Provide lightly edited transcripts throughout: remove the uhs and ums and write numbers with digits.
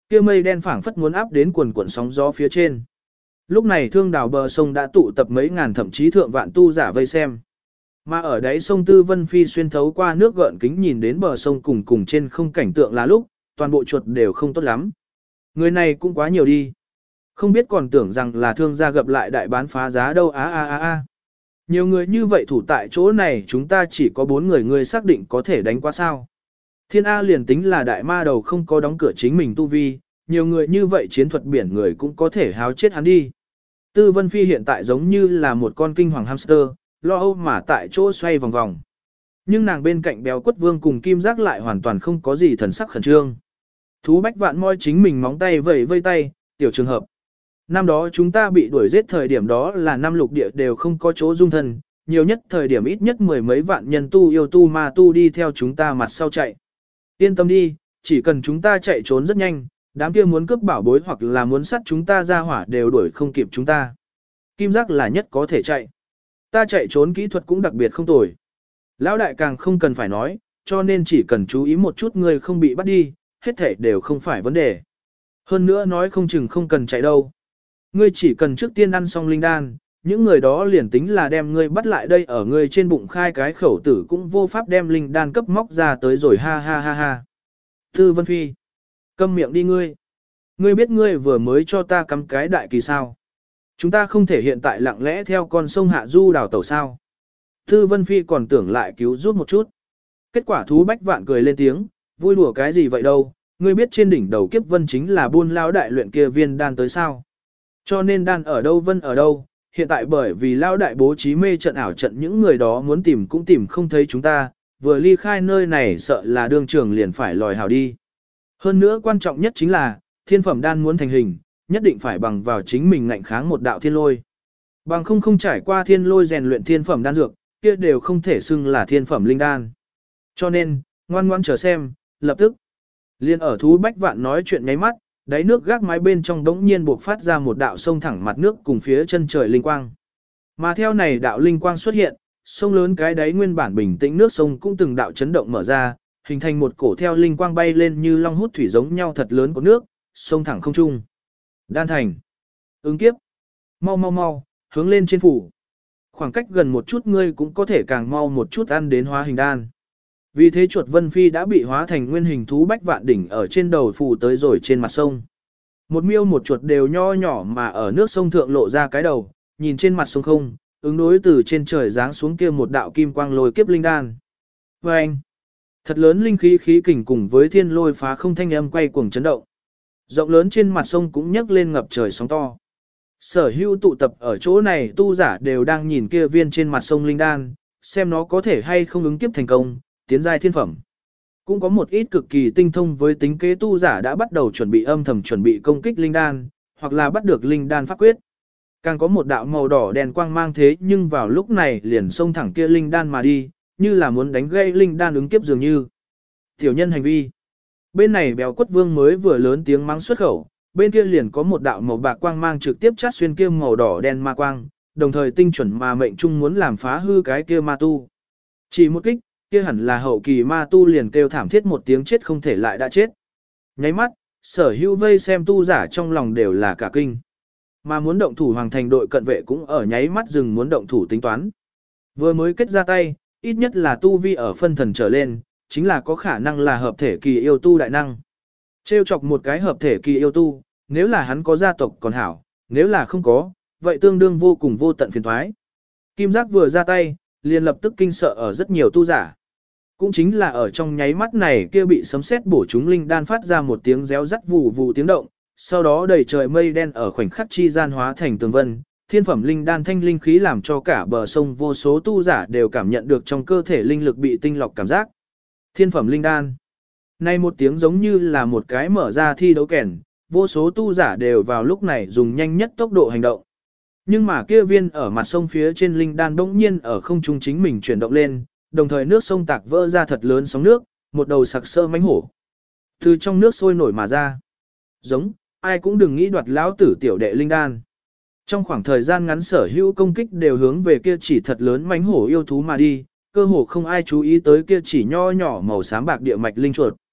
Kia mây đen phảng phất muốn áp đến quần quần sóng gió phía trên. Lúc này thương đảo bờ sông đã tụ tập mấy ngàn thậm chí thượng vạn tu giả vây xem. Mà ở đáy sông Tư Vân Phi xuyên thấu qua nước gợn kính nhìn đến bờ sông cùng trên không cảnh tượng là lúc, toàn bộ chuột đều không tốt lắm. Người này cũng quá nhiều đi. Không biết còn tưởng rằng là thương gia gặp lại đại bán phá giá đâu á. Nhiều người như vậy thủ tại chỗ này chúng ta chỉ có 4 người xác định có thể đánh qua sao. Thiên A liền tính là đại ma đầu không có đóng cửa chính mình tu vi, nhiều người như vậy chiến thuật biển người cũng có thể háo chết hắn đi. Tư Vân Phi hiện tại giống như là một con kinh hoàng hamster, lo âu mà tại chỗ xoay vòng vòng. Nhưng nàng bên cạnh béo quất vương cùng kim giác lại hoàn toàn không có gì thần sắc khẩn trương. Thú bách vạn moi chính mình móng tay vẫy tay, tiểu trường hợp. Năm đó chúng ta bị đuổi giết thời điểm đó là năm lục địa đều không có chỗ dung thân, nhiều nhất thời điểm ít nhất 10 mấy vạn nhân tu yêu tu ma tu đi theo chúng ta mặt sau chạy. Yên tâm đi, chỉ cần chúng ta chạy trốn rất nhanh, đám kia muốn cướp bảo bối hoặc là muốn sát chúng ta ra hỏa đều đuổi không kịp chúng ta. Kim giác là nhất có thể chạy. Ta chạy trốn kỹ thuật cũng đặc biệt không tồi. Lão đại càng không cần phải nói, cho nên chỉ cần chú ý một chút người không bị bắt đi, hết thể đều không phải vấn đề. Hơn nữa nói không chừng không cần chạy đâu. Ngươi chỉ cần trước tiên ăn xong linh đan, những người đó liền tính là đem ngươi bắt lại đây ở ngươi trên bụng khai cái khẩu tử cũng vô pháp đem linh đan cấp móc ra tới rồi ha. Tư Vân Phi. Câm miệng đi ngươi. Ngươi biết ngươi vừa mới cho ta cắm cái đại kỳ sao. Chúng ta không thể hiện tại lặng lẽ theo con sông hạ du đào tẩu sao. Tư Vân Phi còn tưởng lại cứu giúp một chút. Kết quả thú bách vạn cười lên tiếng, vui đùa cái gì vậy đâu, ngươi biết trên đỉnh đầu kiếp vân chính là buôn lao đại luyện kia viên đan tới sao. Cho nên đan ở đâu vân ở đâu, hiện tại bởi vì lao đại bố trí mê trận ảo trận những người đó muốn tìm cũng tìm không thấy chúng ta, vừa ly khai nơi này sợ là đương trường liền phải lòi hào đi. Hơn nữa quan trọng nhất chính là, thiên phẩm đan muốn thành hình, nhất định phải bằng vào chính mình ngạnh kháng một đạo thiên lôi. Bằng không trải qua thiên lôi rèn luyện thiên phẩm đan dược, kia đều không thể xưng là thiên phẩm linh đan. Cho nên, ngoan ngoan chờ xem, lập tức. Liên ở thú bách vạn nói chuyện nháy mắt, đáy nước gác mái bên trong đống nhiên buộc phát ra một đạo sông thẳng mặt nước cùng phía chân trời linh quang. Mà theo này đạo linh quang xuất hiện, sông lớn cái đáy nguyên bản bình tĩnh nước sông cũng từng đạo chấn động mở ra, hình thành một cổ theo linh quang bay lên như long hút thủy giống nhau thật lớn của nước, sông thẳng không trung. Đan thành. Ứng kiếp. Mau, hướng lên trên phủ. Khoảng cách gần một chút ngươi cũng có thể càng mau một chút ăn đến hóa hình đan. Vì thế chuột Vân Phi đã bị hóa thành nguyên hình thú bách vạn đỉnh ở trên đầu phủ tới rồi trên mặt sông. Một miêu một chuột đều nho nhỏ mà ở nước sông thượng lộ ra cái đầu, nhìn trên mặt sông không, ứng đối từ trên trời giáng xuống kia một đạo kim quang lôi kiếp linh đan. Và anh, thật lớn linh khí khí kình cùng với thiên lôi phá không thanh âm quay cuồng chấn động. Rộng lớn trên mặt sông cũng nhấc lên ngập trời sóng to. Sở hữu tụ tập ở chỗ này tu giả đều đang nhìn kia viên trên mặt sông linh đan, xem nó có thể hay không ứng kiếp thành công, tiến giai thiên phẩm. Cũng có một ít cực kỳ tinh thông với tính kế tu giả đã bắt đầu chuẩn bị âm thầm chuẩn bị công kích linh đan, hoặc là bắt được linh đan pháp quyết. Càng có một đạo màu đỏ đèn quang mang thế nhưng vào lúc này liền xông thẳng kia linh đan mà đi, như là muốn đánh gây linh đan ứng kiếp dường như. Tiểu nhân hành vi. Bên này béo quất vương mới vừa lớn tiếng mắng xuất khẩu, bên kia liền có một đạo màu bạc quang mang trực tiếp chát xuyên kia màu đỏ đen ma quang, đồng thời tinh chuẩn mà mệnh trung muốn làm phá hư cái kia ma tu. Chỉ một kích, kia hẳn là hậu kỳ ma tu liền kêu thảm thiết một tiếng chết không thể lại đã chết. Nháy mắt, sở hữu vây xem tu giả trong lòng đều là cả kinh. Mà muốn động thủ hoàng thành đội cận vệ cũng ở nháy mắt dừng muốn động thủ tính toán. Vừa mới kết ra tay, ít nhất là tu vi ở phân thần trở lên, chính là có khả năng là hợp thể kỳ yêu tu đại năng. Trêu chọc một cái hợp thể kỳ yêu tu, nếu là hắn có gia tộc còn hảo, nếu là không có, vậy tương đương vô cùng vô tận phiền thoái. Kim giác vừa ra tay, liền lập tức kinh sợ ở rất nhiều tu giả. Cũng chính là ở trong nháy mắt này kia bị sấm sét bổ chúng linh đan phát ra một tiếng réo rắt vù vù tiếng động, sau đó đầy trời mây đen ở khoảnh khắc chi gian hóa thành tường vân, thiên phẩm linh đan thanh linh khí làm cho cả bờ sông vô số tu giả đều cảm nhận được trong cơ thể linh lực bị tinh lọc cảm giác. Thiên phẩm linh đan. Nay một tiếng giống như là một cái mở ra thi đấu kèn, vô số tu giả đều vào lúc này dùng nhanh nhất tốc độ hành động. Nhưng mà kia viên ở mặt sông phía trên linh đan bỗng nhiên ở không trung chính mình chuyển động lên, đồng thời nước sông tạc vỡ ra thật lớn sóng nước, một đầu sặc sỡ mãnh hổ. Từ trong nước sôi nổi mà ra. Giống, ai cũng đừng nghĩ đoạt lão tử tiểu đệ linh đan. Trong khoảng thời gian ngắn sở hữu công kích đều hướng về kia chỉ thật lớn mãnh hổ yêu thú mà đi, cơ hồ không ai chú ý tới kia chỉ nho nhỏ màu xám bạc địa mạch linh chuột.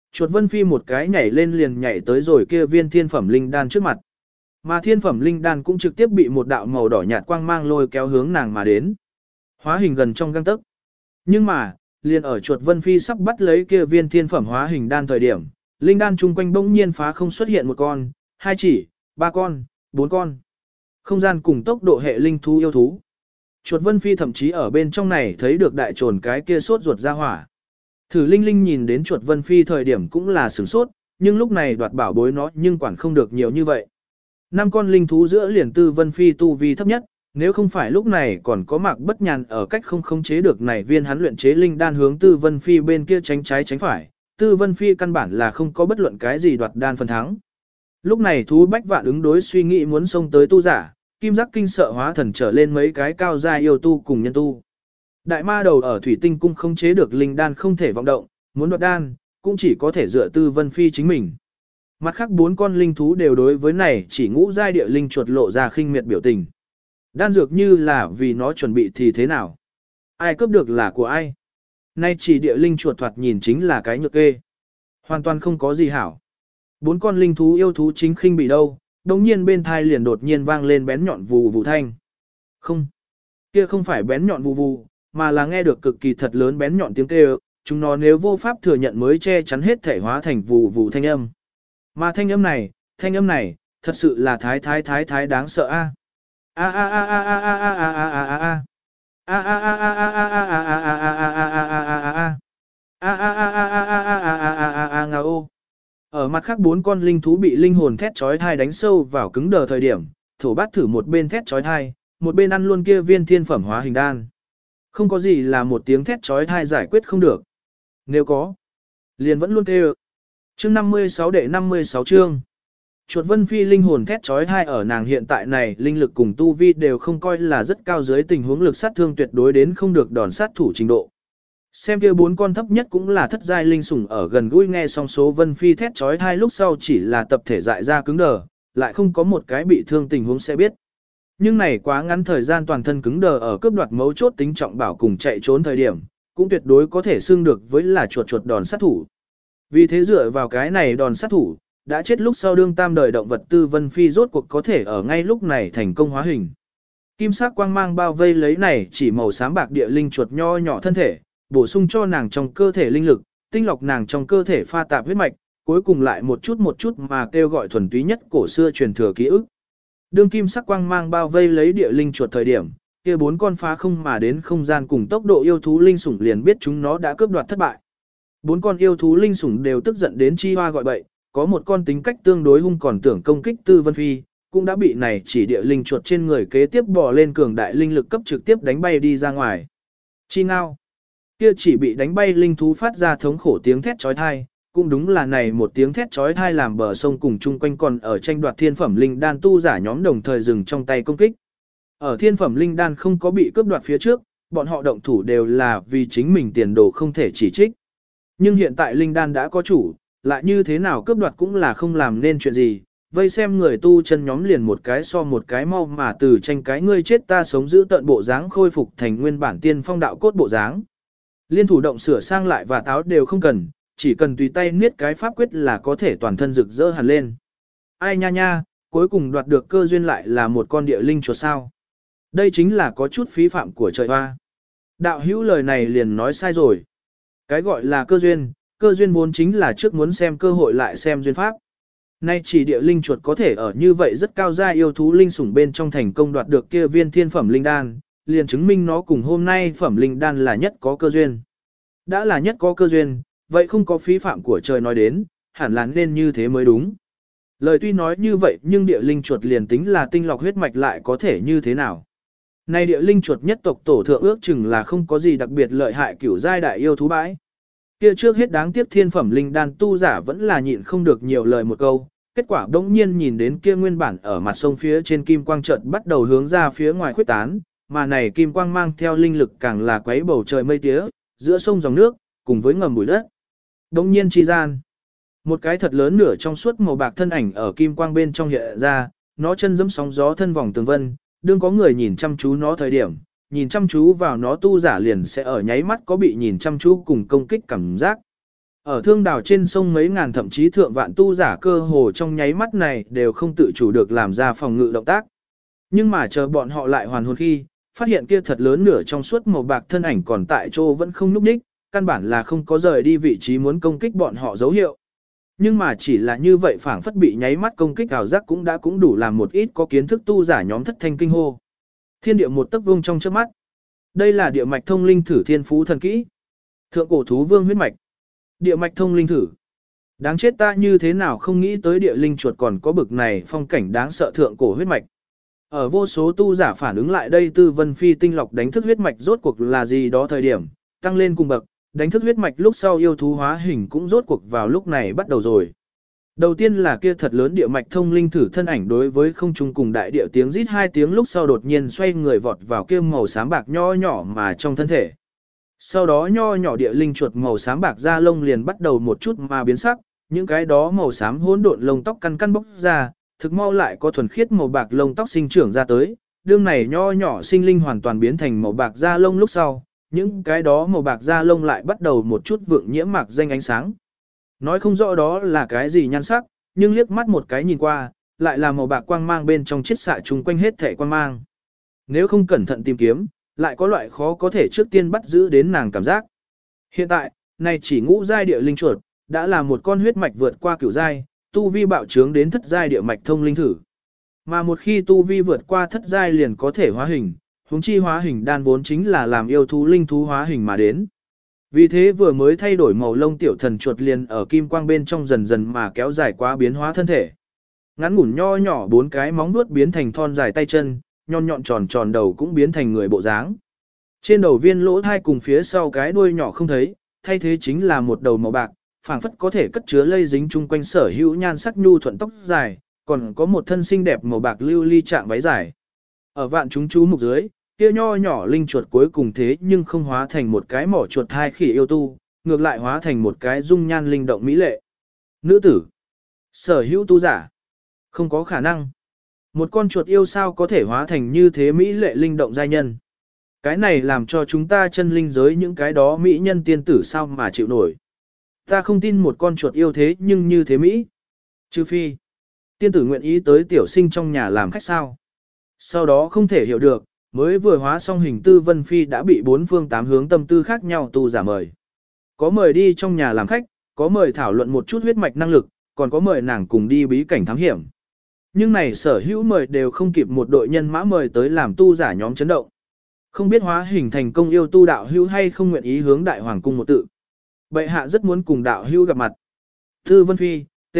Chuột Vân Phi một cái nhảy lên liền nhảy tới rồi kia viên thiên phẩm linh đan trước mặt. Mà thiên phẩm linh đan cũng trực tiếp bị một đạo màu đỏ nhạt quang mang lôi kéo hướng nàng mà đến. Hóa hình gần trong gang tấc. Nhưng mà, liền ở chuột Vân Phi sắp bắt lấy kia viên thiên phẩm hóa hình đan thời điểm, linh đan chung quanh bỗng nhiên phá không xuất hiện một con, hai chỉ, ba con, bốn con. Không gian cùng tốc độ hệ linh thú yêu thú. Chuột Vân Phi thậm chí ở bên trong này thấy được đại trồn cái kia sốt ruột ra hỏa. Thử Linh Linh nhìn đến chuột Vân Phi thời điểm cũng là sửng sốt, nhưng lúc này đoạt bảo bối nó nhưng quản không được nhiều như vậy. 5 con linh thú giữa liền Tư Vân Phi tu vi thấp nhất, nếu không phải lúc này còn có Mạc Bất Nhàn ở cách không khống chế được này viên hắn luyện chế linh đan hướng Tư Vân Phi bên kia tránh trái tránh phải, Tư Vân Phi căn bản là không có bất luận cái gì đoạt đan phần thắng. Lúc này thú bách vạn ứng đối suy nghĩ muốn xông tới tu giả, kim giác kinh sợ hóa thần trở lên mấy cái cao gia yêu tu cùng nhân tu. Đại ma đầu ở thủy tinh cung không chế được linh đan không thể vọng động, muốn đoạt đan, cũng chỉ có thể dựa Tư Vân Phi chính mình. Mặt khác 4 con linh thú đều đối với này chỉ ngũ giai địa linh chuột lộ ra khinh miệt biểu tình. Đan dược như là vì nó chuẩn bị thì thế nào? Ai cướp được là của ai? Nay chỉ địa linh chuột thoạt nhìn chính là cái nhược kê. Hoàn toàn không có gì hảo. 4 con linh thú yêu thú chính khinh bị đâu, đồng nhiên bên thai liền đột nhiên vang lên bén nhọn vù vù thanh. Không, kia không phải bén nhọn vù vù, mà là nghe được cực kỳ thật lớn bén nhọn tiếng kêu, chúng nó nếu vô pháp thừa nhận mới che chắn hết thể hóa thành vù vù thanh âm. Mà thanh âm này, thật sự là thái đáng sợ a. A a a a a a a a a a a a. A a a a a a a a a a a a a a a. A a a a a a a a a a a ngao. Ở mặt khác 4 con linh thú bị linh hồn thét chói tai đánh sâu vào cứng đờ thời điểm, Thổ Bát thử một bên thét chói tai, một bên ăn luôn kia viên thiên phẩm hóa hình đan. Không có gì là một tiếng thét chói tai giải quyết không được. Nếu có, liền vẫn luôn kêu. Chương 56 đệ 56 chương. Chuột Vân Phi linh hồn thét chói tai ở nàng hiện tại này, linh lực cùng tu vi đều không coi là rất cao, dưới tình huống lực sát thương tuyệt đối đến không được đòn sát thủ trình độ. Xem kia 4 con thấp nhất cũng là thất giai linh sủng ở gần gũi nghe xong số Vân Phi thét chói tai lúc sau chỉ là tập thể dại ra cứng đờ, lại không có một cái bị thương tình huống sẽ biết. Nhưng này quá ngắn thời gian toàn thân cứng đờ ở cướp đoạt mấu chốt tính trọng bảo cùng chạy trốn thời điểm, cũng tuyệt đối có thể xưng được với là chuột đòn sát thủ. Vì thế dựa vào cái này đòn sát thủ, đã chết lúc sau đương tam đời động vật Tư Vân Phi rốt cuộc có thể ở ngay lúc này thành công hóa hình. Kim sắc quang mang bao vây lấy này chỉ màu xám bạc địa linh chuột nho nhỏ thân thể, bổ sung cho nàng trong cơ thể linh lực, tinh lọc nàng trong cơ thể pha tạp huyết mạch, cuối cùng lại một chút mà kêu gọi thuần túy nhất cổ xưa truyền thừa ký ức. Đương kim sắc quang mang bao vây lấy địa linh chuột thời điểm, kia 4 con phá không mà đến không gian cùng tốc độ yêu thú linh sủng liền biết chúng nó đã cướp đoạt thất bại. 4 con yêu thú linh sủng đều tức giận đến chi hoa gọi bậy, có một con tính cách tương đối hung còn tưởng công kích Tư Vân Phi, cũng đã bị này chỉ địa linh chuột trên người kế tiếp bò lên cường đại linh lực cấp trực tiếp đánh bay đi ra ngoài. Chi ngao. Kia chỉ bị đánh bay linh thú phát ra thống khổ tiếng thét chói tai, cũng đúng là này một tiếng thét chói tai làm bờ sông cùng chung quanh còn ở tranh đoạt thiên phẩm linh đan tu giả nhóm đồng thời dừng trong tay công kích. Ở thiên phẩm linh đan không có bị cướp đoạt phía trước, bọn họ động thủ đều là vì chính mình tiền đồ không thể chỉ trích. Nhưng hiện tại linh đan đã có chủ, lại như thế nào cướp đoạt cũng là không làm nên chuyện gì, vây xem người tu chân nhóm liền một cái so một cái mau mà từ tranh cái ngươi chết ta sống giữ tận bộ dáng khôi phục thành nguyên bản tiên phong đạo cốt bộ dáng. Liên thủ động sửa sang lại và táo đều không cần, chỉ cần tùy tay niết cái pháp quyết là có thể toàn thân rực rỡ hẳn lên. Ai nha nha, cuối cùng đoạt được cơ duyên lại là một con địa linh chuột sao. Đây chính là có chút phí phạm của trời hoa. Đạo hữu lời này liền nói sai rồi. Cái gọi là cơ duyên vốn chính là trước muốn xem cơ hội lại xem duyên pháp. Nay chỉ địa linh chuột có thể ở như vậy rất cao gia yêu thú linh sủng bên trong thành công đoạt được kia viên thiên phẩm linh đan, liền chứng minh nó cùng hôm nay phẩm linh đan là nhất có cơ duyên. Đã là nhất có cơ duyên, vậy không có phí phạm của trời nói đến, hẳn là nên như thế mới đúng. Lời tuy nói như vậy nhưng địa linh chuột liền tính là tinh lọc huyết mạch lại có thể như thế nào. Nay địa linh chuột nhất tộc tổ thượng ước chừng là không có gì đặc biệt lợi hại cửu giai đại yêu thú bãi. Kia trước hết đáng tiếc thiên phẩm linh đan tu giả vẫn là nhịn không được nhiều lời một câu, kết quả đống nhiên nhìn đến kia nguyên bản ở mặt sông phía trên kim quang chợt bắt đầu hướng ra phía ngoài khuếch tán, mà này kim quang mang theo linh lực càng là quấy bầu trời mây tía, giữa sông dòng nước, cùng với ngầm bụi đất. Đống nhiên chi gian, một cái thật lớn nửa trong suốt màu bạc thân ảnh ở kim quang bên trong hiện ra, nó chân giẫm sóng gió thân vòng tường vân, đương có người nhìn chăm chú nó thời điểm, nhìn chăm chú vào nó tu giả liền sẽ ở nháy mắt có bị nhìn chăm chú cùng công kích cảm giác. Ở thương đảo trên sông mấy ngàn thậm chí thượng vạn tu giả cơ hồ trong nháy mắt này đều không tự chủ được làm ra phòng ngự động tác. Nhưng mà chờ bọn họ lại hoàn hồn khi, phát hiện kia thật lớn nửa trong suốt màu bạc thân ảnh còn tại chỗ vẫn không nhúc nhích, căn bản là không có rời đi vị trí muốn công kích bọn họ dấu hiệu. Nhưng mà chỉ là như vậy phảng phất bị nháy mắt công kích ảo giác cũng đủ làm một ít có kiến thức tu giả nhóm thất thanh kinh hô. Thiên địa một tấc vuông trong chớp mắt. Đây là địa mạch thông linh thử thiên phú thần kỹ. Thượng cổ thú vương huyết mạch. Địa mạch thông linh thử. Đáng chết ta như thế nào không nghĩ tới địa linh chuột còn có bực này phong cảnh đáng sợ thượng cổ huyết mạch. Ở vô số tu giả phản ứng lại đây Tư Vân Phi tinh lọc đánh thức huyết mạch rốt cuộc là gì đó thời điểm, tăng lên cùng bậc, đánh thức huyết mạch lúc sau yêu thú hóa hình cũng rốt cuộc vào lúc này bắt đầu rồi. Đầu tiên là kia thật lớn địa mạch thông linh thử thân ảnh đối với không trung cùng đại địa tiếng rít 2 tiếng lúc sau đột nhiên xoay người vọt vào kia màu xám bạc nho nhỏ mà trong thân thể. Sau đó nho nhỏ địa linh chuột màu xám bạc da lông liền bắt đầu một chút mà biến sắc, những cái đó màu xám hỗn độn lông tóc căn bốc ra, thực mau lại có thuần khiết màu bạc lông tóc sinh trưởng ra tới, đương này nho nhỏ sinh linh hoàn toàn biến thành màu bạc da lông lúc sau, những cái đó màu bạc da lông lại bắt đầu một chút vượng nhiễm mạc danh ánh sáng. Nói không rõ đó là cái gì nhan sắc, nhưng liếc mắt một cái nhìn qua, lại là màu bạc quang mang bên trong chiết xạ chung quanh hết thể quang mang. Nếu không cẩn thận tìm kiếm, lại có loại khó có thể trước tiên bắt giữ đến nàng cảm giác. Hiện tại, này chỉ ngũ giai địa linh chuột, đã là một con huyết mạch vượt qua cửu giai, tu vi bạo trướng đến thất giai địa mạch thông linh thử. Mà một khi tu vi vượt qua thất giai liền có thể hóa hình, huống chi hóa hình đan vốn chính là làm yêu thú linh thú hóa hình mà đến. Vì thế vừa mới thay đổi màu lông tiểu thần chuột liền ở kim quang bên trong dần dần mà kéo dài quá biến hóa thân thể. Ngắn ngủn nho nhỏ 4 cái móng vuốt biến thành thon dài tay chân, nhọn nhọn tròn tròn đầu cũng biến thành người bộ dáng. Trên đầu viên lỗ thai cùng phía sau cái đuôi nhỏ không thấy, thay thế chính là một đầu màu bạc, phảng phất có thể cất chứa lây dính chung quanh sở hữu nhan sắc nhu thuận tóc dài, còn có một thân xinh đẹp màu bạc lưu ly trạng váy dài. Ở vạn chúng chú mục dưới, kia nho nhỏ linh chuột cuối cùng thế nhưng không hóa thành một cái mỏ chuột hai khỉ yêu tu, ngược lại hóa thành một cái dung nhan linh động mỹ lệ. Nữ tử, sở hữu tu giả, không có khả năng. Một con chuột yêu sao có thể hóa thành như thế mỹ lệ linh động giai nhân. Cái này làm cho chúng ta chân linh giới những cái đó mỹ nhân tiên tử sao mà chịu nổi. Ta không tin một con chuột yêu thế nhưng như thế Mỹ. Trừ phi, tiên tử nguyện ý tới tiểu sinh trong nhà làm khách sao. Sau đó không thể hiểu được, mới vừa hóa xong hình Tư Vân Phi đã bị 4 phương 8 hướng tâm tư khác nhau tu giả mời. Có mời đi trong nhà làm khách, có mời thảo luận một chút huyết mạch năng lực, còn có mời nàng cùng đi bí cảnh thám hiểm. Nhưng này sở hữu mời đều không kịp một đội nhân mã mời tới làm tu giả nhóm chấn động. Không biết hóa hình thành công yêu tu đạo hữu hay không nguyện ý hướng đại hoàng cung một tự. Bệ hạ rất muốn cùng đạo hữu gặp mặt. Tư Vân Phi, T.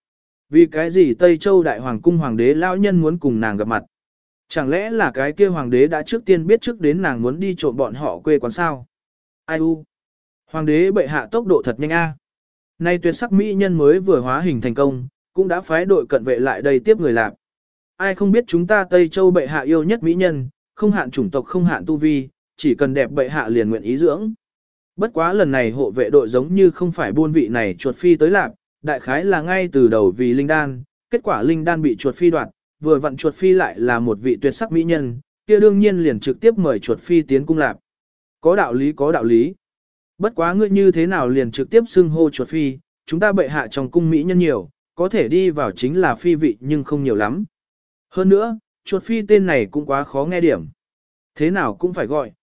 Vì cái gì Tây Châu đại hoàng cung hoàng đế lão nhân muốn cùng nàng gặp mặt? Chẳng lẽ là cái kia hoàng đế đã trước tiên biết trước đến nàng muốn đi trộm bọn họ quê quán sao? Ai u? Hoàng đế bệ hạ tốc độ thật nhanh a. Nay tuyệt sắc mỹ nhân mới vừa hóa hình thành công, cũng đã phái đội cận vệ lại đây tiếp người làm. Ai không biết chúng ta Tây Châu bệ hạ yêu nhất mỹ nhân, không hạn chủng tộc không hạn tu vi, chỉ cần đẹp bệ hạ liền nguyện ý dưỡng. Bất quá lần này hộ vệ đội giống như không phải buôn vị này chuột phi tới lạc, đại khái là ngay từ đầu vì linh đan, kết quả linh đan bị chuột phi đoạt, vừa vặn chuột phi lại là một vị tuyệt sắc mỹ nhân, kia đương nhiên liền trực tiếp mời chuột phi tiến cung lạc. Có đạo lý có đạo lý. Bất quá ngươi như thế nào liền trực tiếp xưng hô chuột phi, chúng ta bệ hạ trong cung mỹ nhân nhiều, có thể đi vào chính là phi vị nhưng không nhiều lắm. Hơn nữa, chuột phi tên này cũng quá khó nghe điểm. Thế nào cũng phải gọi,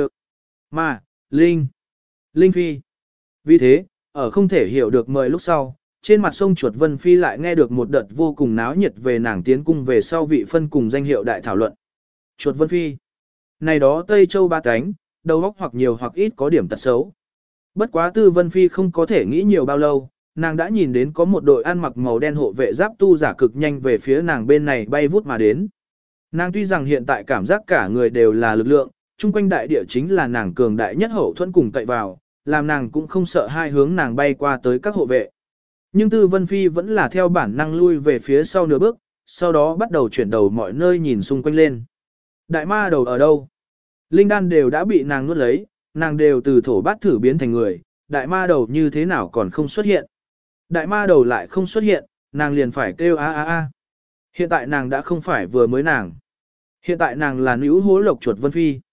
mà, Linh. Linh Phi. Vì thế, ở không thể hiểu được mời lúc sau, trên mặt sông chuột Vân Phi lại nghe được một đợt vô cùng náo nhiệt về nàng tiến cung về sau vị phân cùng danh hiệu đại thảo luận. Chuột Vân Phi. Này đó Tây Châu ba cánh, đầu óc hoặc nhiều hoặc ít có điểm tật xấu. Bất quá Tư Vân Phi không có thể nghĩ nhiều bao lâu, nàng đã nhìn đến có một đội ăn mặc màu đen hộ vệ giáp tu giả cực nhanh về phía nàng bên này bay vút mà đến. Nàng tuy rằng hiện tại cảm giác cả người đều là lực lượng, chung quanh đại địa chính là nàng cường đại nhất hậu thuẫn cùng cậy vào, làm nàng cũng không sợ hai hướng nàng bay qua tới các hộ vệ. Nhưng Tư Vân Phi vẫn là theo bản năng lui về phía sau nửa bước, sau đó bắt đầu chuyển đầu mọi nơi nhìn xung quanh lên. Đại ma đầu ở đâu? Linh đan đều đã bị nàng nuốt lấy, nàng đều từ thổ bát thử biến thành người, đại ma đầu như thế nào còn không xuất hiện? Đại ma đầu lại không xuất hiện, nàng liền phải kêu a a a. Hiện tại nàng đã không phải vừa mới nàng. Hiện tại nàng là nữ hố lộc chuột Vân Phi.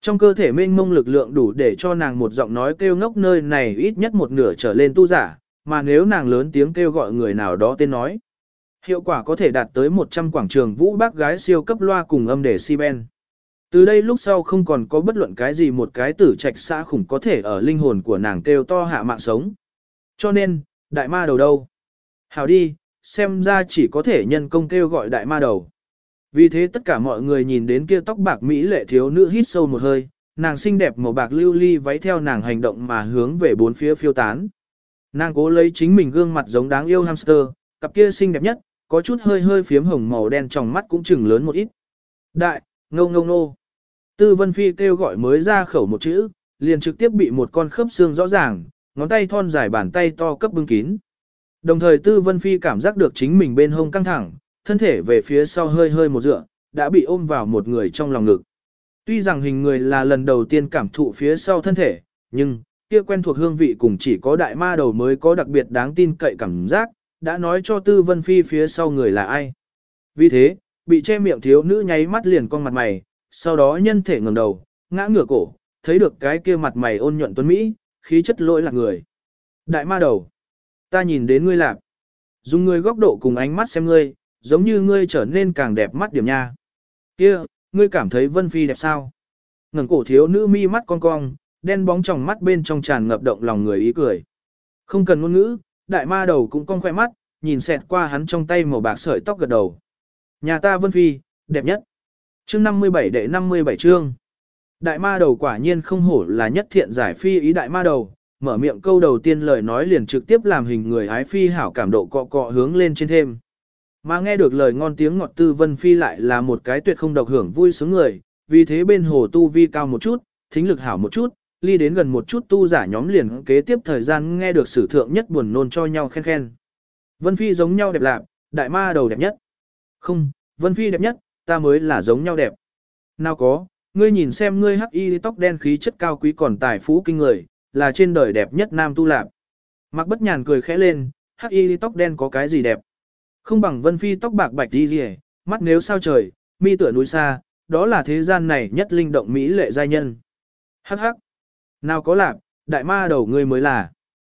Trong cơ thể mênh mông lực lượng đủ để cho nàng một giọng nói kêu ngốc nơi này ít nhất một nửa trở lên tu giả, mà nếu nàng lớn tiếng kêu gọi người nào đó tên nói. Hiệu quả có thể đạt tới 100 quảng trường vũ bác gái siêu cấp loa cùng âm để si ben. Từ đây lúc sau không còn có bất luận cái gì một cái tử trạch xã khủng có thể ở linh hồn của nàng kêu to hạ mạng sống. Cho nên, đại ma đầu đâu? Hảo đi, xem ra chỉ có thể nhân công kêu gọi đại ma đầu. Vì thế tất cả mọi người nhìn đến kia tóc bạc mỹ lệ thiếu nữ hít sâu một hơi, nàng xinh đẹp màu bạc lưu ly váy theo nàng hành động mà hướng về bốn phía phiêu tán. Nàng cố lấy chính mình gương mặt giống đáng yêu hamster, cặp kia xinh đẹp nhất, có chút hơi hơi phiếm hồng màu đen trong mắt cũng chừng lớn một ít. Đại, ngâu ngâu nô. Tư Vân Phi kêu gọi mới ra khẩu một chữ, liền trực tiếp bị một con khớp xương rõ ràng, ngón tay thon dài bàn tay to cấp bưng kín. Đồng thời Tư Vân Phi cảm giác được chính mình bên hông căng thẳng, thân thể về phía sau hơi hơi một dựa, đã bị ôm vào một người trong lòng ngực. Tuy rằng hình người là lần đầu tiên cảm thụ phía sau thân thể, nhưng kia quen thuộc hương vị cùng chỉ có đại ma đầu mới có đặc biệt đáng tin cậy cảm giác, đã nói cho Tư Vân Phi phía sau người là ai. Vì thế, bị che miệng thiếu nữ nháy mắt liền con mặt mày, sau đó nhân thể ngẩng đầu, ngã ngửa cổ, thấy được cái kia mặt mày ôn nhuận tuấn mỹ, khí chất lỗi lạc người. Đại ma đầu, ta nhìn đến ngươi lạc. Dùng ngươi góc độ cùng ánh mắt xem ngươi, giống như ngươi trở nên càng đẹp mắt điểm nha. Kia, ngươi cảm thấy Vân Phi đẹp sao? Ngẩng cổ thiếu nữ mi mắt cong cong, đen bóng trong mắt bên trong tràn ngập động lòng người ý cười. Không cần ngôn ngữ, đại ma đầu cũng cong khoe mắt, nhìn xẹt qua hắn trong tay màu bạc sợi tóc gật đầu. Nhà ta Vân Phi, đẹp nhất. Chương 57 đệ 57 chương. Đại ma đầu quả nhiên không hổ là nhất thiện giải phi ý đại ma đầu, mở miệng câu đầu tiên lời nói liền trực tiếp làm hình người ái phi hảo cảm độ cọ cọ hướng lên trên thêm. Mà nghe được lời ngon tiếng ngọt Tư Vân Phi lại là một cái tuyệt không độc hưởng vui sướng người, vì thế bên hồ tu vi cao một chút, thính lực hảo một chút, ly đến gần một chút tu giả nhóm liền kế tiếp thời gian nghe được sử thượng nhất buồn nôn cho nhau khen khen. Vân Phi giống nhau đẹp lạc, đại ma đầu đẹp nhất. Không, Vân Phi đẹp nhất, ta mới là giống nhau đẹp. Nào có, ngươi nhìn xem ngươi hắc y tóc đen khí chất cao quý còn tài phú kinh người, là trên đời đẹp nhất nam tu lạc. Mạc Bất Nhàn cười khẽ lên, hắc y tóc đen có cái gì đẹp? Không bằng Vân Phi tóc bạc bạch đi gì, mắt nếu sao trời, mi tựa núi xa, đó là thế gian này nhất linh động mỹ lệ giai nhân. Hắc hắc. Nào có lạc, đại ma đầu ngươi mới là.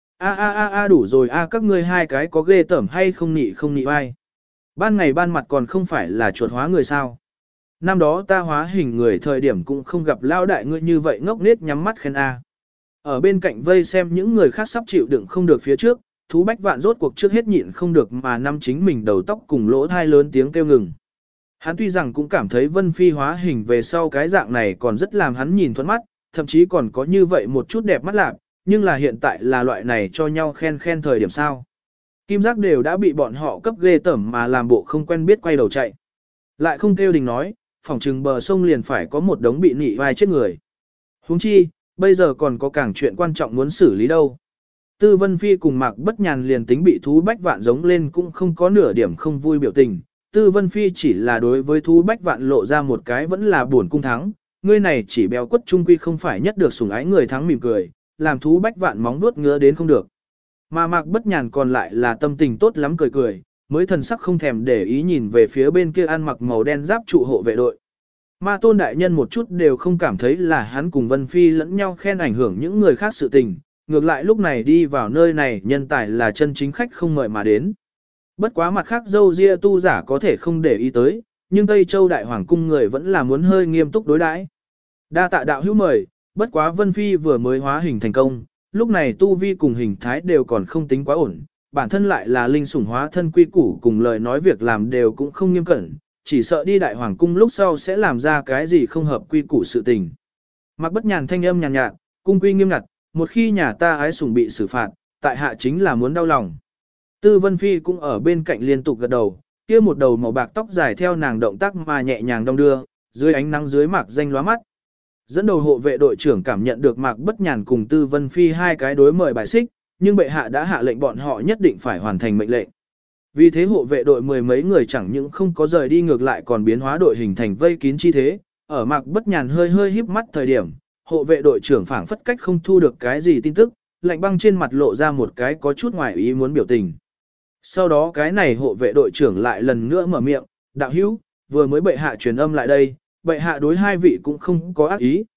A đủ rồi các ngươi hai cái có ghê tởm hay không nị vai. Ban ngày ban mặt còn không phải là chuột hóa người sao. Năm đó ta hóa hình người thời điểm cũng không gặp lao đại ngươi như vậy ngốc nết nhắm mắt khen a. Ở bên cạnh vây xem những người khác sắp chịu đựng không được phía trước, Thú Bách Vạn rốt cuộc trước hết nhịn không được mà năm chính mình đầu tóc cùng lỗ thai lớn tiếng kêu ngừng. Hắn tuy rằng cũng cảm thấy Vân Phi hóa hình về sau cái dạng này còn rất làm hắn nhìn thuận mắt, thậm chí còn có như vậy một chút đẹp mắt lạc, nhưng là hiện tại là loại này cho nhau khen khen thời điểm sao. Kim giác đều đã bị bọn họ cấp ghê tởm mà làm bộ không quen biết quay đầu chạy. Lại không kêu đình nói, phỏng chừng bờ sông liền phải có một đống bị nị vai chết người. Huống chi, bây giờ còn có càng chuyện quan trọng muốn xử lý đâu. Tư Vân Phi cùng Mạc Bất Nhàn liền tính bị Thú Bách Vạn giống lên cũng không có nửa điểm không vui biểu tình. Tư Vân Phi chỉ là đối với Thú Bách Vạn lộ ra một cái vẫn là buồn cung thắng, ngươi này chỉ béo quất trung quy không phải nhất được sủng ái người thắng mỉm cười, làm Thú Bách Vạn móng nuốt ngứa đến không được. Mà Mạc Bất Nhàn còn lại là tâm tình tốt lắm cười cười, mới thần sắc không thèm để ý nhìn về phía bên kia ăn mặc màu đen giáp trụ hộ vệ đội. Ma Tôn đại nhân một chút đều không cảm thấy là hắn cùng Vân Phi lẫn nhau khen ảnh hưởng những người khác sự tình, ngược lại lúc này đi vào nơi này nhân tài là chân chính khách không mời mà đến. Bất quá mặt khác dâu ria tu giả có thể không để ý tới, nhưng Tây Châu Đại Hoàng cung người vẫn là muốn hơi nghiêm túc đối đãi. Đa tạ đạo hữu mời, bất quá Vân Phi vừa mới hóa hình thành công, lúc này tu vi cùng hình thái đều còn không tính quá ổn, bản thân lại là linh sủng hóa thân quy củ cùng lời nói việc làm đều cũng không nghiêm cẩn, chỉ sợ đi Đại Hoàng cung lúc sau sẽ làm ra cái gì không hợp quy củ sự tình. Mạc Bất Nhàn thanh âm nhàn nhạt, cung quy nghiêm ngặt, một khi nhà ta ái sủng bị xử phạt, tại hạ chính là muốn đau lòng. Tư Vân Phi cũng ở bên cạnh liên tục gật đầu, kia một đầu màu bạc tóc dài theo nàng động tác mà nhẹ nhàng đong đưa, dưới ánh nắng dưới mạc danh lóa mắt. Dẫn đầu hộ vệ đội trưởng cảm nhận được Mạc Bất Nhàn cùng Tư Vân Phi hai cái đối mời bài xích, nhưng bệ hạ đã hạ lệnh bọn họ nhất định phải hoàn thành mệnh lệnh. Vì thế hộ vệ đội mười mấy người chẳng những không có rời đi ngược lại còn biến hóa đội hình thành vây kín chi thế, ở Mạc Bất Nhàn hơi hơi híp mắt thời điểm, hộ vệ đội trưởng phảng phất cách không thu được cái gì tin tức, lạnh băng trên mặt lộ ra một cái có chút ngoài ý muốn biểu tình. Sau đó cái này hộ vệ đội trưởng lại lần nữa mở miệng, đạo hữu, vừa mới bệ hạ truyền âm lại đây, bệ hạ đối hai vị cũng không có ác ý,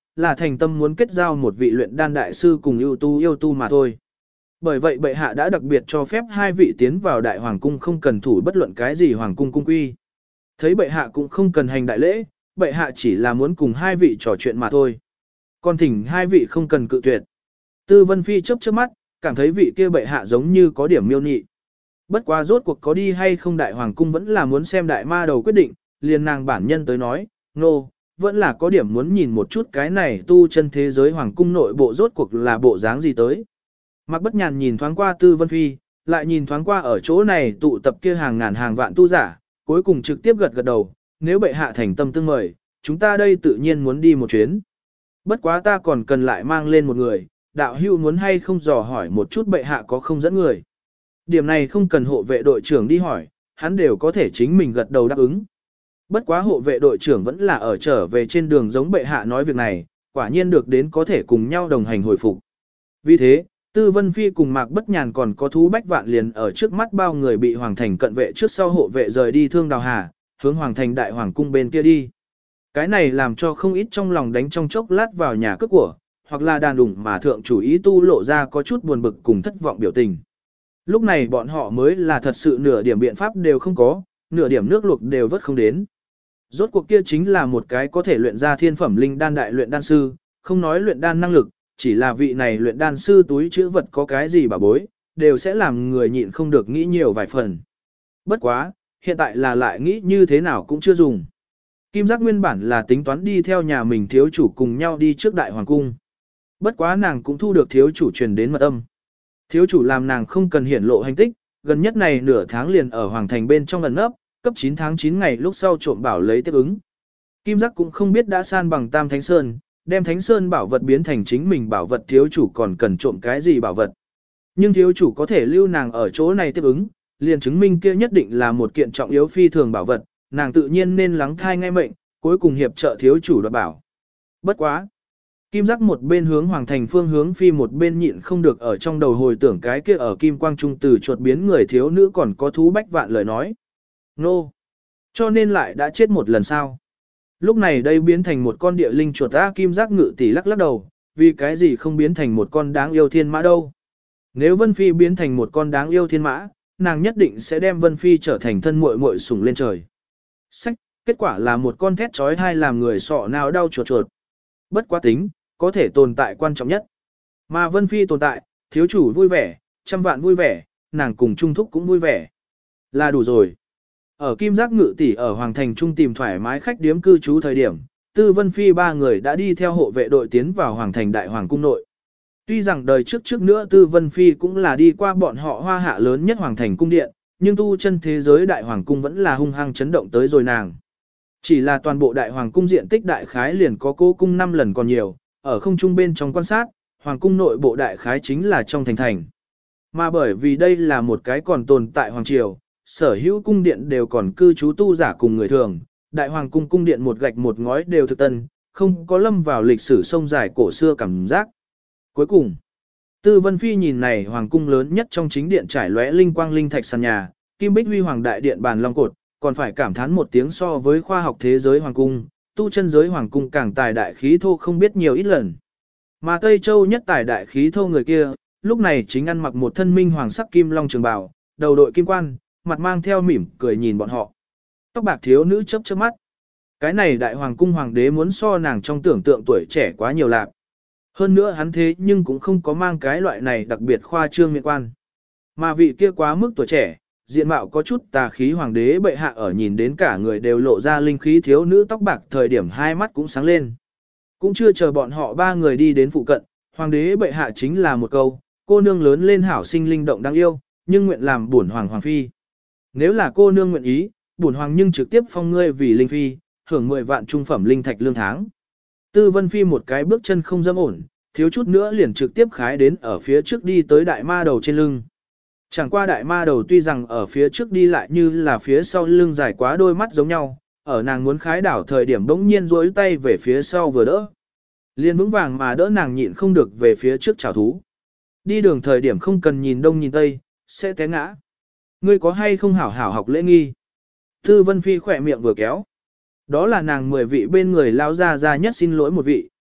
là thành tâm muốn kết giao một vị luyện đan đại sư cùng yêu tu mà thôi. Bởi vậy bệ hạ đã đặc biệt cho phép hai vị tiến vào đại hoàng cung không cần thủ bất luận cái gì hoàng cung cung quy. Thấy bệ hạ cũng không cần hành đại lễ, bệ hạ chỉ là muốn cùng hai vị trò chuyện mà thôi. Còn thỉnh hai vị không cần cự tuyệt. Tư Vân Phi chớp chớp mắt, cảm thấy vị kia bệ hạ giống như có điểm miêu nị. Bất quá rốt cuộc có đi hay không đại hoàng cung vẫn là muốn xem đại ma đầu quyết định, liền nàng bản nhân tới nói, nô, vẫn là có điểm muốn nhìn một chút cái này tu chân thế giới hoàng cung nội bộ rốt cuộc là bộ dáng gì tới. Mạc Bất Nhàn nhìn thoáng qua Tư Vân Phi, lại nhìn thoáng qua ở chỗ này tụ tập kia hàng ngàn hàng vạn tu giả, cuối cùng trực tiếp gật gật đầu, nếu bệ hạ thành tâm tương mời, chúng ta đây tự nhiên muốn đi một chuyến. Bất quá ta còn cần lại mang lên một người, đạo hữu muốn hay không dò hỏi một chút bệ hạ có không dẫn người. Điểm này không cần hộ vệ đội trưởng đi hỏi, hắn đều có thể chính mình gật đầu đáp ứng. Bất quá hộ vệ đội trưởng vẫn là ở trở về trên đường giống bệ hạ nói việc này, quả nhiên được đến có thể cùng nhau đồng hành hồi phục. Vì thế, Tư Vân Phi cùng Mạc Bất Nhàn còn có thú bách vạn liền ở trước mắt bao người bị hoàng thành cận vệ trước sau hộ vệ rời đi Thương Đào Hà, hướng hoàng thành đại hoàng cung bên kia đi. Cái này làm cho không ít trong lòng đánh trong chốc lát vào nhà cướp của, hoặc là đàn đủng mà thượng chủ ý tu lộ ra có chút buồn bực cùng thất vọng biểu tình. Lúc này bọn họ mới là thật sự nửa điểm biện pháp đều không có, nửa điểm nước luộc đều vớt không đến. Rốt cuộc kia chính là một cái có thể luyện ra thiên phẩm linh đan đại luyện đan sư, không nói luyện đan năng lực, chỉ là vị này luyện đan sư túi chữ vật có cái gì bà bối, đều sẽ làm người nhịn không được nghĩ nhiều vài phần. Bất quá, hiện tại là lại nghĩ như thế nào cũng chưa dùng. Kim Giác nguyên bản là tính toán đi theo nhà mình thiếu chủ cùng nhau đi trước đại hoàng cung. Bất quá nàng cũng thu được thiếu chủ truyền đến mật âm. Thiếu chủ làm nàng không cần hiển lộ hành tích, gần nhất này nửa tháng liền ở hoàng thành bên trong lần nấp, cấp 9 tháng 9 ngày lúc sau trộm bảo lấy tiếp ứng. Kim Giác cũng không biết đã san bằng Tam Thánh Sơn, đem Thánh Sơn bảo vật biến thành chính mình bảo vật, thiếu chủ còn cần trộm cái gì bảo vật. Nhưng thiếu chủ có thể lưu nàng ở chỗ này tiếp ứng, liền chứng minh kia nhất định là một kiện trọng yếu phi thường bảo vật, nàng tự nhiên nên lắng thai nghe mệnh, cuối cùng hiệp trợ thiếu chủ đoạt bảo. Bất quá. Kim Giác một bên hướng hoàng thành phương hướng phi, một bên nhịn không được ở trong đầu hồi tưởng cái kia ở kim quang trung từ chuột biến người thiếu nữ còn có thú bách vạn lời nói. Nô! Cho nên lại đã chết một lần sao? Lúc này đây biến thành một con địa linh chuột ta. Kim Giác ngự tỷ lắc lắc đầu, vì cái gì không biến thành một con đáng yêu thiên mã đâu? Nếu Vân Phi biến thành một con đáng yêu thiên mã, nàng nhất định sẽ đem Vân Phi trở thành thân muội muội sủng lên trời. Sách, kết quả là một con thét trói thai làm người sọ nào đau chuột chuột. Bất quá tính, có thể tồn tại quan trọng nhất. Mà Vân Phi tồn tại, thiếu chủ vui vẻ, trăm vạn vui vẻ, nàng cùng Trung Thúc cũng vui vẻ. Là đủ rồi. Ở Kim Giác ngự tỷ ở Hoàng Thành Trung tìm thoải mái khách điếm cư trú thời điểm, Tư Vân Phi ba người đã đi theo hộ vệ đội tiến vào Hoàng Thành Đại Hoàng Cung nội. Tuy rằng đời trước nữa Tư Vân Phi cũng là đi qua bọn họ hoa hạ lớn nhất Hoàng Thành Cung Điện, nhưng tu chân thế giới Đại Hoàng Cung vẫn là hung hăng chấn động tới rồi nàng. Chỉ là toàn bộ Đại Hoàng Cung diện tích đại khái liền có cố cung 5 lần còn nhiều, ở không trung bên trong quan sát, Hoàng Cung nội bộ đại khái chính là trong thành. Mà bởi vì đây là một cái còn tồn tại Hoàng Triều, sở hữu cung điện đều còn cư trú tu giả cùng người thường, Đại Hoàng Cung cung điện một gạch một ngói đều thực tân, không có lâm vào lịch sử sông dài cổ xưa cảm giác. Cuối cùng, Tư Vân Phi nhìn này Hoàng Cung lớn nhất trong chính điện trải lóe linh quang linh thạch sàn nhà, kim bích huy hoàng đại điện bàn long cột, còn phải cảm thán một tiếng so với khoa học thế giới Hoàng Cung, tu chân giới Hoàng Cung càng tài đại khí thô không biết nhiều ít lần. Mà Tây Châu nhất tài đại khí thô người kia, lúc này chính ăn mặc một thân minh hoàng sắc kim long trường bào, đầu đội kim quan, mặt mang theo mỉm cười nhìn bọn họ. Tóc bạc thiếu nữ chớp chớp mắt. Cái này Đại Hoàng Cung hoàng đế muốn so nàng trong tưởng tượng tuổi trẻ quá nhiều lạc. Hơn nữa hắn thế nhưng cũng không có mang cái loại này đặc biệt khoa trương miệng quan. Mà vị kia quá mức tuổi trẻ, diện mạo có chút tà khí hoàng đế bệ hạ ở nhìn đến cả người đều lộ ra linh khí thiếu nữ tóc bạc thời điểm hai mắt cũng sáng lên. Cũng chưa chờ bọn họ ba người đi đến phụ cận, hoàng đế bệ hạ chính là một câu, cô nương lớn lên hảo sinh linh động đáng yêu, nhưng nguyện làm bổn hoàng hoàng phi. Nếu là cô nương nguyện ý, bổn hoàng nhưng trực tiếp phong ngươi vì linh phi, hưởng 10 vạn trung phẩm linh thạch lương tháng. Tư Vân Phi một cái bước chân không dâm ổn, thiếu chút nữa liền trực tiếp khái đến ở phía trước đi tới đại ma đầu trên lưng. Chẳng qua đại ma đầu tuy rằng ở phía trước đi lại như là phía sau lưng dài quá đôi mắt giống nhau, ở nàng muốn khái đảo thời điểm bỗng nhiên duỗi tay về phía sau vừa đỡ. Liên vững vàng mà đỡ nàng nhịn không được về phía trước chảo thú. Đi đường thời điểm không cần nhìn đông nhìn tây, sẽ té ngã. Ngươi có hay không hảo hảo học lễ nghi? Tư Vân Phi khỏe miệng vừa kéo. Đó là nàng 10 vị bên người lao ra nhất xin lỗi một vị,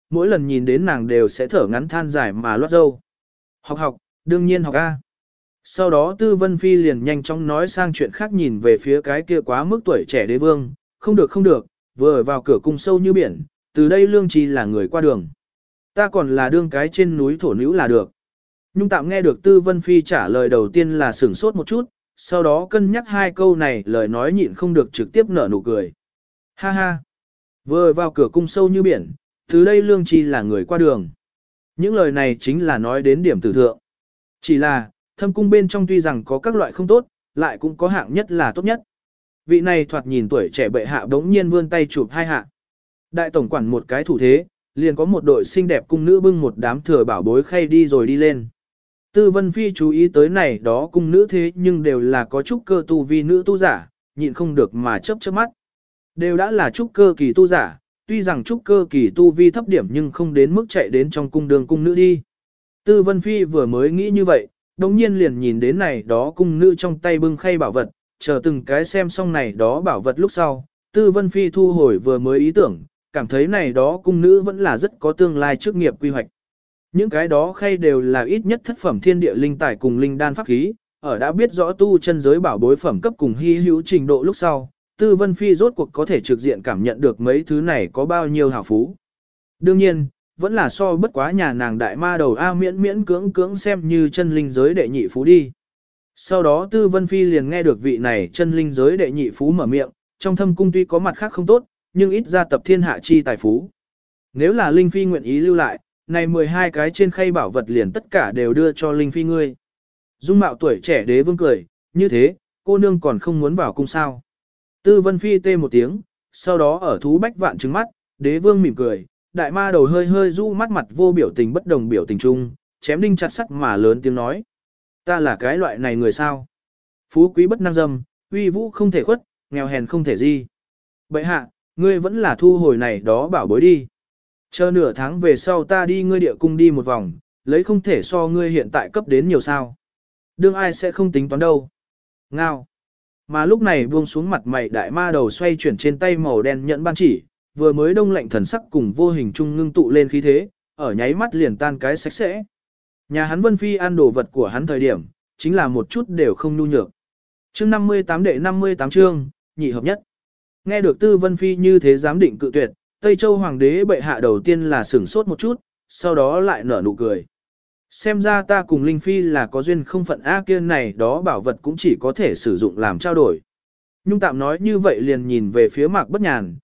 mỗi lần nhìn đến nàng đều sẽ thở ngắn than dài mà loát dâu. Học, đương nhiên học A. Sau đó Tư Vân Phi liền nhanh chóng nói sang chuyện khác nhìn về phía cái kia quá mức tuổi trẻ đế vương, không được, vừa vào cửa cung sâu như biển, từ đây lương trì là người qua đường. Ta còn là đương cái trên núi thổ nữ là được. Nhung tạm nghe được Tư Vân Phi trả lời đầu tiên là sửng sốt một chút, sau đó cân nhắc hai câu này lời nói nhịn không được trực tiếp nở nụ cười. Ha ha, vừa vào cửa cung sâu như biển, từ đây lương trì là người qua đường. Những lời này chính là nói đến điểm tử thượng. Chỉ là, thâm cung bên trong tuy rằng có các loại không tốt, lại cũng có hạng nhất là tốt nhất. Vị này thoạt nhìn tuổi trẻ bệ hạ đống nhiên vươn tay chụp hai hạ. Đại tổng quản một cái thủ thế, liền có một đội xinh đẹp cung nữ bưng một đám thừa bảo bối khay đi rồi đi lên. Tư Vân Phi chú ý tới này đó cung nữ thế nhưng đều là có trúc cơ tu vi nữ tu giả, nhịn không được mà chớp chớp mắt. Đều đã là trúc cơ kỳ tu giả, tuy rằng trúc cơ kỳ tu vi thấp điểm nhưng không đến mức chạy đến trong cung đường cung nữ đi. Tư Vân Phi vừa mới nghĩ như vậy, đồng nhiên liền nhìn đến này đó cung nữ trong tay bưng khay bảo vật, chờ từng cái xem xong này đó bảo vật lúc sau, Tư Vân Phi thu hồi vừa mới ý tưởng, cảm thấy này đó cung nữ vẫn là rất có tương lai chức nghiệp quy hoạch. Những cái đó khay đều là ít nhất thất phẩm thiên địa linh tài cùng linh đan pháp khí, ở đã biết rõ tu chân giới bảo bối phẩm cấp cùng hy hữu trình độ lúc sau, Tư Vân Phi rốt cuộc có thể trực diện cảm nhận được mấy thứ này có bao nhiêu hào phú. Đương nhiên, vẫn là so bất quá nhà nàng đại ma đầu A miễn cưỡng xem như chân linh giới đệ nhị phú đi. Sau đó Tư Vân Phi liền nghe được vị này chân linh giới đệ nhị phú mở miệng, trong thâm cung tuy có mặt khác không tốt, nhưng ít ra tập thiên hạ chi tài phú. Nếu là Linh Phi nguyện ý lưu lại, này 12 cái trên khay bảo vật liền tất cả đều đưa cho Linh Phi ngươi. Dung mạo tuổi trẻ đế vương cười, như thế, cô nương còn không muốn vào cung sao. Tư Vân Phi tê một tiếng, sau đó ở thú bách vạn trứng mắt, đế vương mỉm cười, đại ma đầu hơi du mắt mặt vô biểu tình bất đồng biểu tình chung, chém đinh chặt sắt mà lớn tiếng nói. Ta là cái loại này người sao? Phú quý bất năng dâm, uy vũ không thể khuất, nghèo hèn không thể di. Bệ hạ, ngươi vẫn là thu hồi này đó bảo bối đi. Chờ nửa tháng về sau ta đi ngươi địa cung đi một vòng, lấy không thể so ngươi hiện tại cấp đến nhiều sao. Đương ai sẽ không tính toán đâu. Ngao. Mà lúc này buông xuống mặt mày đại ma đầu xoay chuyển trên tay màu đen nhận ban chỉ, vừa mới đông lạnh thần sắc cùng vô hình trung ngưng tụ lên khí thế, ở nháy mắt liền tan cái sạch sẽ. Nhà hắn Vân Phi ăn đồ vật của hắn thời điểm, chính là một chút đều không nhu nhược. Chương 58 đệ 58 chương, nhị hợp nhất. Nghe được Tư Vân Phi như thế dám định cự tuyệt, Tây Châu Hoàng đế bệ hạ đầu tiên là sửng sốt một chút, sau đó lại nở nụ cười. Xem ra ta cùng Linh Phi là có duyên không phận A kiên này đó bảo vật cũng chỉ có thể sử dụng làm trao đổi. Nhung tạm nói như vậy liền nhìn về phía Mạc Bất Nhàn,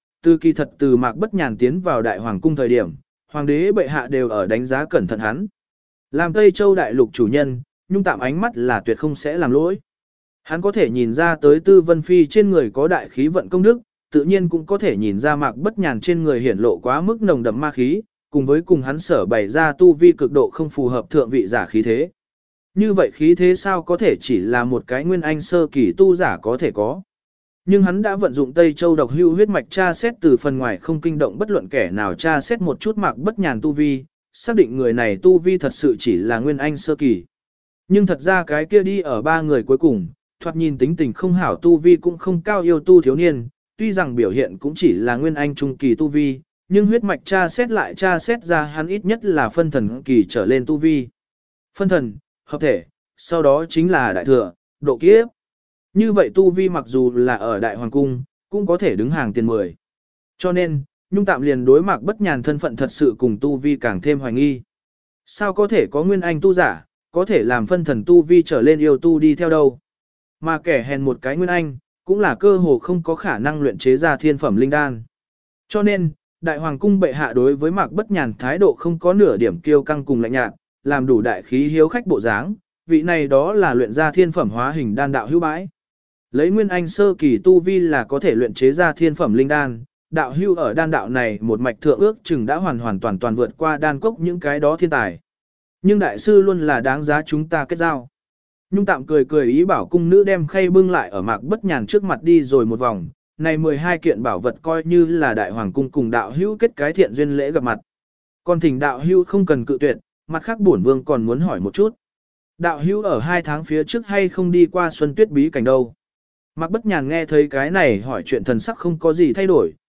từ Mạc Bất Nhàn tiến vào Đại Hoàng cung thời điểm, Hoàng đế bệ hạ đều ở đánh giá cẩn thận hắn. Làm Tây Châu đại lục chủ nhân, Nhung tạm ánh mắt là tuyệt không sẽ làm lỗi. Hắn có thể nhìn ra tới Tư Vân Phi trên người có đại khí vận công đức, tự nhiên cũng có thể nhìn ra Mạc Bất Nhàn trên người hiển lộ quá mức nồng đậm ma khí, cùng với cùng hắn sở bày ra tu vi cực độ không phù hợp thượng vị giả khí thế. Như vậy khí thế sao có thể chỉ là một cái nguyên anh sơ kỳ tu giả có thể có. Nhưng hắn đã vận dụng Tây Châu độc hưu huyết mạch tra xét từ phần ngoài không kinh động bất luận kẻ nào tra xét một chút Mạc Bất Nhàn tu vi, xác định người này tu vi thật sự chỉ là nguyên anh sơ kỳ. Nhưng thật ra cái kia đi ở ba người cuối cùng, thoạt nhìn tính tình không hảo tu vi cũng không cao yêu tu thiếu niên, tuy rằng biểu hiện cũng chỉ là nguyên anh trung kỳ tu vi, nhưng huyết mạch tra xét ra hắn ít nhất là phân thần kỳ trở lên tu vi. Phân thần, hợp thể, sau đó chính là đại thừa, độ kiếp. Như vậy tu vi mặc dù là ở đại hoàng cung, cũng có thể đứng hàng tiền 10. Cho nên, Nhung tạm liền đối Mạc Bất Nhàn thân phận thật sự cùng tu vi càng thêm hoài nghi. Sao có thể có nguyên anh tu giả, có thể làm phân thần tu vi trở lên yêu tu đi theo đâu. Mà kẻ hèn một cái nguyên anh, cũng là cơ hồ không có khả năng luyện chế ra thiên phẩm linh đan. Cho nên, Đại Hoàng cung bệ hạ đối với Mạc Bất Nhàn thái độ không có nửa điểm kiêu căng cùng lạnh nhạt, làm đủ đại khí hiếu khách bộ dáng, vị này đó là luyện ra thiên phẩm hóa hình đan đạo hữu bãi. Lấy nguyên anh sơ kỳ tu vi là có thể luyện chế ra thiên phẩm linh đan, đạo hữu ở đan đạo này một mạch thượng ước chừng đã hoàn toàn vượt qua đan cốc những cái đó thiên tài. Nhưng đại sư luôn là đáng giá chúng ta kết giao. Nhung tạm cười ý bảo cung nữ đem khay bưng lại ở Mạc Bất Nhàn trước mặt đi rồi một vòng, này 12 kiện bảo vật coi như là đại hoàng cung cùng đạo hữu kết cái thiện duyên lễ gặp mặt. Còn thỉnh đạo hữu không cần cự tuyệt, mặt khác bổn vương còn muốn hỏi một chút. Đạo hữu ở 2 tháng phía trước hay không đi qua Xuân Tuyết bí cảnh đâu? Mạc Bất Nhàn nghe thấy cái này hỏi chuyện thần sắc không có gì thay đổi,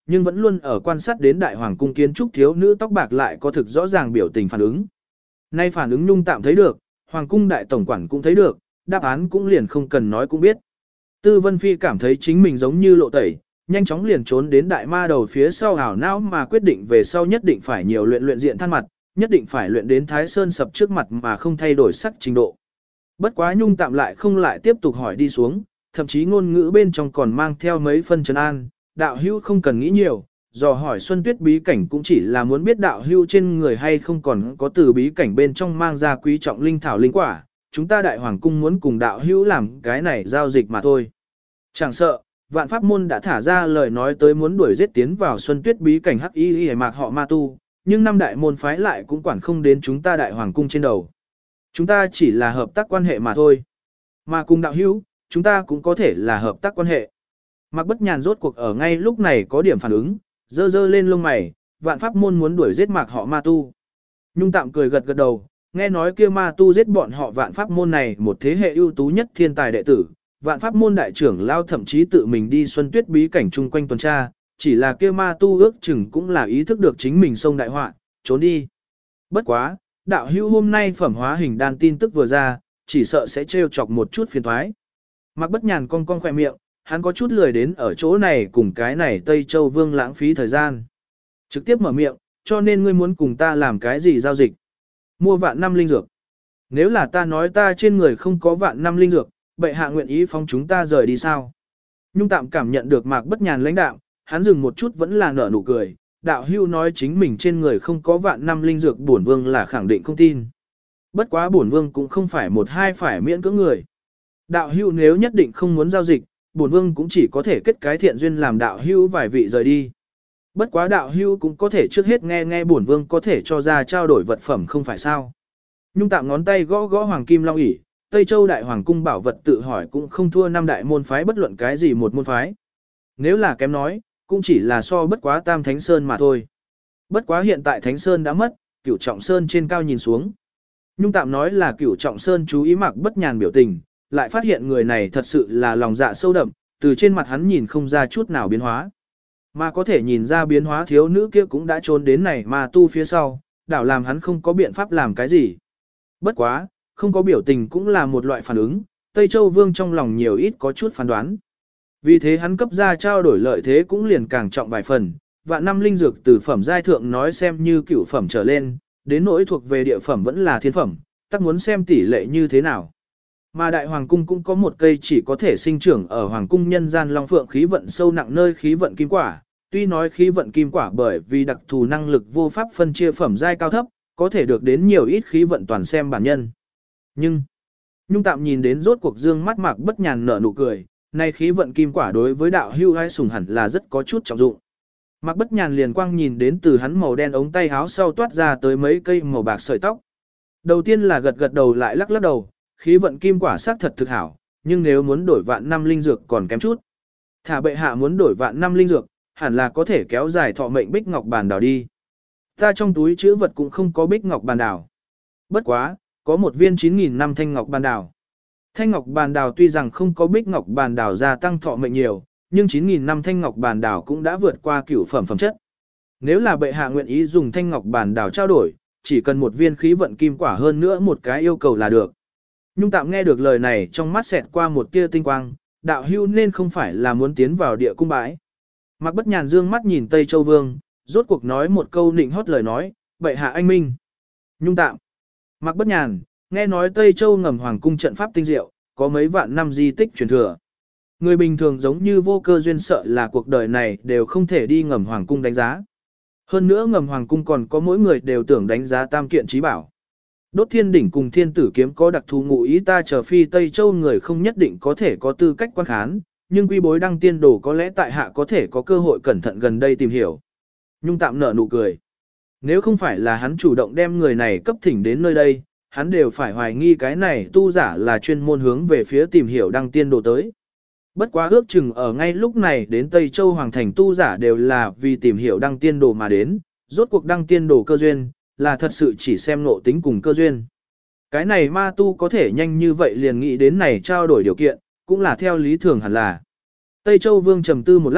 nhưng vẫn luôn ở quan sát đến đại hoàng cung kiến trúc thiếu nữ tóc bạc lại có thực rõ ràng biểu tình phản ứng. Nay phản ứng Nhung tạm thấy được, hoàng cung đại tổng quản cũng thấy được, đáp án cũng liền không cần nói cũng biết. Tư Vân Phi cảm thấy chính mình giống như lộ tẩy, nhanh chóng liền trốn đến đại ma đầu phía sau ảo não mà quyết định về sau nhất định phải nhiều luyện diện than mặt, nhất định phải luyện đến Thái Sơn sập trước mặt mà không thay đổi sắc trình độ. Bất quá Nhung tạm lại không lại tiếp tục hỏi đi xuống, thậm chí ngôn ngữ bên trong còn mang theo mấy phân trấn an, đạo hữu không cần nghĩ nhiều, dò hỏi Xuân Tuyết bí cảnh cũng chỉ là muốn biết đạo hữu trên người hay không còn có từ bí cảnh bên trong mang ra quý trọng linh thảo linh quả, chúng ta đại hoàng cung muốn cùng đạo hữu làm cái này giao dịch mà thôi. Chẳng sợ, vạn pháp môn đã thả ra lời nói tới muốn đuổi giết tiến vào Xuân Tuyết bí cảnh hắc y mạc họ ma tu, nhưng năm đại môn phái lại cũng quản không đến chúng ta đại hoàng cung trên đầu. Chúng ta chỉ là hợp tác quan hệ mà thôi. Mà cùng đạo hữu, chúng ta cũng có thể là hợp tác quan hệ. Mạc Bất Nhàn rốt cuộc ở ngay lúc này có điểm phản ứng, dơ dơ lên lông mày, vạn pháp môn muốn đuổi giết mạc họ ma tu. Nhung tạm cười gật gật đầu, nghe nói kia ma tu giết bọn họ vạn pháp môn này một thế hệ ưu tú nhất thiên tài đệ tử. Vạn pháp môn đại trưởng lao thậm chí tự mình đi Xuân Tuyết bí cảnh chung quanh tuần tra, chỉ là kia ma tu ước chừng cũng là ý thức được chính mình xông đại họa, trốn đi. Bất quá, đạo hữu hôm nay phẩm hóa hình đan tin tức vừa ra, chỉ sợ sẽ trêu chọc một chút phiền toái. Mạc Bất Nhàn cong cong khỏe miệng, hắn có chút lười đến ở chỗ này cùng cái này Tây Châu Vương lãng phí thời gian. Trực tiếp mở miệng, cho nên ngươi muốn cùng ta làm cái gì giao dịch? Mua vạn năm linh dược. Nếu là ta nói ta trên người không có vạn năm linh dược, bệ hạ nguyện ý phóng chúng ta rời đi sao? Nhung tạm cảm nhận được Mạc Bất Nhàn lãnh đạo, hắn dừng một chút vẫn là nở nụ cười. Đạo hưu nói chính mình trên người không có vạn năm linh dược, bổn vương là khẳng định không tin. Bất quá bổn vương cũng không phải một hai phải miễn cưỡng người. Đạo hưu nếu nhất định không muốn giao dịch, bổn vương cũng chỉ có thể kết cái thiện duyên làm đạo hưu vài vị rời đi. Bất quá đạo hưu cũng có thể trước hết nghe nghe bổn vương có thể cho ra trao đổi vật phẩm không phải sao? Nhung tạm ngón tay gõ gõ hoàng kim long ỷ. Tây Châu Đại Hoàng Cung bảo vật tự hỏi cũng không thua năm đại môn phái bất luận cái gì một môn phái. Nếu là kém nói, cũng chỉ là so bất quá Tam Thánh Sơn mà thôi. Bất quá hiện tại Thánh Sơn đã mất, Cửu Trọng Sơn trên cao nhìn xuống. Nhung tạm nói là Cửu Trọng Sơn chú ý Mạc Bất Nhàn biểu tình, lại phát hiện người này thật sự là lòng dạ sâu đậm, từ trên mặt hắn nhìn không ra chút nào biến hóa. Mà có thể nhìn ra biến hóa thiếu nữ kia cũng đã trốn đến này mà tu phía sau, đảo làm hắn không có biện pháp làm cái gì. Bất quá, không có biểu tình cũng là một loại phản ứng, Tây Châu Vương trong lòng nhiều ít có chút phán đoán. Vì thế hắn cấp ra trao đổi lợi thế cũng liền càng trọng vài phần, vạn năm linh dược từ phẩm giai thượng nói xem như cửu phẩm trở lên, đến nỗi thuộc về địa phẩm vẫn là thiên phẩm, tắc muốn xem tỷ lệ như thế nào. Mà đại hoàng cung cũng có một cây chỉ có thể sinh trưởng ở hoàng cung nhân gian long phượng khí vận sâu nặng nơi khí vận kim quả, tuy nói khí vận kim quả bởi vì đặc thù năng lực vô pháp phân chia phẩm giai cao thấp, có thể được đến nhiều ít khí vận toàn xem bản nhân. Nhưng, Nhung tạm nhìn đến rốt cuộc dương mắt Mạc Bất Nhàn nở nụ cười, nay khí vận kim quả đối với đạo hưu hay sùng hẳn là rất có chút trọng dụng. Mạc Bất Nhàn liền quang nhìn đến từ hắn màu đen ống tay áo sau toát ra tới mấy cây màu bạc sợi tóc. Đầu tiên là gật gật đầu lại lắc lắc đầu, khí vận kim quả xác thật thực hảo, nhưng nếu muốn đổi vạn năm linh dược còn kém chút. Thả bệ hạ muốn đổi vạn năm linh dược, hẳn là có thể kéo dài thọ mệnh bích ngọc bàn đào đi. Ta trong túi chữ vật cũng không có bích ngọc bàn đào. Bất quá, có một viên 9.000 năm thanh ngọc bàn đào. Thanh ngọc bàn đào tuy rằng không có bích ngọc bàn đào gia tăng thọ mệnh nhiều, nhưng 9.000 năm thanh ngọc bàn đào cũng đã vượt qua cửu phẩm phẩm chất. Nếu là bệ hạ nguyện ý dùng thanh ngọc bàn đào trao đổi, chỉ cần một viên khí vận kim quả hơn nữa một cái yêu cầu là được. Nhung tạm nghe được lời này trong mắt xẹt qua một tia tinh quang, đạo hưu nên không phải là muốn tiến vào địa cung bãi. Mạc Bất Nhàn dương mắt nhìn Tây Châu Vương, rốt cuộc nói một câu nịnh hót lời nói, bệ hạ anh minh. Nhung tạm. Mạc Bất Nhàn, nghe nói Tây Châu ngầm hoàng cung trận pháp tinh diệu, có mấy vạn năm di tích truyền thừa. Người bình thường giống như vô cơ duyên sợ là cuộc đời này đều không thể đi ngầm hoàng cung đánh giá. Hơn nữa ngầm hoàng cung còn có mỗi người đều tưởng đánh giá tam kiện trí bảo. Đốt thiên đỉnh cùng thiên tử kiếm có đặc thù ngụ ý ta chờ phi Tây Châu người không nhất định có thể có tư cách quan khán, nhưng quy bối đăng tiên đồ có lẽ tại hạ có thể có cơ hội cẩn thận gần đây tìm hiểu. Nhung tạm nở nụ cười. Nếu không phải là hắn chủ động đem người này cấp thỉnh đến nơi đây, hắn đều phải hoài nghi cái này tu giả là chuyên môn hướng về phía tìm hiểu đăng tiên đồ tới. Bất quá ước chừng ở ngay lúc này đến Tây Châu Hoàng thành tu giả đều là vì tìm hiểu đăng tiên đồ mà đến, rốt cuộc đăng tiên đồ cơ duyên, là thật sự chỉ xem ngộ tính cùng cơ duyên. Cái này ma tu có thể nhanh như vậy liền nghĩ đến này trao đổi điều kiện, cũng là theo lý thường hẳn là. Tây Châu Vương trầm tư một lát,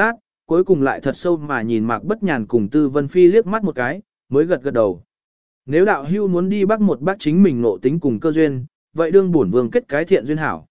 cuối cùng lại thật sâu mà nhìn Mạc Bất Nhàn cùng Tư Vân Phi liếc mắt một cái, mới gật gật đầu. Nếu đạo hưu muốn đi bắc một bác chính mình nộ tính cùng cơ duyên, vậy đương bổn vương kết cái thiện duyên hảo.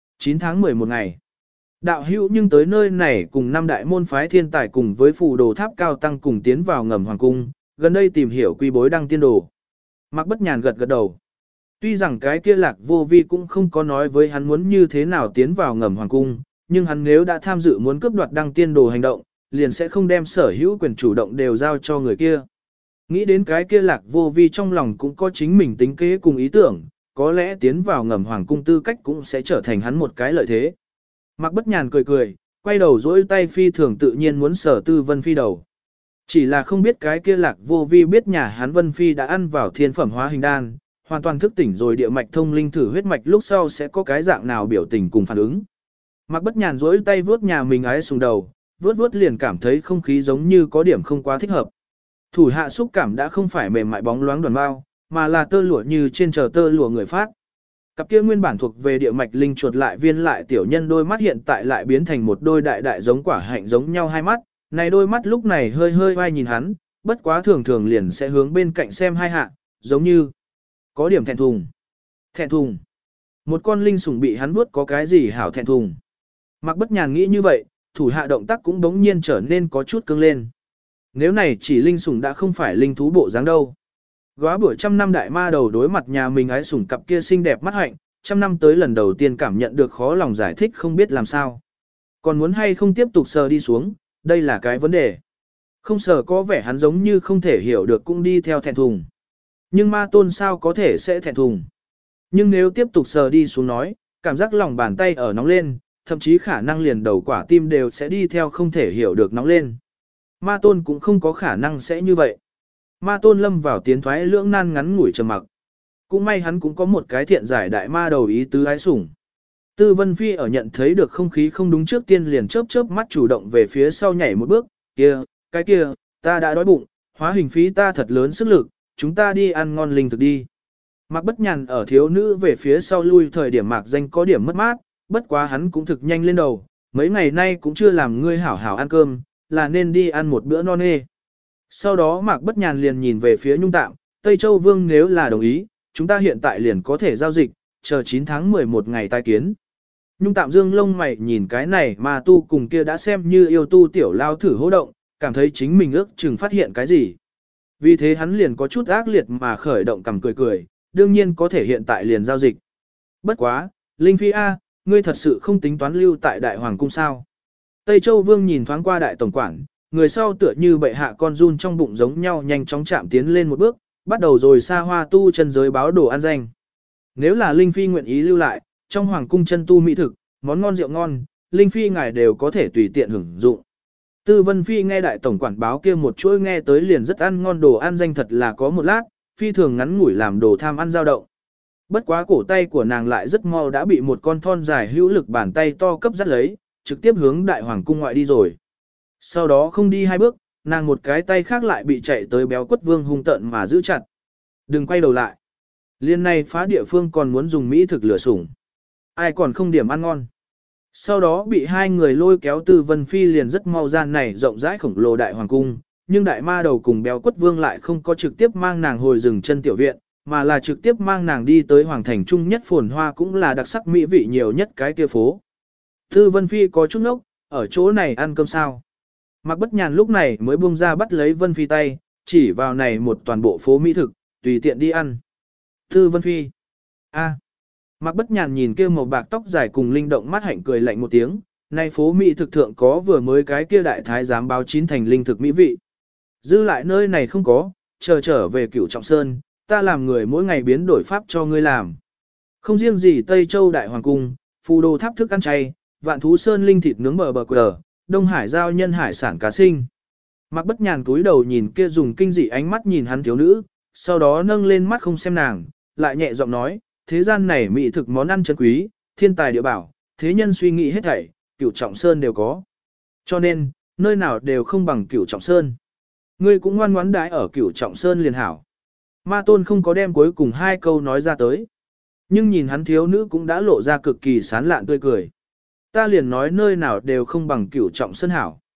9 tháng 11 ngày. Đạo hưu nhưng tới nơi này cùng năm đại môn phái thiên tài cùng với phù đồ tháp cao tăng cùng tiến vào ngầm hoàng cung, gần đây tìm hiểu quy bối đăng tiên đồ. Mạc Bất Nhàn gật gật đầu. Tuy rằng cái kia Lạc Vô Vi cũng không có nói với hắn muốn như thế nào tiến vào ngầm hoàng cung, nhưng hắn nếu đã tham dự muốn cướp đoạt đăng tiên đồ hành động, liền sẽ không đem sở hữu quyền chủ động đều giao cho người kia. Nghĩ đến cái kia Lạc Vô Vi trong lòng cũng có chính mình tính kế cùng ý tưởng, có lẽ tiến vào ngầm hoàng cung tư cách cũng sẽ trở thành hắn một cái lợi thế. Mạc Bất Nhàn cười cười, quay đầu dỗi tay phi thường tự nhiên muốn sở Tư Vân Phi đầu. Chỉ là không biết cái kia Lạc Vô Vi biết nhà hắn Vân Phi đã ăn vào thiên phẩm hóa hình đan, hoàn toàn thức tỉnh rồi địa mạch thông linh thử huyết mạch lúc sau sẽ có cái dạng nào biểu tình cùng phản ứng. Mạc Bất Nhàn dỗi tay vuốt nhà mình ái sùng đầu, vuốt liền cảm thấy không khí giống như có điểm không quá thích hợp. Thủ hạ xúc cảm đã không phải mềm mại bóng loáng đoàn bao, mà là tơ lụa như trên chờ tơ lụa người phát. Cặp kia nguyên bản thuộc về địa mạch linh chuột lại viên lại tiểu nhân đôi mắt hiện tại lại biến thành một đôi đại đại giống quả hạnh giống nhau hai mắt, này đôi mắt lúc này hơi hơi vai nhìn hắn, bất quá thường thường liền sẽ hướng bên cạnh xem hai hạ, giống như có điểm thẹn thùng. Thẹn thùng. Một con linh sủng bị hắn vuốt có cái gì hảo thẹn thùng. Mạc Bất Nhàn nghĩ như vậy, thủ hạ động tác cũng đống nhiên trở nên có chút cứng lên. Nếu này chỉ linh sủng đã không phải linh thú bộ dáng đâu. Góa buổi trăm năm đại ma đầu đối mặt nhà mình ái sủng cặp kia xinh đẹp mắt hạnh, trăm năm tới lần đầu tiên cảm nhận được khó lòng giải thích không biết làm sao. Còn muốn hay không tiếp tục sờ đi xuống, đây là cái vấn đề. Không sờ có vẻ hắn giống như không thể hiểu được cũng đi theo thẹn thùng. Nhưng ma tôn sao có thể sẽ thẹn thùng. Nhưng nếu tiếp tục sờ đi xuống nói, cảm giác lòng bàn tay ở nóng lên, thậm chí khả năng liền đầu quả tim đều sẽ đi theo không thể hiểu được nóng lên. Ma tôn cũng không có khả năng sẽ như vậy. Ma tôn lâm vào tiến thoái lưỡng nan ngắn ngủi trầm mặc. Cũng may hắn cũng có một cái thiện giải đại ma đầu ý tứ ái sủng. Tư Vân Phi ở nhận thấy được không khí không đúng trước tiên liền chớp mắt chủ động về phía sau nhảy một bước, cái kia, ta đã đói bụng, hóa hình phí ta thật lớn sức lực, chúng ta đi ăn ngon linh thực đi. Mạc Bất Nhàn ở thiếu nữ về phía sau lui thời điểm Mạc Danh có điểm mất mát, bất quá hắn cũng thực nhanh lên đầu, mấy ngày nay cũng chưa làm ngươi hảo hảo ăn cơm, là nên đi ăn một bữa no nê. Sau đó Mạc Bất Nhàn liền nhìn về phía Nhung Tạm, Tây Châu Vương nếu là đồng ý, chúng ta hiện tại liền có thể giao dịch, chờ 9 tháng 11 ngày tai kiến. Nhung Tạm dương lông mày nhìn cái này mà tu cùng kia đã xem như yêu tu tiểu lao thử hô động, cảm thấy chính mình ước chừng phát hiện cái gì. Vì thế hắn liền có chút ác liệt mà khởi động cầm cười, đương nhiên có thể hiện tại liền giao dịch. Bất quá, Linh Phi A, ngươi thật sự không tính toán lưu tại Đại Hoàng Cung sao. Tây Châu Vương nhìn thoáng qua Đại Tổng Quản, người sau tựa như bệ hạ con run trong bụng giống nhau nhanh chóng chạm tiến lên một bước, bắt đầu rồi xa hoa tu chân giới báo đồ ăn danh. Nếu là Linh Phi nguyện ý lưu lại, trong Hoàng Cung chân tu mỹ thực, món ngon rượu ngon, Linh Phi ngài đều có thể tùy tiện hưởng dụng. Tư Vân Phi nghe Đại Tổng Quản báo kia một chuỗi nghe tới liền rất ăn ngon đồ ăn danh thật là có một lát, Phi thường ngắn ngủi làm đồ tham ăn dao động. Bất quá cổ tay của nàng lại rất mau đã bị một con thon dài hữu lực bàn tay to cấp dắt lấy, trực tiếp hướng Đại Hoàng Cung ngoại đi rồi. Sau đó không đi hai bước, nàng một cái tay khác lại bị chạy tới béo quất vương hung tợn mà giữ chặt. Đừng quay đầu lại. Liên này phá địa phương còn muốn dùng mỹ thực lửa sủng. Ai còn không điểm ăn ngon. Sau đó bị hai người lôi kéo Tư Vân Phi liền rất mau gian này rộng rãi khổng lồ Đại Hoàng Cung, nhưng đại ma đầu cùng béo quất vương lại không có trực tiếp mang nàng hồi rừng chân tiểu viện, mà là trực tiếp mang nàng đi tới Hoàng Thành Trung nhất phồn hoa cũng là đặc sắc mỹ vị nhiều nhất cái kia phố. Tư Vân Phi có chút ngốc, ở chỗ này ăn cơm sao. Mạc Bất Nhàn lúc này mới buông ra bắt lấy Vân Phi tay, chỉ vào này một toàn bộ phố mỹ thực, tùy tiện đi ăn. Tư Vân Phi. A. Mạc Bất Nhàn nhìn kia màu bạc tóc dài cùng linh động mắt hạnh cười lạnh một tiếng, nay phố mỹ thực thượng có vừa mới cái kia đại thái giám báo chín thành linh thực mỹ vị. Dư lại nơi này không có, trở về Cửu Trọng Sơn, ta làm người mỗi ngày biến đổi pháp cho ngươi làm. Không riêng gì Tây Châu Đại Hoàng Cung, Phù Đồ Tháp thức ăn chay, Vạn Thú Sơn linh thịt nướng bờ quờ, Đông Hải giao nhân hải sản cá sinh. Mạc Bất Nhàn cúi đầu nhìn kia dùng kinh dị ánh mắt nhìn hắn thiếu nữ, sau đó nâng lên mắt không xem nàng, lại nhẹ giọng nói, thế gian này mỹ thực món ăn chân quý, thiên tài địa bảo, thế nhân suy nghĩ hết thảy, Cửu Trọng Sơn đều có. Cho nên, nơi nào đều không bằng Cửu Trọng Sơn. Ngươi cũng ngoan ngoãn đái ở Cửu Trọng Sơn liền hảo. Ma Tôn không có đem cuối cùng hai câu nói ra tới. Nhưng nhìn hắn thiếu nữ cũng đã lộ ra cực kỳ sán lạn tươi cười. Ta liền nói nơi nào đều không bằng Cửu Trọng Sơn hảo.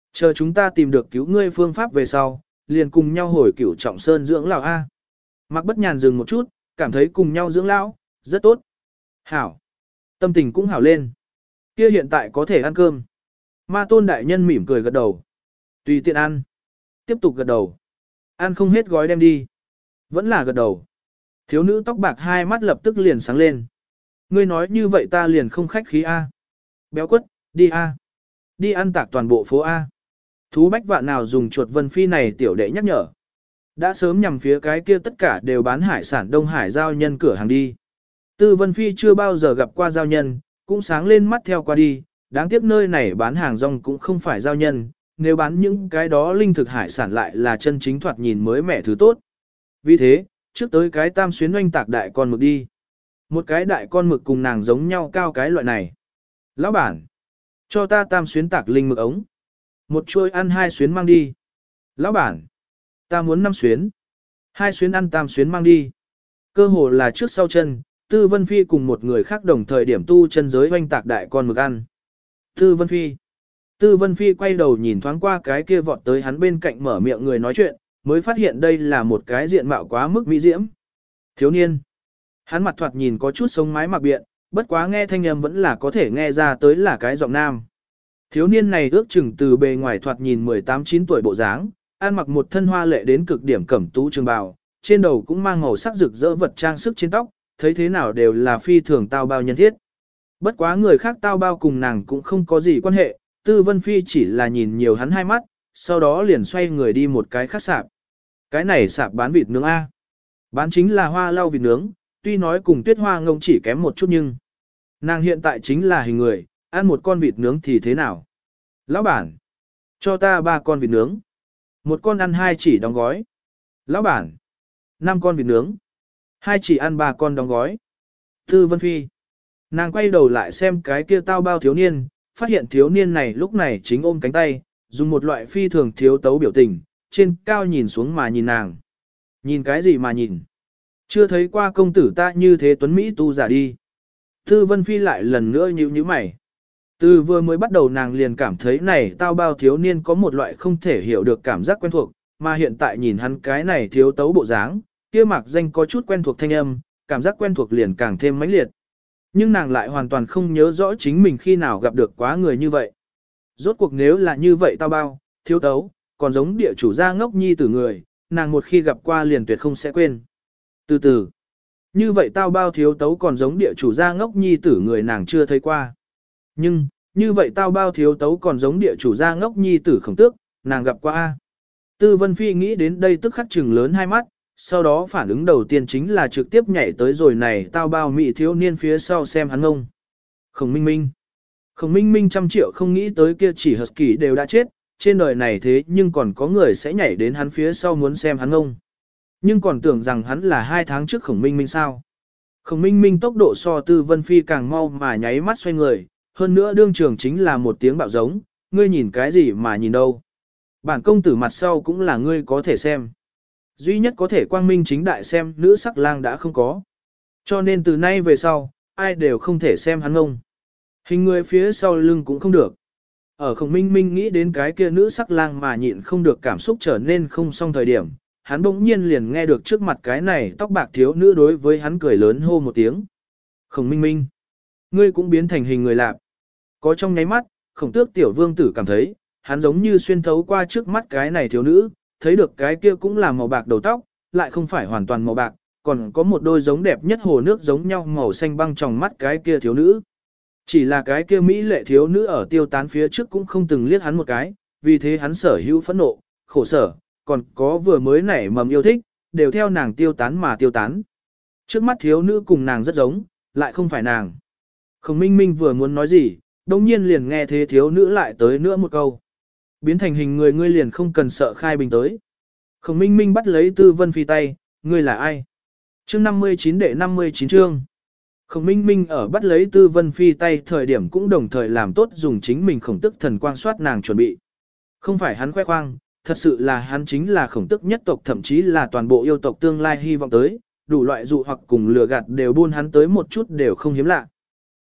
Chờ chúng ta tìm được cứu ngươi phương pháp về sau, liền cùng nhau hồi Cửu Trọng Sơn dưỡng lão A. Mạc Bất Nhàn dừng một chút, cảm thấy cùng nhau dưỡng lão, rất tốt. Hảo. Tâm tình cũng hảo lên. Kia hiện tại có thể ăn cơm. Ma Tôn đại nhân mỉm cười gật đầu. Tùy tiện ăn. Tiếp tục gật đầu. Ăn không hết gói đem đi. Vẫn là gật đầu. Thiếu nữ tóc bạc hai mắt lập tức liền sáng lên. Ngươi nói như vậy ta liền không khách khí A. Béo quất, đi A. Đi ăn tạc toàn bộ phố A. Thú bách vạn nào dùng chuột Vân Phi này tiểu đệ nhắc nhở. Đã sớm nhằm phía cái kia tất cả đều bán hải sản Đông Hải giao nhân cửa hàng đi. Tư Vân Phi chưa bao giờ gặp qua giao nhân, cũng sáng lên mắt theo qua đi, đáng tiếc nơi này bán hàng rong cũng không phải giao nhân, nếu bán những cái đó linh thực hải sản lại là chân chính thoạt nhìn mới mẻ thứ tốt. Vì thế, trước tới cái tam xuyến oanh tạc đại con mực đi. Một cái đại con mực cùng nàng giống nhau cao cái loại này. Lão bản, cho ta tam xuyến tạc linh mực ống. Một chuôi ăn 2 xuyến mang đi. Lão bản, ta muốn 5 xuyến. 2 xuyến ăn tam xuyến mang đi. Cơ hồ là trước sau chân, Tư Vân Phi cùng một người khác đồng thời điểm tu chân giới oanh tạc đại con mực ăn. Tư Vân Phi. Tư Vân Phi quay đầu nhìn thoáng qua cái kia vọt tới hắn bên cạnh mở miệng người nói chuyện, mới phát hiện đây là một cái diện mạo quá mức mỹ diễm. Thiếu niên. Hắn mặt thoạt nhìn có chút sống mái mặc biện, bất quá nghe thanh âm vẫn là có thể nghe ra tới là cái giọng nam. Thiếu niên này ước chừng từ bề ngoài thoạt nhìn 18-9 tuổi bộ dáng, ăn mặc một thân hoa lệ đến cực điểm cẩm tú trường bào, trên đầu cũng mang màu sắc rực rỡ vật trang sức trên tóc, thấy thế nào đều là phi thường tao bao nhân thiết. Bất quá người khác tao bao cùng nàng cũng không có gì quan hệ, Tư Vân Phi chỉ là nhìn nhiều hắn hai mắt, sau đó liền xoay người đi một cái khác sạp. Cái này sạp bán vịt nướng A. Bán chính là hoa lau vịt nướng, tuy nói cùng Tuyết Hoa Ngông chỉ kém một chút nhưng nàng hiện tại chính là hình người, ăn một con vịt nướng thì thế nào? Lão bản, cho ta 3 con vịt nướng. Một con ăn 2 chỉ đóng gói. Lão bản, 5 con vịt nướng. 2 chỉ ăn 3 con đóng gói. Tư Vân Phi. Nàng quay đầu lại xem cái kia tao bao thiếu niên, phát hiện thiếu niên này lúc này chính ôm cánh tay, dùng một loại phi thường thiếu tấu biểu tình, trên cao nhìn xuống mà nhìn nàng. Nhìn cái gì mà nhìn? Chưa thấy qua công tử ta như thế tuấn Mỹ tu giả đi. Tư Vân Phi lại lần nữa nhíu mày. Từ vừa mới bắt đầu nàng liền cảm thấy này tao bao thiếu niên có một loại không thể hiểu được cảm giác quen thuộc, mà hiện tại nhìn hắn cái này thiếu tấu bộ dáng, kia mạc danh có chút quen thuộc thanh âm, cảm giác quen thuộc liền càng thêm mãnh liệt. Nhưng nàng lại hoàn toàn không nhớ rõ chính mình khi nào gặp được quá người như vậy. Rốt cuộc nếu là như vậy tao bao, thiếu tấu, còn giống địa chủ gia ngốc nhi tử người, nàng một khi gặp qua liền tuyệt không sẽ quên. Từ từ, như vậy tao bao thiếu tấu còn giống địa chủ gia ngốc nhi tử người nàng chưa thấy qua. Nhưng, như vậy tao bao thiếu tấu còn giống địa chủ gia ngốc nhi tử Khổng Tước, nàng gặp qua A. Tư Vân Phi nghĩ đến đây tức khắc trừng lớn hai mắt, sau đó phản ứng đầu tiên chính là trực tiếp nhảy tới rồi này tao bao mị thiếu niên phía sau xem hắn ngông. Khổng Minh Minh. Khổng Minh Minh 100 triệu không nghĩ tới kia chỉ Husky đều đã chết, trên đời này thế nhưng còn có người sẽ nhảy đến hắn phía sau muốn xem hắn ngông. Nhưng còn tưởng rằng hắn là 2 tháng trước Khổng Minh Minh sao. Khổng Minh Minh tốc độ so Tư Vân Phi càng mau mà nháy mắt xoay người, hơn nữa đương trường chính là một tiếng bạo giống, ngươi nhìn cái gì mà nhìn đâu. Bản công tử mặt sau cũng là ngươi có thể xem. Duy nhất có thể quang minh chính đại xem nữ sắc lang đã không có. Cho nên từ nay về sau, ai đều không thể xem hắn ngông. Hình người phía sau lưng cũng không được. Ở Khổng Minh Minh nghĩ đến cái kia nữ sắc lang mà nhịn không được cảm xúc trở nên không xong thời điểm, hắn bỗng nhiên liền nghe được trước mặt cái này tóc bạc thiếu nữ đối với hắn cười lớn hô một tiếng. Khổng Minh Minh, ngươi cũng biến thành hình người lạp. Có trong nháy mắt, Khổng Tước tiểu vương tử cảm thấy, hắn giống như xuyên thấu qua trước mắt cái này thiếu nữ, thấy được cái kia cũng là màu bạc đầu tóc, lại không phải hoàn toàn màu bạc, còn có một đôi giống đẹp nhất hồ nước giống nhau màu xanh băng trong mắt cái kia thiếu nữ. Chỉ là cái kia mỹ lệ thiếu nữ ở tiêu tán phía trước cũng không từng liếc hắn một cái, vì thế hắn sở hữu phẫn nộ, khổ sở, còn có vừa mới nảy mầm yêu thích, đều theo nàng tiêu tán mà tiêu tán. Trước mắt thiếu nữ cùng nàng rất giống, lại không phải nàng. Khổng Minh Minh vừa muốn nói gì, đồng nhiên liền nghe thế thiếu nữ lại tới nữa một câu. Biến thành hình người ngươi liền không cần sợ khai bình tới. Khổng Minh Minh bắt lấy Tư Vân Phi tay, ngươi là ai? Chương 59 đệ 59 chương. Khổng Minh Minh ở bắt lấy Tư Vân Phi tay thời điểm cũng đồng thời làm tốt dùng chính mình Khổng Tức thần quang soát nàng chuẩn bị. Không phải hắn khoe khoang, thật sự là hắn chính là Khổng Tức nhất tộc thậm chí là toàn bộ yêu tộc tương lai hy vọng tới, đủ loại dụ hoặc cùng lừa gạt đều buôn hắn tới một chút đều không hiếm lạ.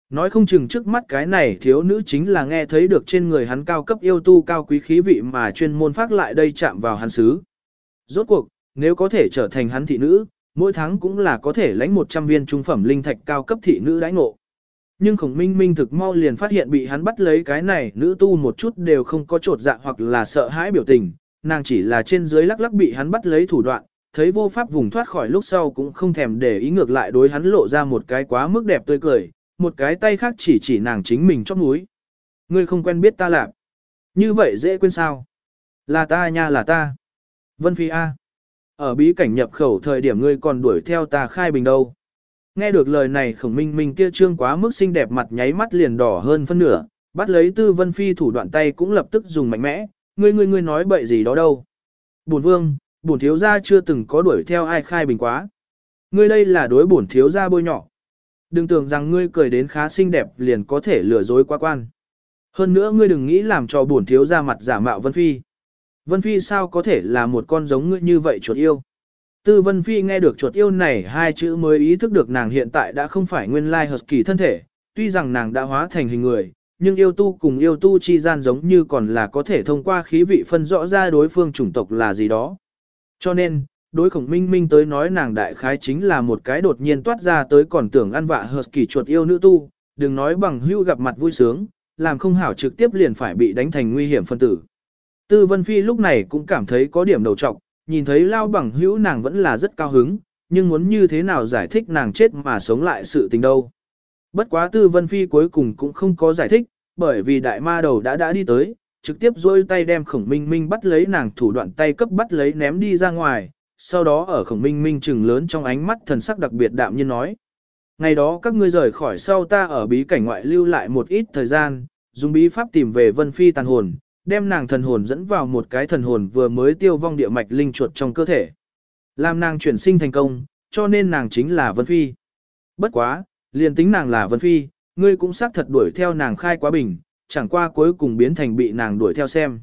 Nói không chừng trước mắt cái này thiếu nữ chính là nghe thấy được trên người hắn cao cấp yêu tu cao quý khí vị mà chuyên môn phát lại đây chạm vào hắn xứ. Rốt cuộc, nếu có thể trở thành hắn thị nữ, mỗi tháng cũng là có thể lãnh 100 viên trung phẩm linh thạch cao cấp thị nữ đãi ngộ. Nhưng Khổng Minh Minh thực mau liền phát hiện bị hắn bắt lấy cái này nữ tu một chút đều không có trột dạ hoặc là sợ hãi biểu tình, nàng chỉ là trên dưới lắc lắc bị hắn bắt lấy thủ đoạn, thấy vô pháp vùng thoát khỏi lúc sau cũng không thèm để ý, ngược lại đối hắn lộ ra một cái quá mức đẹp tươi cười, một cái tay khác chỉ nàng chính mình chóp mũi. Ngươi không quen biết ta lạc. Như vậy dễ quên sao? Là ta nha, là ta. Vân Phi A. Ở bí cảnh nhập khẩu thời điểm ngươi còn đuổi theo ta khai bình đâu. Nghe được lời này Khổng Minh Minh kia trương quá mức xinh đẹp mặt nháy mắt liền đỏ hơn phân nửa, bắt lấy Tư Vân Phi thủ đoạn tay cũng lập tức dùng mạnh mẽ, ngươi nói bậy gì đó đâu. Bổn vương, bổn thiếu gia chưa từng có đuổi theo ai khai bình quá. Ngươi đây là đối bổn thiếu gia bôi nhỏ. Đừng tưởng rằng ngươi cười đến khá xinh đẹp liền có thể lừa dối quá quan. Hơn nữa ngươi đừng nghĩ làm cho bổn thiếu gia mặt giả mạo Vân Phi. Vân Phi sao có thể là một con giống ngươi như vậy chuột yêu. Tư Vân Phi nghe được chuột yêu này hai chữ mới ý thức được nàng hiện tại đã không phải nguyên lai husky thân thể, tuy rằng nàng đã hóa thành hình người, nhưng yêu tu cùng yêu tu chi gian giống như còn là có thể thông qua khí vị phân rõ ra đối phương chủng tộc là gì đó. Cho nên, đối Khổng Minh Minh tới nói nàng đại khái chính là một cái đột nhiên toát ra tới còn tưởng ăn vạ husky chuột yêu nữ tu, đừng nói bằng hữu gặp mặt vui sướng, làm không hảo trực tiếp liền phải bị đánh thành nguy hiểm phân tử. Tư Vân Phi lúc này cũng cảm thấy có điểm đầu trọc, nhìn thấy lao bằng hữu nàng vẫn là rất cao hứng, nhưng muốn như thế nào giải thích nàng chết mà sống lại sự tình đâu. Bất quá Tư Vân Phi cuối cùng cũng không có giải thích, bởi vì đại ma đầu đã đi tới, trực tiếp dôi tay đem Khổng Minh Minh bắt lấy nàng thủ đoạn tay cấp bắt lấy ném đi ra ngoài, sau đó ở Khổng Minh Minh trừng lớn trong ánh mắt thần sắc đặc biệt đạm nhiên nói. Ngày đó các ngươi rời khỏi sau ta ở bí cảnh ngoại lưu lại một ít thời gian, dùng bí pháp tìm về Vân Phi tàn hồn, đem nàng thần hồn dẫn vào một cái thần hồn vừa mới tiêu vong địa mạch linh chuột trong cơ thể. Làm nàng chuyển sinh thành công, cho nên nàng chính là Vân Phi. Bất quá, liền tính nàng là Vân Phi, ngươi cũng xác thật đuổi theo nàng khai quá bình, chẳng qua cuối cùng biến thành bị nàng đuổi theo xem.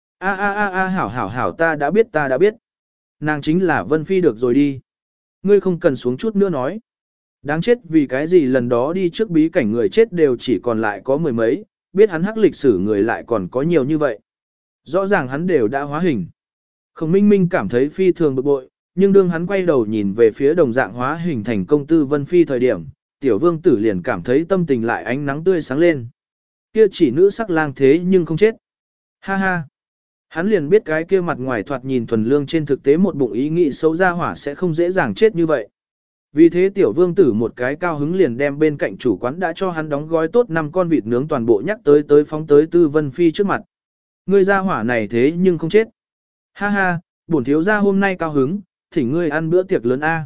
Hảo ta đã biết. Nàng chính là Vân Phi được rồi đi. Ngươi không cần xuống chút nữa nói. Đáng chết vì cái gì lần đó đi trước bí cảnh người chết đều chỉ còn lại có mười mấy, biết hắn hắc lịch sử người lại còn có nhiều như vậy. Rõ ràng hắn đều đã hóa hình. Khổng Minh Minh cảm thấy phi thường bực bội, nhưng đương hắn quay đầu nhìn về phía đồng dạng hóa hình thành công Tư Vân Phi thời điểm, tiểu vương tử liền cảm thấy tâm tình lại ánh nắng tươi sáng lên. Kia chỉ nữ sắc lang thế nhưng không chết. Ha ha. Hắn liền biết cái kia mặt ngoài thoạt nhìn thuần lương trên thực tế một bụng ý nghĩ xấu ra hỏa sẽ không dễ dàng chết như vậy. Vì thế tiểu vương tử một cái cao hứng liền đem bên cạnh chủ quán đã cho hắn đóng gói tốt 5 con vịt nướng toàn bộ nhắc tới phóng tới Tư Vân Phi trước mặt. Ngươi ra hỏa này thế nhưng không chết. Ha ha, bổn thiếu gia hôm nay cao hứng, thỉnh ngươi ăn bữa tiệc lớn A.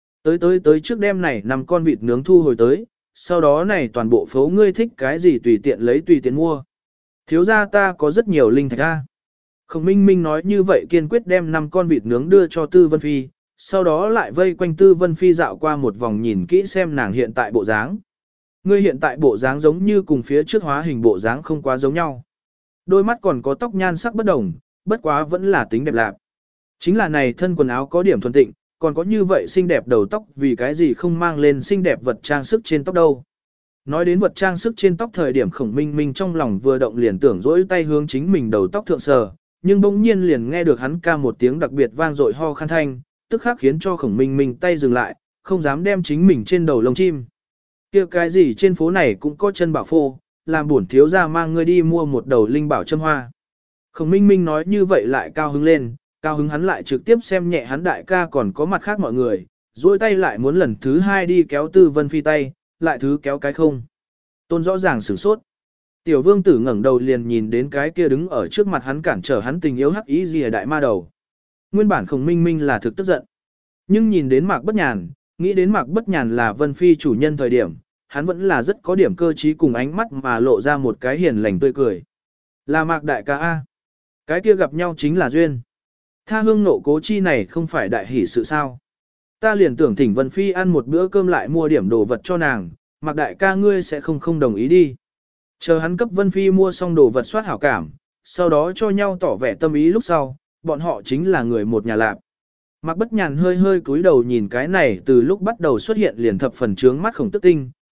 Tới trước đêm này 5 con vịt nướng thu hồi tới, sau đó này toàn bộ phố ngươi thích cái gì tùy tiện lấy tùy tiện mua. Thiếu gia ta có rất nhiều linh thạch A. Khổng Minh Minh nói như vậy kiên quyết đem 5 con vịt nướng đưa cho Tư Vân Phi, sau đó lại vây quanh Tư Vân Phi dạo qua một vòng nhìn kỹ xem nàng hiện tại bộ dáng. Ngươi hiện tại bộ dáng giống như cùng phía trước hóa hình bộ dáng không quá giống nhau. Đôi mắt còn có tóc nhan sắc bất đồng, bất quá vẫn là tính đẹp lạc. Chính là này thân quần áo có điểm thuần tịnh, còn có như vậy xinh đẹp đầu tóc vì cái gì không mang lên xinh đẹp vật trang sức trên tóc đâu. Nói đến vật trang sức trên tóc thời điểm Khổng Minh Minh trong lòng vừa động liền tưởng dỗi tay hướng chính mình đầu tóc thượng sờ, nhưng bỗng nhiên liền nghe được hắn ca một tiếng đặc biệt vang dội ho khan thanh, tức khắc khiến cho Khổng Minh Minh tay dừng lại, không dám đem chính mình trên đầu lông chim. Kia cái gì trên phố này cũng có chân bảo phô, làm bổn thiếu gia mang ngươi đi mua một đầu linh bảo châm hoa. Khổng Minh Minh nói như vậy lại cao hứng lên, cao hứng hắn lại trực tiếp xem nhẹ hắn đại ca còn có mặt khác mọi người, duỗi tay lại muốn lần thứ 2 đi kéo Tư Vân Phi tay, lại thứ kéo cái không. Tôn rõ ràng sửng sốt. Tiểu vương tử ngẩng đầu liền nhìn đến cái kia đứng ở trước mặt hắn cản trở hắn tình yêu hắc ý gì đại ma đầu. Nguyên bản Khổng Minh Minh là thực tức giận. Nhưng nhìn đến Mạc Bất Nhàn, nghĩ đến Mạc Bất Nhàn là Vân Phi chủ nhân thời điểm, hắn vẫn là rất có điểm cơ trí cùng ánh mắt mà lộ ra một cái hiền lành tươi cười. Là Mạc đại ca A. Cái kia gặp nhau chính là duyên. Tha hương nộ cố chi này không phải đại hỷ sự sao. Ta liền tưởng thỉnh Vân Phi ăn một bữa cơm lại mua điểm đồ vật cho nàng, Mạc đại ca ngươi sẽ không đồng ý đi. Chờ hắn cấp Vân Phi mua xong đồ vật soát hảo cảm, sau đó cho nhau tỏ vẻ tâm ý lúc sau, bọn họ chính là người một nhà lạp. Mạc Bất Nhàn hơi cúi đầu nhìn cái này từ lúc bắt đầu xuất hiện liền thập phần trướng mắt Khổng Tức Tinh,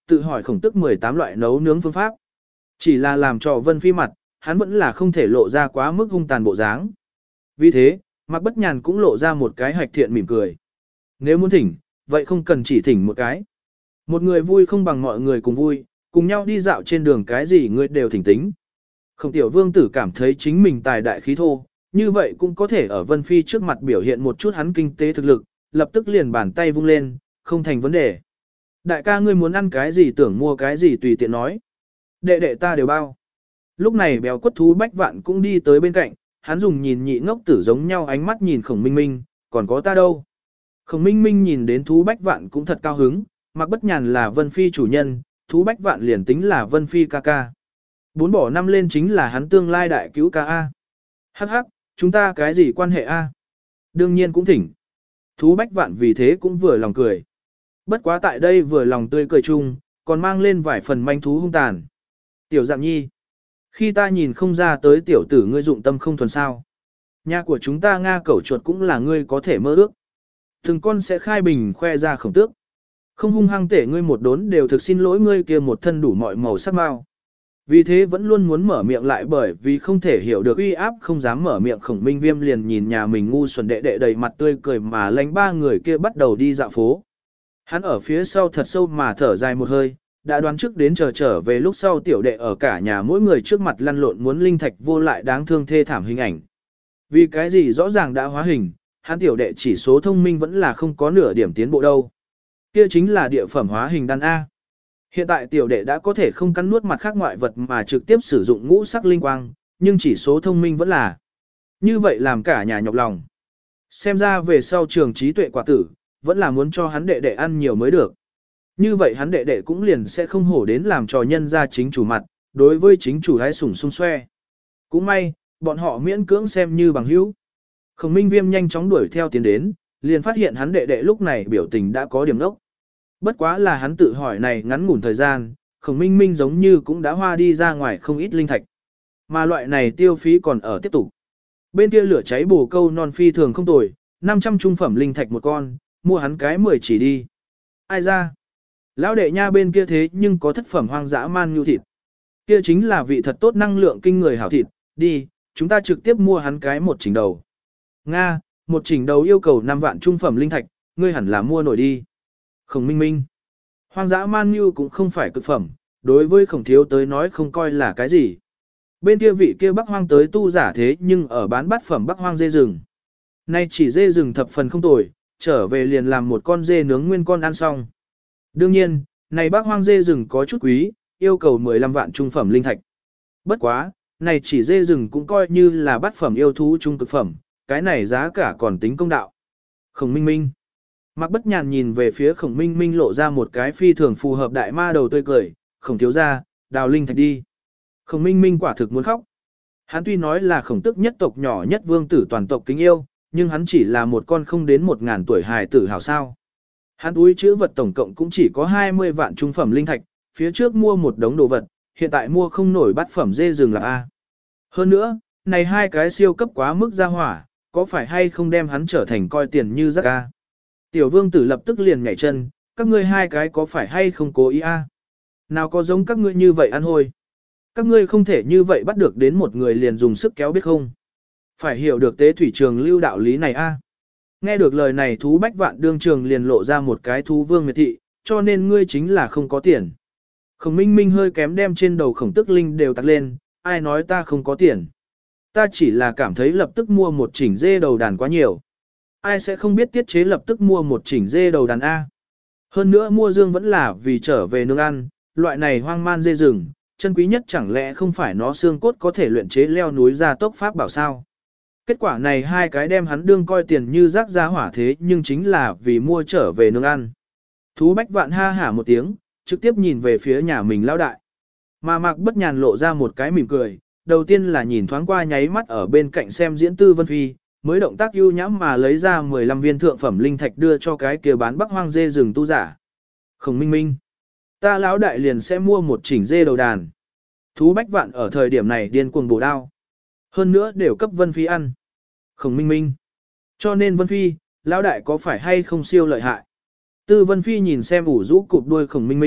tự hỏi khổng tức 18 loại nấu nướng phương pháp. Chỉ là làm cho Vân Phi mặt, hắn vẫn là không thể lộ ra quá mức hung tàn bộ dáng. Vì thế, Mạc Bất Nhàn cũng lộ ra một cái hạch thiện mỉm cười. Nếu muốn thỉnh, vậy không cần chỉ thỉnh một cái. Một người vui không bằng mọi người cùng vui, cùng nhau đi dạo trên đường cái gì người đều thỉnh tính. Khổng tiểu vương tử cảm thấy chính mình tài đại khí thô, như vậy cũng có thể ở Vân Phi trước mặt biểu hiện một chút hắn kinh tế thực lực, lập tức liền bàn tay vung lên, không thành vấn đề. Đại ca ngươi muốn ăn cái gì tưởng mua cái gì tùy tiện nói. Đệ đệ ta đều bao. Lúc này béo quất thú Bách Vạn cũng đi tới bên cạnh, hắn dùng nhìn nhị ngốc tử giống nhau ánh mắt nhìn Khổng Minh Minh, còn có ta đâu. Khổng Minh Minh nhìn đến thú Bách Vạn cũng thật cao hứng, Mạc Bất Nhàn là Vân Phi chủ nhân, thú Bách Vạn liền tính là Vân Phi ca ca. 4 bỏ 5 lên chính là hắn tương lai đại cứu ca A. Hắc hắc, chúng ta cái gì quan hệ A? Đương nhiên cũng thỉnh. Thú Bách Vạn vì thế cũng vừa lòng cười. Bất quá tại đây vừa lòng tươi cười chung, còn mang lên vài phần manh thú hung tàn. Tiểu Dạng Nhi, khi ta nhìn không ra tới tiểu tử ngươi dụng tâm không thuần sao. Nhà của chúng ta Nga cẩu chuột cũng là ngươi có thể mơ ước. Từng con sẽ khai bình khoe ra khổng tước. Không hung hăng tể ngươi một đốn đều thực xin lỗi ngươi kia một thân đủ mọi màu sắc mau. Vì thế vẫn luôn muốn mở miệng lại bởi vì không thể hiểu được uy áp không dám mở miệng Khổng Minh Viêm liền nhìn nhà mình ngu xuẩn đệ đệ đầy mặt tươi cười mà lánh 3 người kia bắt đầu đi dạo phố. Hắn ở phía sau thật sâu mà thở dài một hơi, đã đoán trước đến trở về lúc sau tiểu đệ ở cả nhà mỗi người trước mặt lăn lộn muốn linh thạch vô lại đáng thương thê thảm hình ảnh. Vì cái gì rõ ràng đã hóa hình, hắn tiểu đệ chỉ số thông minh vẫn là không có nửa điểm tiến bộ đâu. Kia chính là địa phẩm hóa hình đan A. Hiện tại tiểu đệ đã có thể không cắn nuốt mặt khác ngoại vật mà trực tiếp sử dụng ngũ sắc linh quang, nhưng chỉ số thông minh vẫn là. Như vậy làm cả nhà nhọc lòng. Xem ra về sau trường trí tuệ quả tử, vẫn là muốn cho hắn đệ đệ ăn nhiều mới được. Như vậy hắn đệ đệ cũng liền sẽ không hổ đến làm trò nhân ra chính chủ mặt, đối với chính chủ hái sủng sung xoe. Cũng may, bọn họ miễn cưỡng xem như bằng hữu. Khổng Minh Viêm nhanh chóng đuổi theo tiến đến, liền phát hiện hắn đệ đệ lúc này biểu tình đã có điểm đốc. Bất quá là hắn tự hỏi này ngắn ngủn thời gian, Khổng Minh Minh giống như cũng đã hoa đi ra ngoài không ít linh thạch. Mà loại này tiêu phí còn ở tiếp tục. Bên kia lửa cháy bồ câu non phi thường không tồi, 500 trung phẩm linh thạch một con, mua hắn cái 10 chỉ đi. Ai ra? Lão đệ nha bên kia thế nhưng có thất phẩm hoang dã man nhu thịt. Kia chính là vị thật tốt năng lượng kinh người hảo thịt, đi, chúng ta trực tiếp mua hắn cái một chỉnh đầu. Nga, một chỉnh đầu yêu cầu 5 vạn trung phẩm linh thạch, ngươi hẳn là mua nổi đi. Khổng Minh Minh. Hoang dã man nhu cũng không phải cực phẩm, đối với Khổng Thiếu tới nói không coi là cái gì. Bên kia vị kia Bắc Hoang tới tu giả thế nhưng ở bán bát phẩm Bắc Hoang dê rừng. Nay chỉ dê rừng thập phần không tồi, trở về liền làm một con dê nướng nguyên con ăn xong. Đương nhiên, này Bắc Hoang dê rừng có chút quý, yêu cầu 15 vạn trung phẩm linh thạch. Bất quá, này chỉ dê rừng cũng coi như là bát phẩm yêu thú trung cực phẩm, cái này giá cả còn tính công đạo. Khổng Minh Minh. Mạc Bất Nhàn nhìn về phía Khổng Minh Minh lộ ra một cái phi thường phù hợp đại ma đầu tươi cười, Khổng thiếu gia, đào linh thạch đi. Khổng Minh Minh quả thực muốn khóc. Hắn tuy nói là Khổng Tước nhất tộc nhỏ nhất vương tử toàn tộc kính yêu, nhưng hắn chỉ là một con không đến 1000 tuổi hài tử hảo sao. Hắn túi chữ vật tổng cộng cũng chỉ có 20 vạn trung phẩm linh thạch, phía trước mua một đống đồ vật, hiện tại mua không nổi bát phẩm dê rừng là A. Hơn nữa, này hai cái siêu cấp quá mức ra hỏa, có phải hay không đem hắn trở thành coi tiền như rác A. Tiểu vương tử lập tức liền nhảy chân, các ngươi hai cái có phải hay không cố ý A. Nào có giống các ngươi như vậy ăn hôi. Các ngươi không thể như vậy bắt được đến một người liền dùng sức kéo biết không. Phải hiểu được tế thủy trường lưu đạo lý này A. Nghe được lời này thú Bách Vạn đương trường liền lộ ra một cái thú vương miệt thị, cho nên ngươi chính là không có tiền. Khổng Minh Minh hơi kém đem trên đầu Khổng Tức Linh đều tặc lên, ai nói ta không có tiền. Ta chỉ là cảm thấy lập tức mua một chỉnh dê đầu đàn quá nhiều. Ai sẽ không biết tiết chế lập tức mua một chỉnh dê đầu đàn A. Hơn nữa mua dương vẫn là vì trở về nướng ăn, loại này hoang man dê rừng, chân quý nhất chẳng lẽ không phải nó xương cốt có thể luyện chế leo núi ra tốc pháp bảo sao. Kết quả này hai cái đem hắn đương coi tiền như rác ra hỏa thế nhưng chính là vì mua trở về nướng ăn. Thú Bách Vạn ha hả một tiếng, trực tiếp nhìn về phía nhà mình lão đại. Mà Mạc Bất Nhàn lộ ra một cái mỉm cười, đầu tiên là nhìn thoáng qua nháy mắt ở bên cạnh xem diễn Tư Vân Phi, mới động tác ưu nhãm mà lấy ra 15 viên thượng phẩm linh thạch đưa cho cái kia bán Bắc Hoang dê rừng tu giả. Khổng Minh Minh, ta lão đại liền sẽ mua một chỉnh dê đầu đàn. Thú Bách Vạn ở thời điểm này điên cuồng bổ đao. Hơn nữa đều cấp Vân Phi ăn. Khổng Minh Minh. Cho nên Vân Phi, lão đại có phải hay không siêu lợi hại? Tư Vân Phi nhìn xem ủ rũ cụp đuôi Khổng Minh Minh,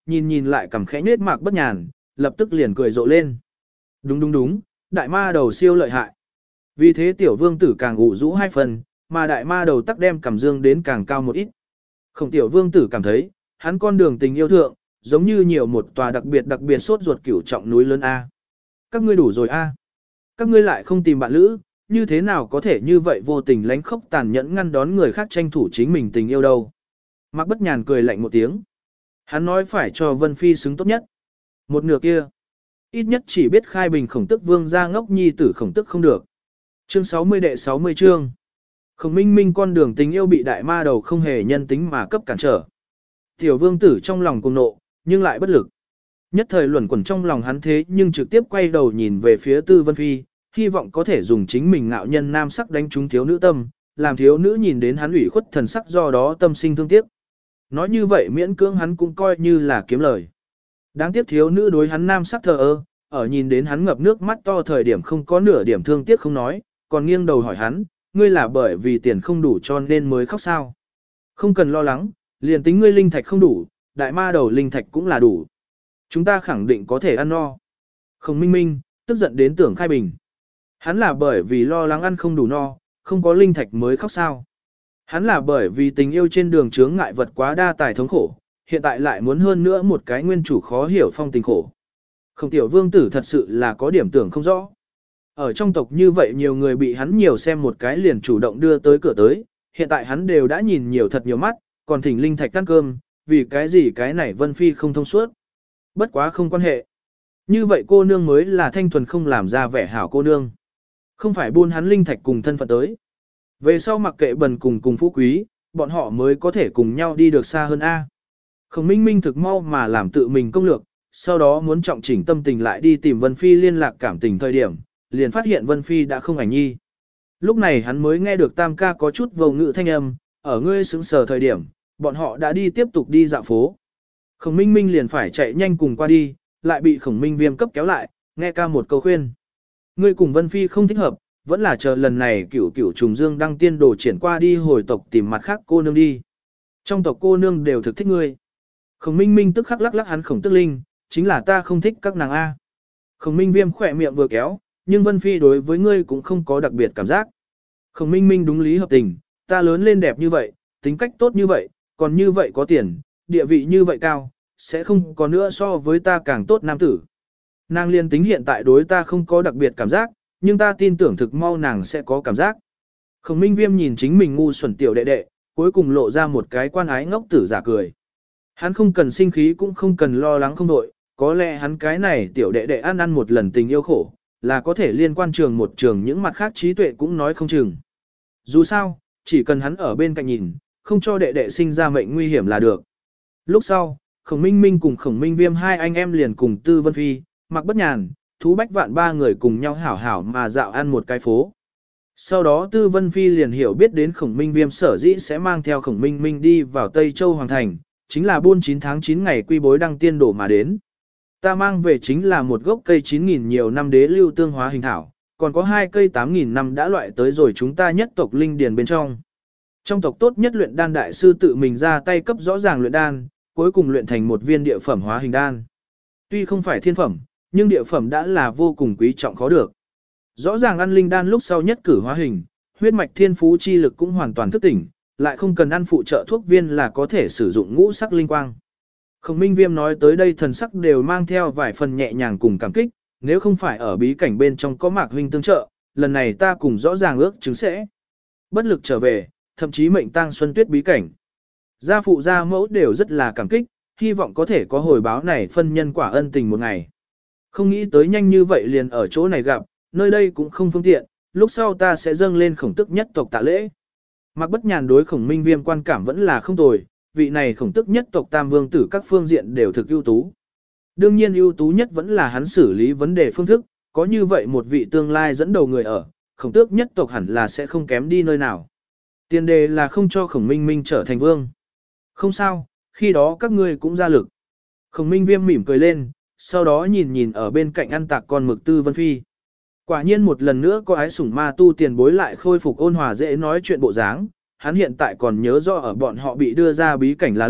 nhìn nhìn lại cầm khẽ nết Mạc Bất Nhàn, lập tức liền cười rộ lên. Đúng đúng đúng, đại ma đầu siêu lợi hại. Vì thế tiểu vương tử càng ủ rũ 2 phần, mà đại ma đầu tắc đem cảm dương đến càng cao một ít. Khổng tiểu vương tử cảm thấy, hắn con đường tình yêu thượng, giống như nhiều một tòa đặc biệt sốt ruột cửu trọng núi lớn A. Các ngươi đủ rồi A. Các ngươi lại không tìm bạn lữ, như thế nào có thể như vậy vô tình lánh khốc tàn nhẫn ngăn đón người khác tranh thủ chính mình tình yêu đâu. Mạc Bất Nhàn cười lạnh một tiếng. Hắn nói phải cho Vân Phi xứng tốt nhất. Một nửa kia. Ít nhất chỉ biết khai bình khổng tức vương ra ngốc nhi tử khổng tức không được. Chương 60 đệ 60 chương. Khổng minh minh con đường tình yêu bị đại ma đầu không hề nhân tính mà cấp cản trở. Tiểu vương tử trong lòng cuồng nộ, nhưng lại bất lực. Nhất thời luẩn quẩn trong lòng hắn thế nhưng trực tiếp quay đầu nhìn về phía Tư Vân Phi, hy vọng có thể dùng chính mình ngạo nhân nam sắc đánh trúng thiếu nữ tâm, làm thiếu nữ nhìn đến hắn ủy khuất thần sắc do đó tâm sinh thương tiếc. Nói như vậy miễn cưỡng hắn cũng coi như là kiếm lời. Đáng tiếc thiếu nữ đối hắn nam sắc thờ ơ, ở nhìn đến hắn ngập nước mắt to thời điểm không có nửa điểm thương tiếc không nói, còn nghiêng đầu hỏi hắn, ngươi là bởi vì tiền không đủ cho nên mới khóc sao. Không cần lo lắng, liền tính ngươi linh thạch không đủ, đại ma đầu linh thạch cũng là đủ. Chúng ta khẳng định có thể ăn no. Khổng minh minh, tức giận đến tưởng khai bình. Hắn là bởi vì lo lắng ăn không đủ no, không có linh thạch mới khóc sao. Hắn là bởi vì tình yêu trên đường chướng ngại vật quá đa tài thống khổ, hiện tại lại muốn hơn nữa một cái nguyên chủ khó hiểu phong tình khổ. Khổng tiểu vương tử thật sự là có điểm tưởng không rõ. Ở trong tộc như vậy nhiều người bị hắn nhiều xem một cái liền chủ động đưa tới cửa tới, hiện tại hắn đều đã nhìn nhiều thật nhiều mắt, còn thỉnh linh thạch ăn cơm, vì cái gì cái này Vân Phi không thông suốt. Bất quá không quan hệ. Như vậy cô nương mới là thanh thuần không làm ra vẻ hảo cô nương. Không phải buôn hắn linh thạch cùng thân phận tới. Về sau mặc kệ bần cùng phú quý, bọn họ mới có thể cùng nhau đi được xa hơn A. Khổng minh minh thực mau mà làm tự mình công lược, sau đó muốn trọng chỉnh tâm tình lại đi tìm Vân Phi liên lạc cảm tình thời điểm, liền phát hiện Vân Phi đã không ảnh nhi. Lúc này hắn mới nghe được Tam ca có chút vô ngữ thanh âm, ở ngươi sững sờ thời điểm, bọn họ đã đi tiếp tục đi dạo phố. Khổng minh minh liền phải chạy nhanh cùng qua đi, lại bị khổng minh viêm cấp kéo lại, nghe ca một câu khuyên. Ngươi cùng Vân Phi không thích hợp, vẫn là chờ lần này cửu trùng dương đăng tiên đồ triển qua đi hồi tộc tìm mặt khác cô nương đi. Trong tộc cô nương đều thực thích ngươi. Khổng minh minh tức khắc lắc lắc hắn khổng tức linh, chính là ta không thích các nàng A. Khổng minh viêm khỏe miệng vừa kéo, nhưng Vân Phi đối với ngươi cũng không có đặc biệt cảm giác. Khổng minh minh đúng lý hợp tình, ta lớn lên đẹp như vậy, tính cách tốt như vậy, còn như vậy có tiền, địa vị như vậy cao, sẽ không có nữa so với ta càng tốt nam tử. Nàng liên tính hiện tại đối ta không có đặc biệt cảm giác, nhưng ta tin tưởng thực mau nàng sẽ có cảm giác. Khổng minh viêm nhìn chính mình ngu xuẩn tiểu đệ đệ, cuối cùng lộ ra một cái quan ái ngốc tử giả cười. Hắn không cần sinh khí cũng không cần lo lắng không đội, có lẽ hắn cái này tiểu đệ đệ ăn một lần tình yêu khổ, là có thể liên quan trường một trường những mặt khác trí tuệ cũng nói không chừng. Dù sao, chỉ cần hắn ở bên cạnh nhìn, không cho đệ đệ sinh ra mệnh nguy hiểm là được. Lúc sau, Khổng Minh Minh cùng Khổng Minh Viêm hai anh em liền cùng Tư Vân Phi, Mạc Bất Nhàn, Thú Bách Vạn ba người cùng nhau hảo hảo mà dạo ăn một cái phố. Sau đó Tư Vân Phi liền hiểu biết đến Khổng Minh Viêm sở dĩ sẽ mang theo Khổng Minh Minh đi vào Tây Châu Hoàng Thành, chính là buôn 9 tháng 9 ngày quy bối đăng tiên đổ mà đến. Ta mang về chính là một gốc cây 9.000 nhiều năm đế lưu tương hóa hình thảo, còn có 2 cây 8.000 năm đã loại tới rồi chúng ta nhất tộc linh điền bên trong. Trong tộc tốt nhất luyện đan đại sư tự mình ra tay cấp rõ ràng luyện đan, cuối cùng luyện thành một viên địa phẩm hóa hình đan. Tuy không phải thiên phẩm, nhưng địa phẩm đã là vô cùng quý trọng khó được. Rõ ràng ăn linh đan lúc sau nhất cử hóa hình, huyết mạch thiên phú chi lực cũng hoàn toàn thức tỉnh, lại không cần ăn phụ trợ thuốc viên là có thể sử dụng ngũ sắc linh quang. Khổng Minh Viêm nói tới đây thần sắc đều mang theo vài phần nhẹ nhàng cùng cảm kích, nếu không phải ở bí cảnh bên trong có Mạc huynh tương trợ, lần này ta cùng rõ ràng ước chứng sẽ bất lực trở về, thậm chí mệnh tang xuân tuyết bí cảnh. Gia phụ gia mẫu đều rất là cảm kích, hy vọng có thể có hồi báo này phân nhân quả ân tình một ngày. Không nghĩ tới nhanh như vậy liền ở chỗ này gặp, nơi đây cũng không phương tiện, lúc sau ta sẽ dâng lên khổng tức nhất tộc tạ lễ. Mạc Bất Nhàn đối Khổng Minh Viêm quan cảm vẫn là không tồi, vị này khổng tức nhất tộc tam vương tử các phương diện đều thực ưu tú. Đương nhiên ưu tú nhất vẫn là hắn xử lý vấn đề phương thức, có như vậy một vị tương lai dẫn đầu người ở, khổng tước nhất tộc hẳn là sẽ không kém đi nơi nào. Tiền đề là không cho Khổng Minh Minh trở thành vương. Không sao, khi đó các ngươi cũng ra lực. Khổng Minh Viêm mỉm cười lên, sau đó nhìn nhìn ở bên cạnh ăn tạc con mực Tư Vân Phi. Quả nhiên một lần nữa có ái sủng ma tu tiền bối lại khôi phục ôn hòa dễ nói chuyện bộ dáng, hắn hiện tại còn nhớ rõ ở bọn họ bị đưa ra bí cảnh là lúc,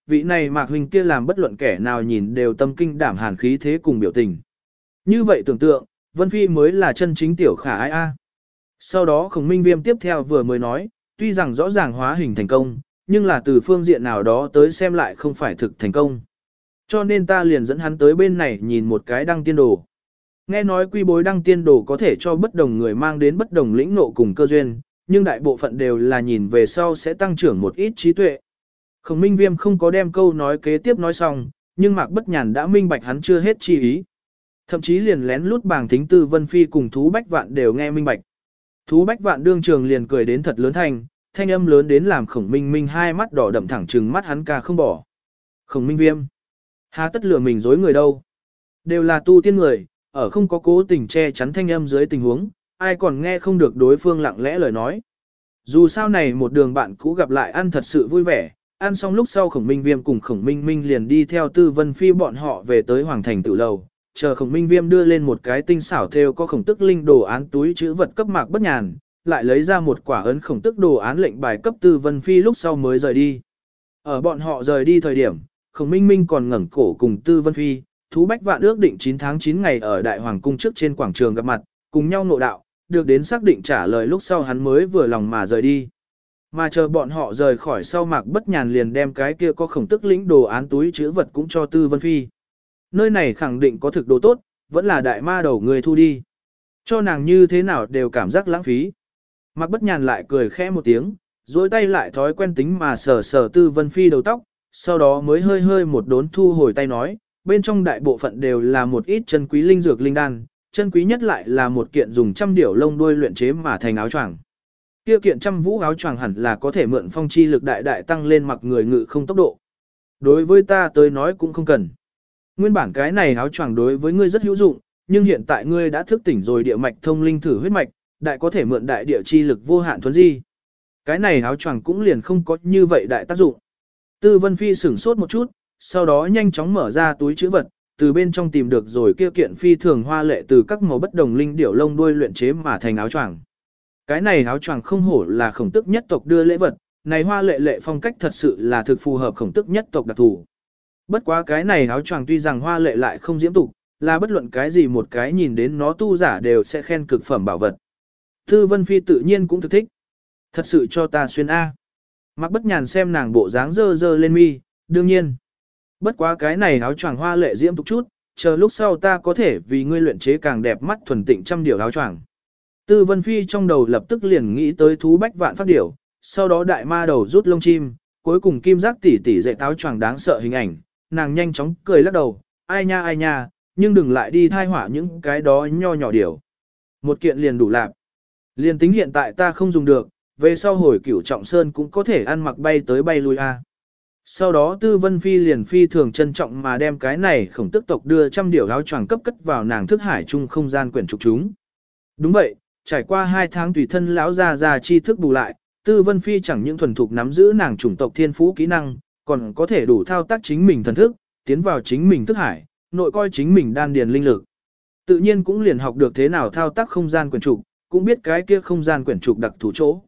vị này Mạc huynh kia làm bất luận kẻ nào nhìn đều tâm kinh đảm hàn khí thế cùng biểu tình. Như vậy tưởng tượng, Vân Phi mới là chân chính tiểu khả ai a. Sau đó Khổng Minh Viêm tiếp theo vừa mới nói, tuy rằng rõ ràng hóa hình thành công, nhưng là từ phương diện nào đó tới xem lại không phải thực thành công. Cho nên ta liền dẫn hắn tới bên này nhìn một cái đăng tiên đồ. Nghe nói quy bối đăng tiên đồ có thể cho bất đồng người mang đến bất đồng lĩnh ngộ cùng cơ duyên, nhưng đại bộ phận đều là nhìn về sau sẽ tăng trưởng một ít trí tuệ. Khổng Minh Viêm không có đem câu nói kế tiếp nói xong, nhưng Mạc Bất Nhàn đã minh bạch hắn chưa hết chi ý. Thậm chí liền lén lút bàng thính Tư Vân Phi cùng Thú Bách Vạn đều nghe minh bạch. Thú Bách Vạn đương trường liền cười đến thật lớn thanh âm lớn đến làm Khổng Minh Minh hai mắt đỏ đậm thẳng trừng mắt hắn ca không bỏ. Khổng Minh Viêm, há tất lừa mình dối người đâu. Đều là tu tiên người, ở không có cố tình che chắn thanh âm dưới tình huống, ai còn nghe không được đối phương lặng lẽ lời nói. Dù sao này một đường bạn cũ gặp lại ăn thật sự vui vẻ, ăn xong lúc sau Khổng Minh Viêm cùng Khổng Minh Minh liền đi theo Tư Vân Phi bọn họ về tới Hoàng Thành Tự Lầu, chờ Khổng Minh Viêm đưa lên một cái tinh xảo thêu có khổng tức linh đồ án túi chữ vật cấp Mạc Bất Nhàn, lại lấy ra một quả ấn khổng tức đồ án lệnh bài cấp Tư Vân Phi lúc sau mới rời đi. Ở bọn họ rời đi thời điểm, Khổng Minh Minh còn ngẩng cổ cùng Tư Vân Phi, Thú Bách Vạn ước định 9 tháng 9 ngày ở Đại Hoàng Cung trước trên quảng trường gặp mặt, cùng nhau ngộ đạo, được đến xác định trả lời lúc sau hắn mới vừa lòng mà rời đi. Mà chờ bọn họ rời khỏi sau Mạc Bất Nhàn liền đem cái kia có khổng tức lĩnh đồ án túi chữ vật cũng cho Tư Vân Phi. Nơi này khẳng định có thực đồ tốt, vẫn là đại ma đầu người thu đi. Cho nàng như thế nào đều cảm giác lãng phí. Mạc Bất Nhàn lại cười khẽ một tiếng, dối tay lại thói quen tính mà sờ sờ Tư Vân Phi đầu tóc, sau đó mới hơi hơi một đốn thu hồi tay nói, bên trong đại bộ phận đều là một ít chân quý linh dược linh đan, chân quý nhất lại là một kiện dùng trăm điểu lông đuôi luyện chế mà thành áo choàng. Kia kiện trăm vũ áo choàng hẳn là có thể mượn phong chi lực đại đại tăng lên mặc người ngự không tốc độ. Đối với ta tới nói cũng không cần. Nguyên bản cái này áo choàng đối với ngươi rất hữu dụng, nhưng hiện tại ngươi đã thức tỉnh rồi địa mạch thông linh thử huyết mạch, đại có thể mượn đại địa chi lực vô hạn thuần di. Cái này áo choàng cũng liền không có như vậy đại tác dụng. Tư Vân Phi sửng sốt một chút, sau đó nhanh chóng mở ra túi trữ vật, từ bên trong tìm được rồi kia kiện phi thường hoa lệ từ các màu bất đồng linh điểu lông đuôi luyện chế mà thành áo choàng. Cái này áo choàng không hổ là khổng tức nhất tộc đưa lễ vật, này hoa lệ lệ phong cách thật sự là thực phù hợp khổng tức nhất tộc đặc thù. Bất quá cái này áo choàng tuy rằng hoa lệ lại không diễm tục, là bất luận cái gì một cái nhìn đến nó tu giả đều sẽ khen cực phẩm bảo vật. Tư Vân Phi tự nhiên cũng thực thích. Thật sự cho ta xuyên A. Mạc Bất Nhàn xem nàng bộ dáng dơ dơ lên mi, đương nhiên. Bất quá cái này áo choàng hoa lệ diễm tục chút, chờ lúc sau ta có thể vì ngươi luyện chế càng đẹp mắt thuần tịnh trăm điều áo choàng. Tư Vân Phi trong đầu lập tức liền nghĩ tới Thú Bách Vạn phát điểu, sau đó đại ma đầu rút lông chim, cuối cùng kim giác tỷ tỷ dạy áo choàng đáng sợ hình ảnh, nàng nhanh chóng cười lắc đầu, ai nha, nhưng đừng lại đi thai hỏa những cái đó nho nhỏ điểu. Một kiện liền đủ lạc. Liền tính hiện tại ta không dùng được, về sau hồi Cửu Trọng Sơn cũng có thể ăn mặc bay tới bay lui a. Sau đó Tư Vân Phi liền phi thường trân trọng mà đem cái này khổng tức tộc đưa trăm điểu áo choàng cấp cất vào nàng thức hải chung không gian quyển trục chúng. Đúng vậy, trải qua 2 tháng tùy thân lão già chi thức bù lại, Tư Vân Phi chẳng những thuần thục nắm giữ nàng chủng tộc thiên phú kỹ năng, còn có thể đủ thao tác chính mình thần thức, tiến vào chính mình thức hải, nội coi chính mình đan điền linh lực. Tự nhiên cũng liền học được thế nào thao tác không gian quyển trục, cũng biết cái kia không gian quyển trục đặc thù chỗ.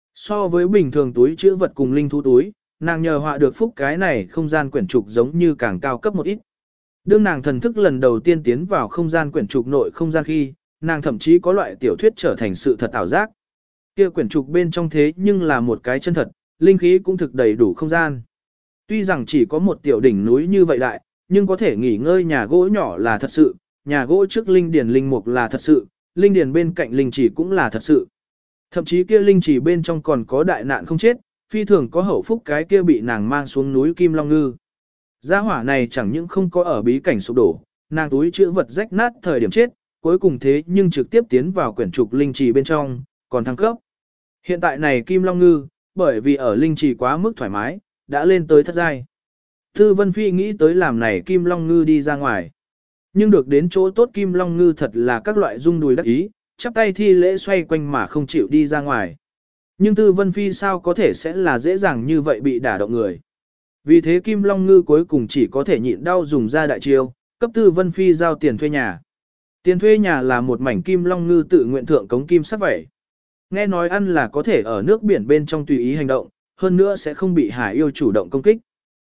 So với bình thường túi chứa vật cùng linh thú túi, nàng nhờ họa được phúc cái này không gian quyển trục giống như càng cao cấp một ít. Đương nàng thần thức lần đầu tiên tiến vào không gian quyển trục nội không gian khi, nàng thậm chí có loại tiểu thuyết trở thành sự thật ảo giác. Kia quyển trục bên trong thế nhưng là một cái chân thật, linh khí cũng thực đầy đủ không gian. Tuy rằng chỉ có một tiểu đỉnh núi như vậy đại, nhưng có thể nghỉ ngơi nhà gỗ nhỏ là thật sự, nhà gỗ trước linh điền linh mục là thật sự, linh điền bên cạnh linh chỉ cũng là thật sự. Thậm chí kia linh chỉ bên trong còn có đại nạn không chết, phi thường có hậu phúc cái kia bị nàng mang xuống núi Kim Long Ngư. Gia hỏa này chẳng những không có ở bí cảnh sụp đổ, nàng túi chữ vật rách nát thời điểm chết, cuối cùng thế nhưng trực tiếp tiến vào quyển trục linh trì bên trong, còn thăng cấp. Hiện tại này Kim Long Ngư, bởi vì ở linh trì quá mức thoải mái, đã lên tới thất giai. Tư Vân Phi nghĩ tới làm này Kim Long Ngư đi ra ngoài. Nhưng được đến chỗ tốt Kim Long Ngư thật là các loại rung đùi đắc ý, chắp tay thi lễ xoay quanh mà không chịu đi ra ngoài. Nhưng Tư Vân Phi sao có thể sẽ là dễ dàng như vậy bị đả động người. Vì thế Kim Long Ngư cuối cùng chỉ có thể nhịn đau dùng ra đại chiêu, cấp Tư Vân Phi giao tiền thuê nhà. Tiền thuê nhà là một mảnh Kim Long Ngư tự nguyện thượng cống kim sắc vẩy. Nghe nói ăn là có thể ở nước biển bên trong tùy ý hành động, hơn nữa sẽ không bị hải yêu chủ động công kích.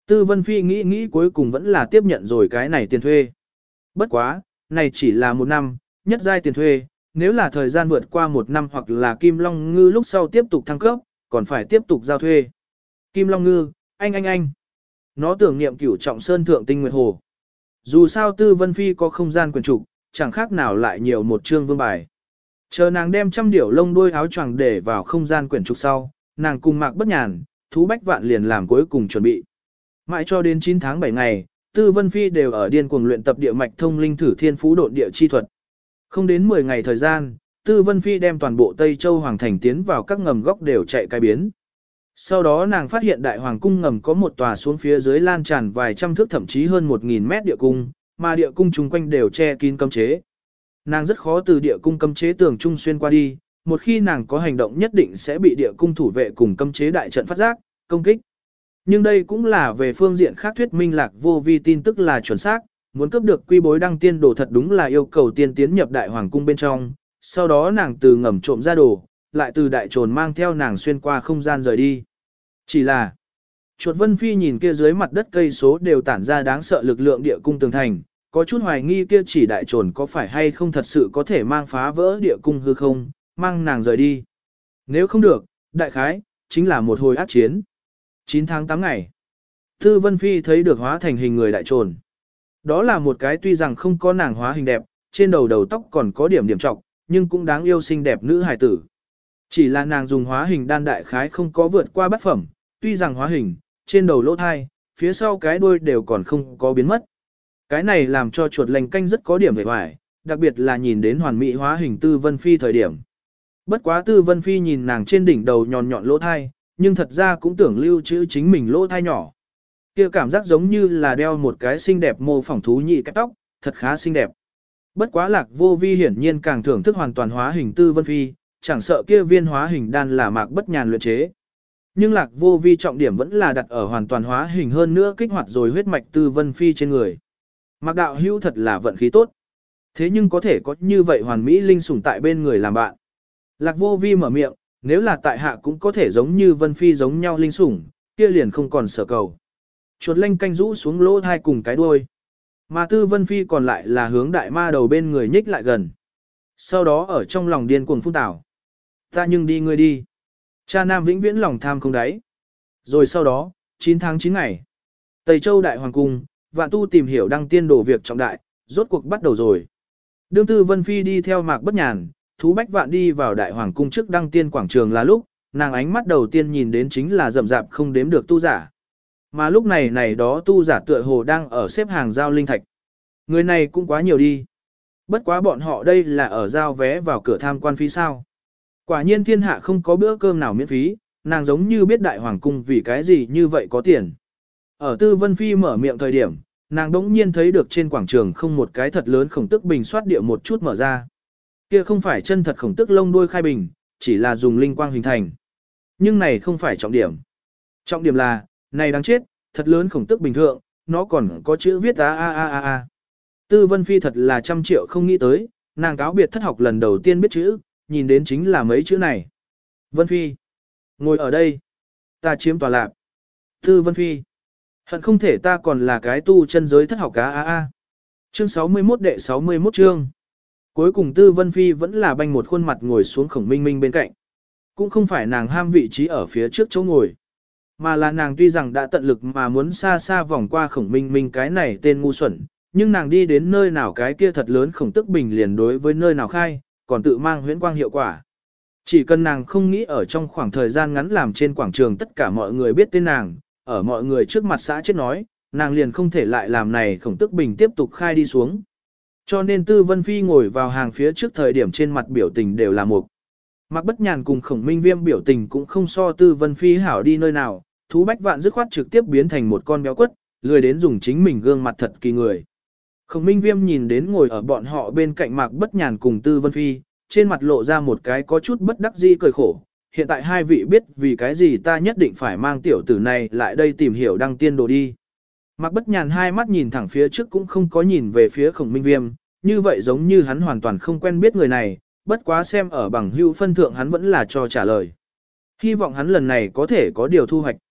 Tư Vân Phi nghĩ nghĩ cuối cùng vẫn là tiếp nhận rồi cái này tiền thuê. Bất quá, này chỉ là 1 năm, nhất giai tiền thuê, nếu là thời gian vượt qua 1 năm hoặc là Kim Long Ngư lúc sau tiếp tục thăng cấp, còn phải tiếp tục giao thuê. Kim Long Ngư, anh. Nó tưởng niệm Cửu Trọng Sơn Thượng Tinh Nguyệt Hồ. Dù sao Tư Vân Phi có không gian quyền trục, chẳng khác nào lại nhiều một chương vương bài. Chờ nàng đem 100 điểu lông đuôi áo choàng để vào không gian quyển trục sau, nàng cùng Mạc Bất Nhàn, Thú Bách Vạn liền làm cuối cùng chuẩn bị. Mãi cho đến 9 tháng 7 ngày, Tư Vân Phi đều ở điên cuồng luyện tập địa mạch thông linh thử thiên phú độn địa chi thuật. Không đến 10 ngày thời gian, Tư Vân Phi đem toàn bộ Tây Châu Hoàng Thành tiến vào các ngầm góc đều chạy cái biến. Sau đó nàng phát hiện Đại Hoàng Cung ngầm có một tòa xuống phía dưới lan tràn vài trăm thước thậm chí hơn 1.000 mét địa cung, mà địa cung chung quanh đều che kín cấm chế. Nàng rất khó từ địa cung cấm chế tường trung xuyên qua đi, một khi nàng có hành động nhất định sẽ bị địa cung thủ vệ cùng cấm chế đại trận phát giác, công kích. Nhưng đây cũng là về phương diện khác thuyết minh Lạc Vô Vi tin tức là chuẩn xác, muốn cấp được quy bối đăng tiên đồ thật đúng là yêu cầu tiên tiến nhập Đại Hoàng Cung bên trong, sau đó nàng từ ngầm trộm ra đồ, lại từ đại trồn mang theo nàng xuyên qua không gian rời đi. Chỉ là, chuột Vân Phi nhìn kia dưới mặt đất cây số đều tản ra đáng sợ lực lượng địa cung tường thành, có chút hoài nghi kia chỉ đại trồn có phải hay không thật sự có thể mang phá vỡ địa cung hư không, mang nàng rời đi. Nếu không được, đại khái, chính là một hồi ác chiến. 9 tháng 8 ngày, Tư Vân Phi thấy được hóa thành hình người đại trồn. Đó là một cái tuy rằng không có nàng hóa hình đẹp, trên đầu tóc còn có điểm trọc, nhưng cũng đáng yêu xinh đẹp nữ hài tử. Chỉ là nàng dùng hóa hình đan đại khái không có vượt qua bát phẩm, tuy rằng hóa hình, trên đầu lỗ thai, phía sau cái đuôi đều còn không có biến mất. Cái này làm cho chuột lành canh rất có điểm vẻ vải, đặc biệt là nhìn đến hoàn mỹ hóa hình Tư Vân Phi thời điểm. Bất quá Tư Vân Phi nhìn nàng trên đỉnh đầu nhọn nhọn lỗ thai, nhưng thật ra cũng tưởng lưu trữ chính mình lỗ thai nhỏ. Kia cảm giác giống như là đeo một cái xinh đẹp mô phỏng thú nhị cái tóc, thật khá xinh đẹp. Bất quá Lạc Vô Vi hiển nhiên càng thưởng thức hoàn toàn hóa hình Tư Vân Phi, chẳng sợ kia viên hóa hình đan là Mạc Bất Nhàn luyện chế. Nhưng Lạc Vô Vi trọng điểm vẫn là đặt ở hoàn toàn hóa hình hơn nữa kích hoạt rồi huyết mạch Tư Vân Phi trên người. Mạc đạo hữu thật là vận khí tốt. Thế nhưng có thể có như vậy hoàn mỹ linh sủng tại bên người làm bạn. Lạc Vô Vi mở miệng, nếu là tại hạ cũng có thể giống như Vân Phi giống nhau linh sủng, kia liền không còn sở cầu. Chuột lanh canh rũ xuống lỗ thai cùng cái đuôi. Mà Tư Vân Phi còn lại là hướng đại ma đầu bên người nhích lại gần. Sau đó ở trong lòng điên cuồng phun tảo. Ta nhưng đi ngươi đi. Cha nam vĩnh viễn lòng tham không đáy. Rồi sau đó, 9 tháng 9 ngày. Tây Châu Đại Hoàng Cung, Vạn Tu tìm hiểu đăng tiên đổ việc trọng đại, rốt cuộc bắt đầu rồi. Đương Tư Vân Phi đi theo Mạc Bất Nhàn, Thú Bách Vạn đi vào Đại Hoàng Cung trước đăng tiên quảng trường là lúc, nàng ánh mắt đầu tiên nhìn đến chính là rậm rạp không đếm được tu giả. Mà lúc này đó tu giả tựa hồ đang ở xếp hàng giao linh thạch. Người này cũng quá nhiều đi. Bất quá bọn họ đây là ở giao vé vào cửa tham quan phí sao. Quả nhiên thiên hạ không có bữa cơm nào miễn phí, nàng giống như biết Đại Hoàng Cung vì cái gì như vậy có tiền. Ở Tư Vân Phi mở miệng thời điểm, nàng đống nhiên thấy được trên quảng trường không một cái thật lớn khổng tức bình soát địa một chút mở ra. Kia không phải chân thật khổng tức lông đuôi khai bình, chỉ là dùng linh quang hình thành. Nhưng này không phải trọng điểm. Trọng điểm là, này đáng chết, thật lớn khổng tức bình thường, nó còn có chữ viết a. Tư Vân Phi thật là 100 triệu không nghĩ tới, nàng cáo biệt thất học lần đầu tiên biết chữ, nhìn đến chính là mấy chữ này. Vân Phi, ngồi ở đây, ta chiếm tòa lạc. Tư Vân Phi, hận không thể ta còn là cái tu chân giới thất học cá a. Chương 61 đệ 61 chương. Cuối cùng Tư Vân Phi vẫn là banh một khuôn mặt ngồi xuống Khổng Minh Minh bên cạnh. Cũng không phải nàng ham vị trí ở phía trước chỗ ngồi, mà là nàng tuy rằng đã tận lực mà muốn xa xa vòng qua Khổng Minh Minh cái này tên ngu xuẩn, nhưng nàng đi đến nơi nào cái kia thật lớn Khổng Tức Bình liền đối với nơi nào khai, còn tự mang huyễn quang hiệu quả. Chỉ cần nàng không nghĩ ở trong khoảng thời gian ngắn làm trên quảng trường tất cả mọi người biết tên nàng, ở mọi người trước mặt xã chết nói, nàng liền không thể lại làm này Khổng Tức Bình tiếp tục khai đi xuống. Cho nên Tư Vân Phi ngồi vào hàng phía trước thời điểm trên mặt biểu tình đều là mục. Mạc Bất Nhàn cùng Khổng Minh Viêm biểu tình cũng không so Tư Vân Phi hảo đi nơi nào, Thú Bách Vạn dứt khoát trực tiếp biến thành một con béo quất, lười đến dùng chính mình gương mặt thật kỳ người. Khổng Minh Viêm nhìn đến ngồi ở bọn họ bên cạnh Mạc Bất Nhàn cùng Tư Vân Phi, trên mặt lộ ra một cái có chút bất đắc dĩ cười khổ. Hiện tại hai vị biết vì cái gì ta nhất định phải mang tiểu tử này lại đây tìm hiểu đăng tiên đồ đi. Mạc Bất Nhàn hai mắt nhìn thẳng phía trước cũng không có nhìn về phía Khổng Minh Viêm, như vậy giống như hắn hoàn toàn không quen biết người này, bất quá xem ở bằng hữu phân thượng hắn vẫn là cho trả lời. Hy vọng hắn lần này có thể có điều thu hoạch.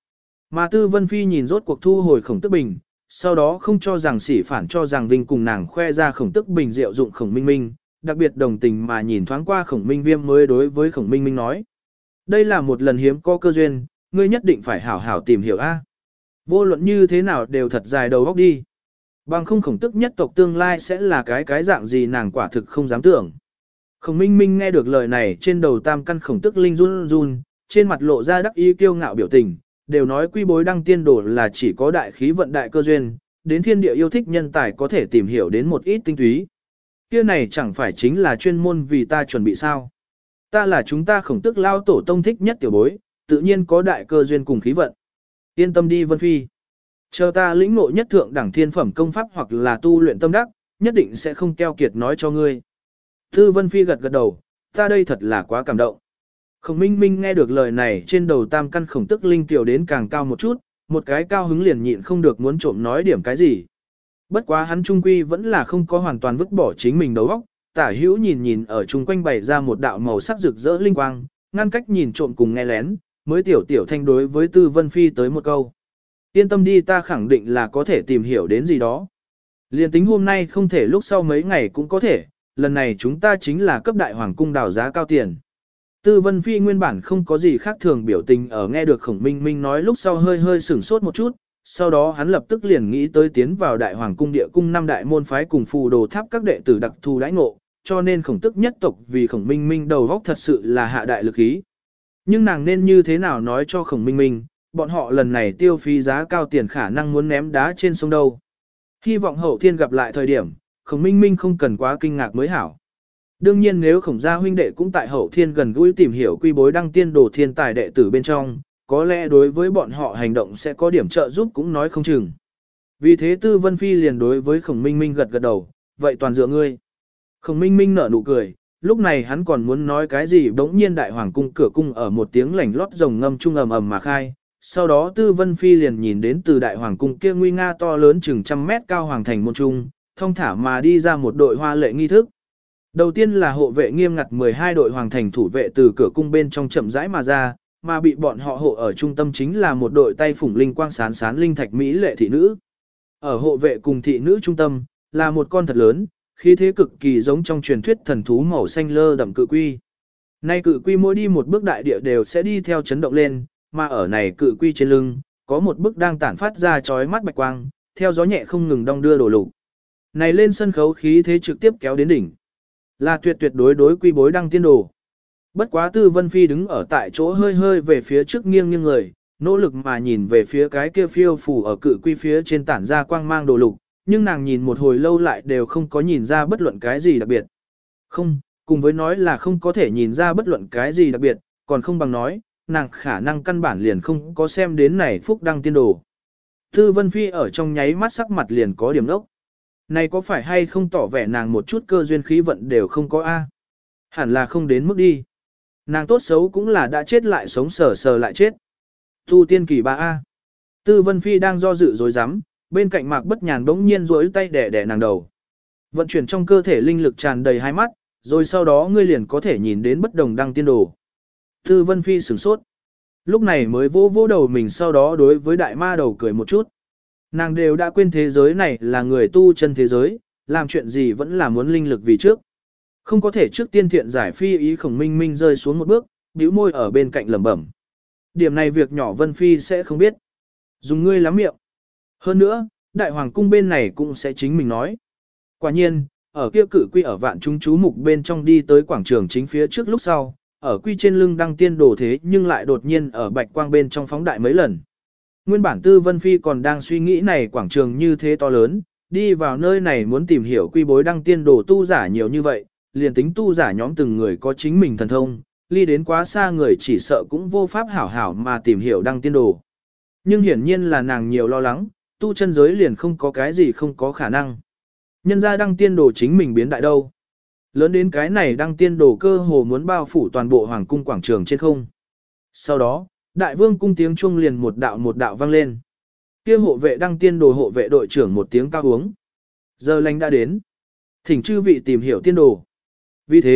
Mà Tư Vân Phi nhìn rốt cuộc thu hồi Khổng Tức Bình, sau đó không cho rằng sỉ phản cho rằng Vinh cùng nàng khoe ra Khổng Tức Bình diệu dụng Khổng Minh Minh, đặc biệt đồng tình mà nhìn thoáng qua Khổng Minh Viêm mới đối với Khổng Minh Minh nói. Đây là một lần hiếm có cơ duyên, ngươi nhất định phải hảo hảo tìm hiểu a. Vô luận như thế nào đều thật dài đầu óc đi. Bằng không Khổng Tức nhất tộc tương lai sẽ là cái dạng gì nàng quả thực không dám tưởng. Khổng Minh Minh nghe được lời này trên đầu tam căn Khổng Tức linh run run, trên mặt lộ ra đắc ý kiêu ngạo biểu tình, đều nói quy bối đăng tiên đồ là chỉ có đại khí vận đại cơ duyên, đến thiên địa yêu thích nhân tài có thể tìm hiểu đến một ít tinh túy. Kia này chẳng phải chính là chuyên môn vì ta chuẩn bị sao. Ta là chúng ta Khổng Tức lao tổ tông thích nhất tiểu bối, tự nhiên có đại cơ duyên cùng khí vận. Yên tâm đi Vân Phi. Chờ ta lĩnh ngộ nhất thượng đẳng thiên phẩm công pháp hoặc là tu luyện tâm đắc, nhất định sẽ không keo kiệt nói cho ngươi. Tư Vân Phi gật gật đầu, ta đây thật là quá cảm động. Khổng Minh Minh nghe được lời này trên đầu tam căn Khổng Tức linh tiểu đến càng cao một chút, một cái cao hứng liền nhịn không được muốn trộm nói điểm cái gì. Bất quá hắn trung quy vẫn là không có hoàn toàn vứt bỏ chính mình đầu óc, tả hữu nhìn ở chung quanh bày ra một đạo màu sắc rực rỡ linh quang, ngăn cách nhìn trộm cùng nghe lén, mới tiểu thanh đối với Tư Vân Phi tới một câu. Yên tâm đi, ta khẳng định là có thể tìm hiểu đến gì đó. Liên tính hôm nay không thể lúc sau mấy ngày cũng có thể, lần này chúng ta chính là cấp đại hoàng cung đào giá cao tiền. Tư Vân Phi nguyên bản không có gì khác thường biểu tình ở nghe được Khổng Minh Minh nói lúc sau hơi sửng sốt một chút, sau đó hắn lập tức liền nghĩ tới tiến vào đại hoàng cung địa cung 5 đại môn phái cùng phù đồ tháp các đệ tử đặc thù đãi ngộ, cho nên Khổng Tức nhất tộc vì Khổng Minh Minh đầu óc thật sự là hạ đại lực ý. Nhưng nàng nên như thế nào nói cho Khổng Minh Minh, bọn họ lần này tiêu phí giá cao tiền khả năng muốn ném đá trên sông đâu. Hy vọng hậu thiên gặp lại thời điểm, Khổng Minh Minh không cần quá kinh ngạc mới hảo. Đương nhiên nếu Khổng gia huynh đệ cũng tại hậu thiên gần gũi tìm hiểu quy bối đăng tiên đồ thiên tài đệ tử bên trong, có lẽ đối với bọn họ hành động sẽ có điểm trợ giúp cũng nói không chừng. Vì thế Tư Vân Phi liền đối với Khổng Minh Minh gật gật đầu, vậy toàn dựa ngươi. Khổng Minh Minh nở nụ cười, lúc này hắn còn muốn nói cái gì bỗng nhiên đại hoàng cung cửa cung ở một tiếng lảnh lót rồng ngâm trung ầm ầm mà khai. Sau đó Tư Vân Phi liền nhìn đến từ đại hoàng cung kia nguy nga to lớn chừng 100 mét cao hoàng thành môn trung, thông thả mà đi ra một đội hoa lệ nghi thức. Đầu tiên là hộ vệ nghiêm ngặt 12 đội hoàng thành thủ vệ từ cửa cung bên trong chậm rãi mà ra, mà bị bọn họ hộ ở trung tâm chính là một đội tay phủng linh quang sán sán linh thạch mỹ lệ thị nữ. Ở hộ vệ cùng thị nữ trung tâm, là một con thật lớn, khí thế cực kỳ giống trong truyền thuyết thần thú màu xanh lơ đậm cự quy. Nay cự quy mỗi đi một bước đại địa đều sẽ đi theo chấn động lên, mà ở này cự quy trên lưng, có một bức đang tản phát ra chói mắt bạch quang, theo gió nhẹ không ngừng đong đưa đổ lục. Này lên sân khấu khí thế trực tiếp kéo đến đỉnh. Là tuyệt đối quy bối đăng tiên đồ. Bất quá Tư Vân Phi đứng ở tại chỗ hơi về phía trước nghiêng người, nỗ lực mà nhìn về phía cái kia phiêu phù ở cự quy phía trên tản ra quang mang đồ lục, nhưng nàng nhìn một hồi lâu lại đều không có nhìn ra bất luận cái gì đặc biệt. Không, cùng với nói là không có thể nhìn ra bất luận cái gì đặc biệt, còn không bằng nói, nàng khả năng căn bản liền không có xem đến này phúc đăng tiên đồ. Tư Vân Phi ở trong nháy mắt sắc mặt liền có điểm đốc. Này có phải hay không tỏ vẻ nàng một chút cơ duyên khí vận đều không có a? Hẳn là không đến mức đi. Nàng tốt xấu cũng là đã chết lại sống sờ lại chết. Tu tiên kỳ 3A. Tư Vân Phi đang do dự dối rắm bên cạnh Mạc Bất Nhàn bỗng nhiên duỗi tay đẻ nàng đầu. Vận chuyển trong cơ thể linh lực tràn đầy hai mắt, rồi sau đó ngươi liền có thể nhìn đến bất đồng đăng tiên đồ. Tư Vân Phi sửng sốt. Lúc này mới vỗ đầu mình, sau đó đối với đại ma đầu cười một chút. Nàng đều đã quên thế giới này là người tu chân thế giới, làm chuyện gì vẫn là muốn linh lực vì trước. Không có thể trước tiên thiện giải phi ý. Khổng Minh Minh rơi xuống một bước, bĩu môi ở bên cạnh lẩm bẩm. Điểm này việc nhỏ Vân Phi sẽ không biết. Dùng ngươi lắm miệng. Hơn nữa, đại hoàng cung bên này cũng sẽ chính mình nói. Quả nhiên, ở kia cử quy ở vạn chúng chú mục bên trong đi tới quảng trường chính phía trước lúc sau, ở quy trên lưng đăng tiên đồ thế nhưng lại đột nhiên ở bạch quang bên trong phóng đại mấy lần. Nguyên bản Tư Vân Phi còn đang suy nghĩ này quảng trường như thế to lớn, đi vào nơi này muốn tìm hiểu quy bối đăng tiên đồ tu giả nhiều như vậy, liền tính tu giả nhóm từng người có chính mình thần thông, ly đến quá xa người chỉ sợ cũng vô pháp hảo mà tìm hiểu đăng tiên đồ. Nhưng hiển nhiên là nàng nhiều lo lắng, tu chân giới liền không có cái gì không có khả năng. Nhân ra đăng tiên đồ chính mình biến đại đâu. Lớn đến cái này đăng tiên đồ cơ hồ muốn bao phủ toàn bộ hoàng cung quảng trường trên không. Sau đó, đại vương cung tiếng chuông liền một đạo vang lên. Kia hộ vệ đăng tiên đồ hộ vệ đội trưởng một tiếng cao uống. Giờ lành đã đến. Thỉnh chư vị tìm hiểu tiên đồ. Vì thế,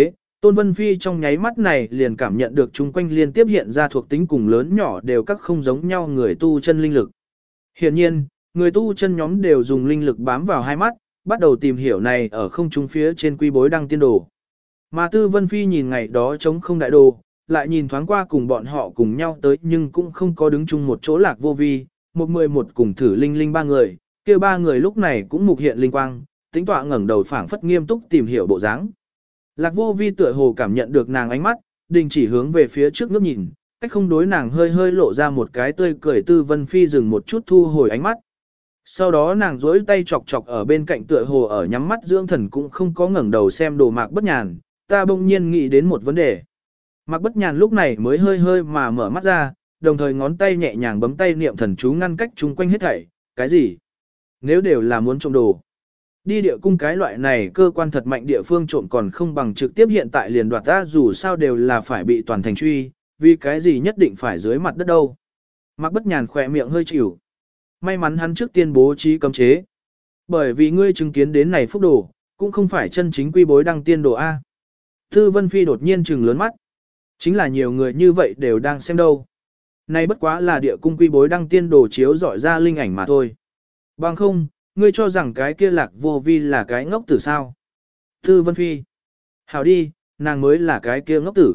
Tôn Vân Phi trong nháy mắt này liền cảm nhận được chung quanh liên tiếp hiện ra thuộc tính cùng lớn nhỏ đều các không giống nhau người tu chân linh lực. Hiện nhiên, người tu chân nhóm đều dùng linh lực bám vào hai mắt, bắt đầu tìm hiểu này ở không trung phía trên quy bối đăng tiên đồ. Mà Tư Vân Phi nhìn ngày đó chống không đại đồ, lại nhìn thoáng qua cùng bọn họ cùng nhau tới nhưng cũng không có đứng chung một chỗ Lạc Vô Vi, 111 cùng thử linh linh ba người, kia ba người lúc này cũng mục hiện linh quang, tính tọa ngẩng đầu phảng phất nghiêm túc tìm hiểu bộ dáng. Lạc Vô Vi tựa hồ cảm nhận được nàng ánh mắt, đình chỉ hướng về phía trước ngước nhìn, cách không đối nàng hơi hơi lộ ra một cái tươi cười. Tư Vân Phi dừng một chút thu hồi ánh mắt. Sau đó nàng duỗi tay chọc chọc ở bên cạnh tựa hồ ở nhắm mắt dưỡng thần cũng không có ngẩng đầu xem đồ Mạc Bất Nhàn, ta bỗng nhiên nghĩ đến một vấn đề. Mạc Bất Nhàn lúc này mới hơi hơi mà mở mắt ra, đồng thời ngón tay nhẹ nhàng bấm tay niệm thần chú ngăn cách chung quanh hết thảy, cái gì? Nếu đều là muốn trộm đồ. Đi địa cung cái loại này cơ quan thật mạnh địa phương trộm còn không bằng trực tiếp hiện tại liền đoạt ta, dù sao đều là phải bị toàn thành truy, vì cái gì nhất định phải dưới mặt đất đâu. Mạc Bất Nhàn khỏe miệng hơi chịu. May mắn hắn trước tiên bố trí cấm chế. Bởi vì ngươi chứng kiến đến này phúc đồ, cũng không phải chân chính quy bối đăng tiên đồ A. Tư Vân Phi đột nhiên trừng lớn mắt. Chính là nhiều người như vậy đều đang xem đâu. Này bất quá là địa cung quy bối đăng tiên đồ chiếu dọi ra linh ảnh mà thôi. Bằng không, ngươi cho rằng cái kia Lạc Vô Vi là cái ngốc tử sao? Tư Vân Phi. Hảo đi, nàng mới là cái kia ngốc tử.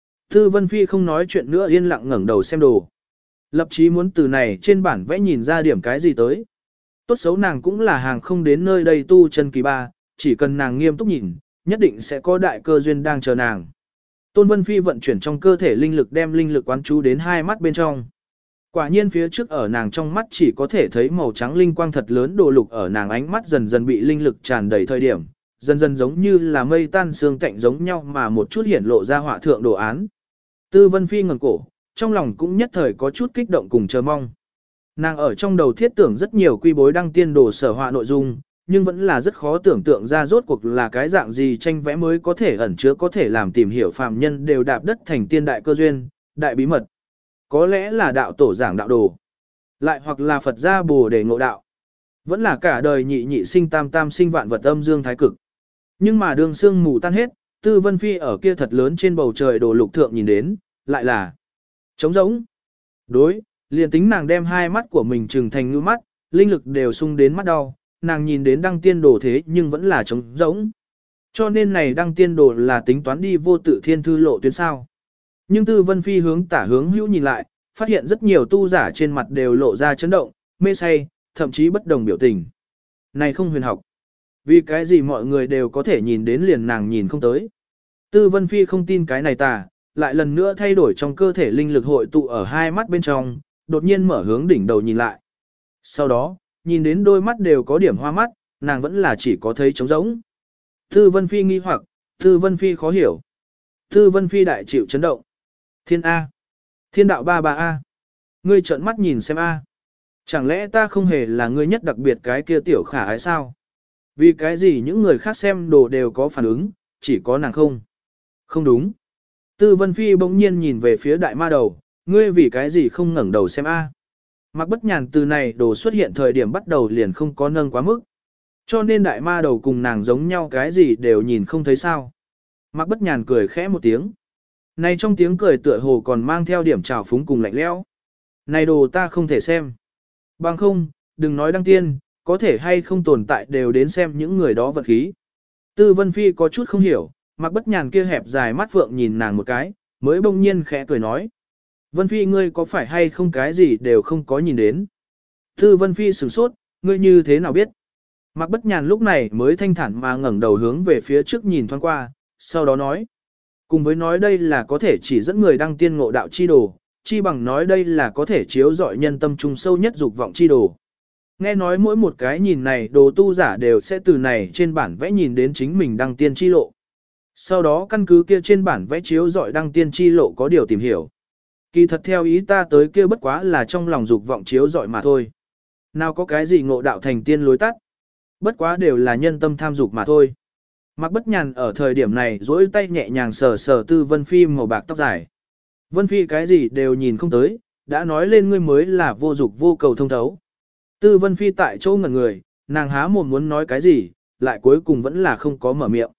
Tư Vân Phi không nói chuyện nữa yên lặng ngẩng đầu xem đồ. Lập chí muốn từ này trên bản vẽ nhìn ra điểm cái gì tới. Tốt xấu nàng cũng là hàng không đến nơi đây tu chân kỳ ba, chỉ cần nàng nghiêm túc nhìn, nhất định sẽ có đại cơ duyên đang chờ nàng. Tôn Vân Phi vận chuyển trong cơ thể linh lực đem linh lực quán chú đến hai mắt bên trong. Quả nhiên phía trước ở nàng trong mắt chỉ có thể thấy màu trắng linh quang thật lớn đồ lục ở nàng ánh mắt dần dần bị linh lực tràn đầy thời điểm, dần dần giống như là mây tan sương tạnh giống nhau mà một chút hiển lộ ra họa thượng đồ án. Tư Vân Phi ngẩng cổ, trong lòng cũng nhất thời có chút kích động cùng chờ mong. Nàng ở trong đầu thiết tưởng rất nhiều quy bối đăng tiên đồ sở họa nội dung, nhưng vẫn là rất khó tưởng tượng ra rốt cuộc là cái dạng gì tranh vẽ mới có thể ẩn chứa có thể làm tìm hiểu phàm nhân đều đạp đất thành tiên đại cơ duyên, đại bí mật. Có lẽ là đạo tổ giảng đạo đồ, lại hoặc là Phật gia Bồ Đề ngộ đạo, vẫn là cả đời nhị nhị sinh tam tam sinh vạn vật âm dương thái cực. Nhưng mà đường sương mù tan hết, Tư Vân Phi ở kia thật lớn trên bầu trời đồ lục thượng nhìn đến, lại là trống rỗng. Đối, liền tính nàng đem hai mắt của mình trừng thành ngư mắt, linh lực đều sung đến mắt đau, nàng nhìn đến đăng tiên đồ thế nhưng vẫn là trống rỗng. Cho nên này đăng tiên đồ là tính toán đi vô tự thiên thư lộ tuyến sao. Nhưng Tư Vân Phi hướng tả hướng hữu nhìn lại, phát hiện rất nhiều tu giả trên mặt đều lộ ra chấn động, mê say, thậm chí bất đồng biểu tình. Này không huyền học. Vì cái gì mọi người đều có thể nhìn đến liền nàng nhìn không tới. Tư Vân Phi không tin cái này tà, lại lần nữa thay đổi trong cơ thể linh lực hội tụ ở hai mắt bên trong, đột nhiên mở hướng đỉnh đầu nhìn lại. Sau đó, nhìn đến đôi mắt đều có điểm hoa mắt, nàng vẫn là chỉ có thấy trống rỗng. Tư Vân Phi nghi hoặc, Tư Vân Phi khó hiểu. Tư Vân Phi đại chịu chấn động. Thiên A. Thiên đạo ba ba A. Ngươi trợn mắt nhìn xem A. Chẳng lẽ ta không hề là ngươi nhất đặc biệt cái kia tiểu khả ái sao? Vì cái gì những người khác xem đồ đều có phản ứng, chỉ có nàng không? Không đúng. Tư Vân Phi bỗng nhiên nhìn về phía đại ma đầu, ngươi vì cái gì không ngẩng đầu xem A. Mạc Bất Nhàn từ này đồ xuất hiện thời điểm bắt đầu liền không có nâng quá mức. Cho nên đại ma đầu cùng nàng giống nhau cái gì đều nhìn không thấy sao. Mạc Bất Nhàn cười khẽ một tiếng. Này trong tiếng cười tựa hồ còn mang theo điểm trào phúng cùng lạnh lẽo. Này đồ ta không thể xem. Bằng không, đừng nói đăng tiên, có thể hay không tồn tại đều đến xem những người đó vật khí. Tư Vân Phi có chút không hiểu, Mạc Bất Nhàn kia hẹp dài mắt phượng nhìn nàng một cái, mới bỗng nhiên khẽ cười nói. Vân Phi ngươi có phải hay không cái gì đều không có nhìn đến. Tư Vân Phi sửng sốt, ngươi như thế nào biết. Mạc Bất Nhàn lúc này mới thanh thản mà ngẩng đầu hướng về phía trước nhìn thoáng qua, sau đó nói. Cùng với nói đây là có thể chỉ dẫn người đăng tiên ngộ đạo chi đồ, chi bằng nói đây là có thể chiếu rọi nhân tâm trung sâu nhất dục vọng chi đồ. Nghe nói mỗi một cái nhìn này đồ tu giả đều sẽ từ này trên bản vẽ nhìn đến chính mình đăng tiên chi lộ. Sau đó căn cứ kia trên bản vẽ chiếu rọi đăng tiên chi lộ có điều tìm hiểu. Kỳ thật theo ý ta tới kia bất quá là trong lòng dục vọng chiếu rọi mà thôi. Nào có cái gì ngộ đạo thành tiên lối tắt. Bất quá đều là nhân tâm tham dục mà thôi. Mạc Bất Nhàn ở thời điểm này duỗi tay nhẹ nhàng sờ sờ Tư Vân Phi màu bạc tóc dài. Vân Phi cái gì đều nhìn không tới, đã nói lên ngươi mới là vô dục vô cầu thông thấu. Tư Vân Phi tại chỗ ngẩn người, nàng há mồm muốn nói cái gì, lại cuối cùng vẫn là không có mở miệng.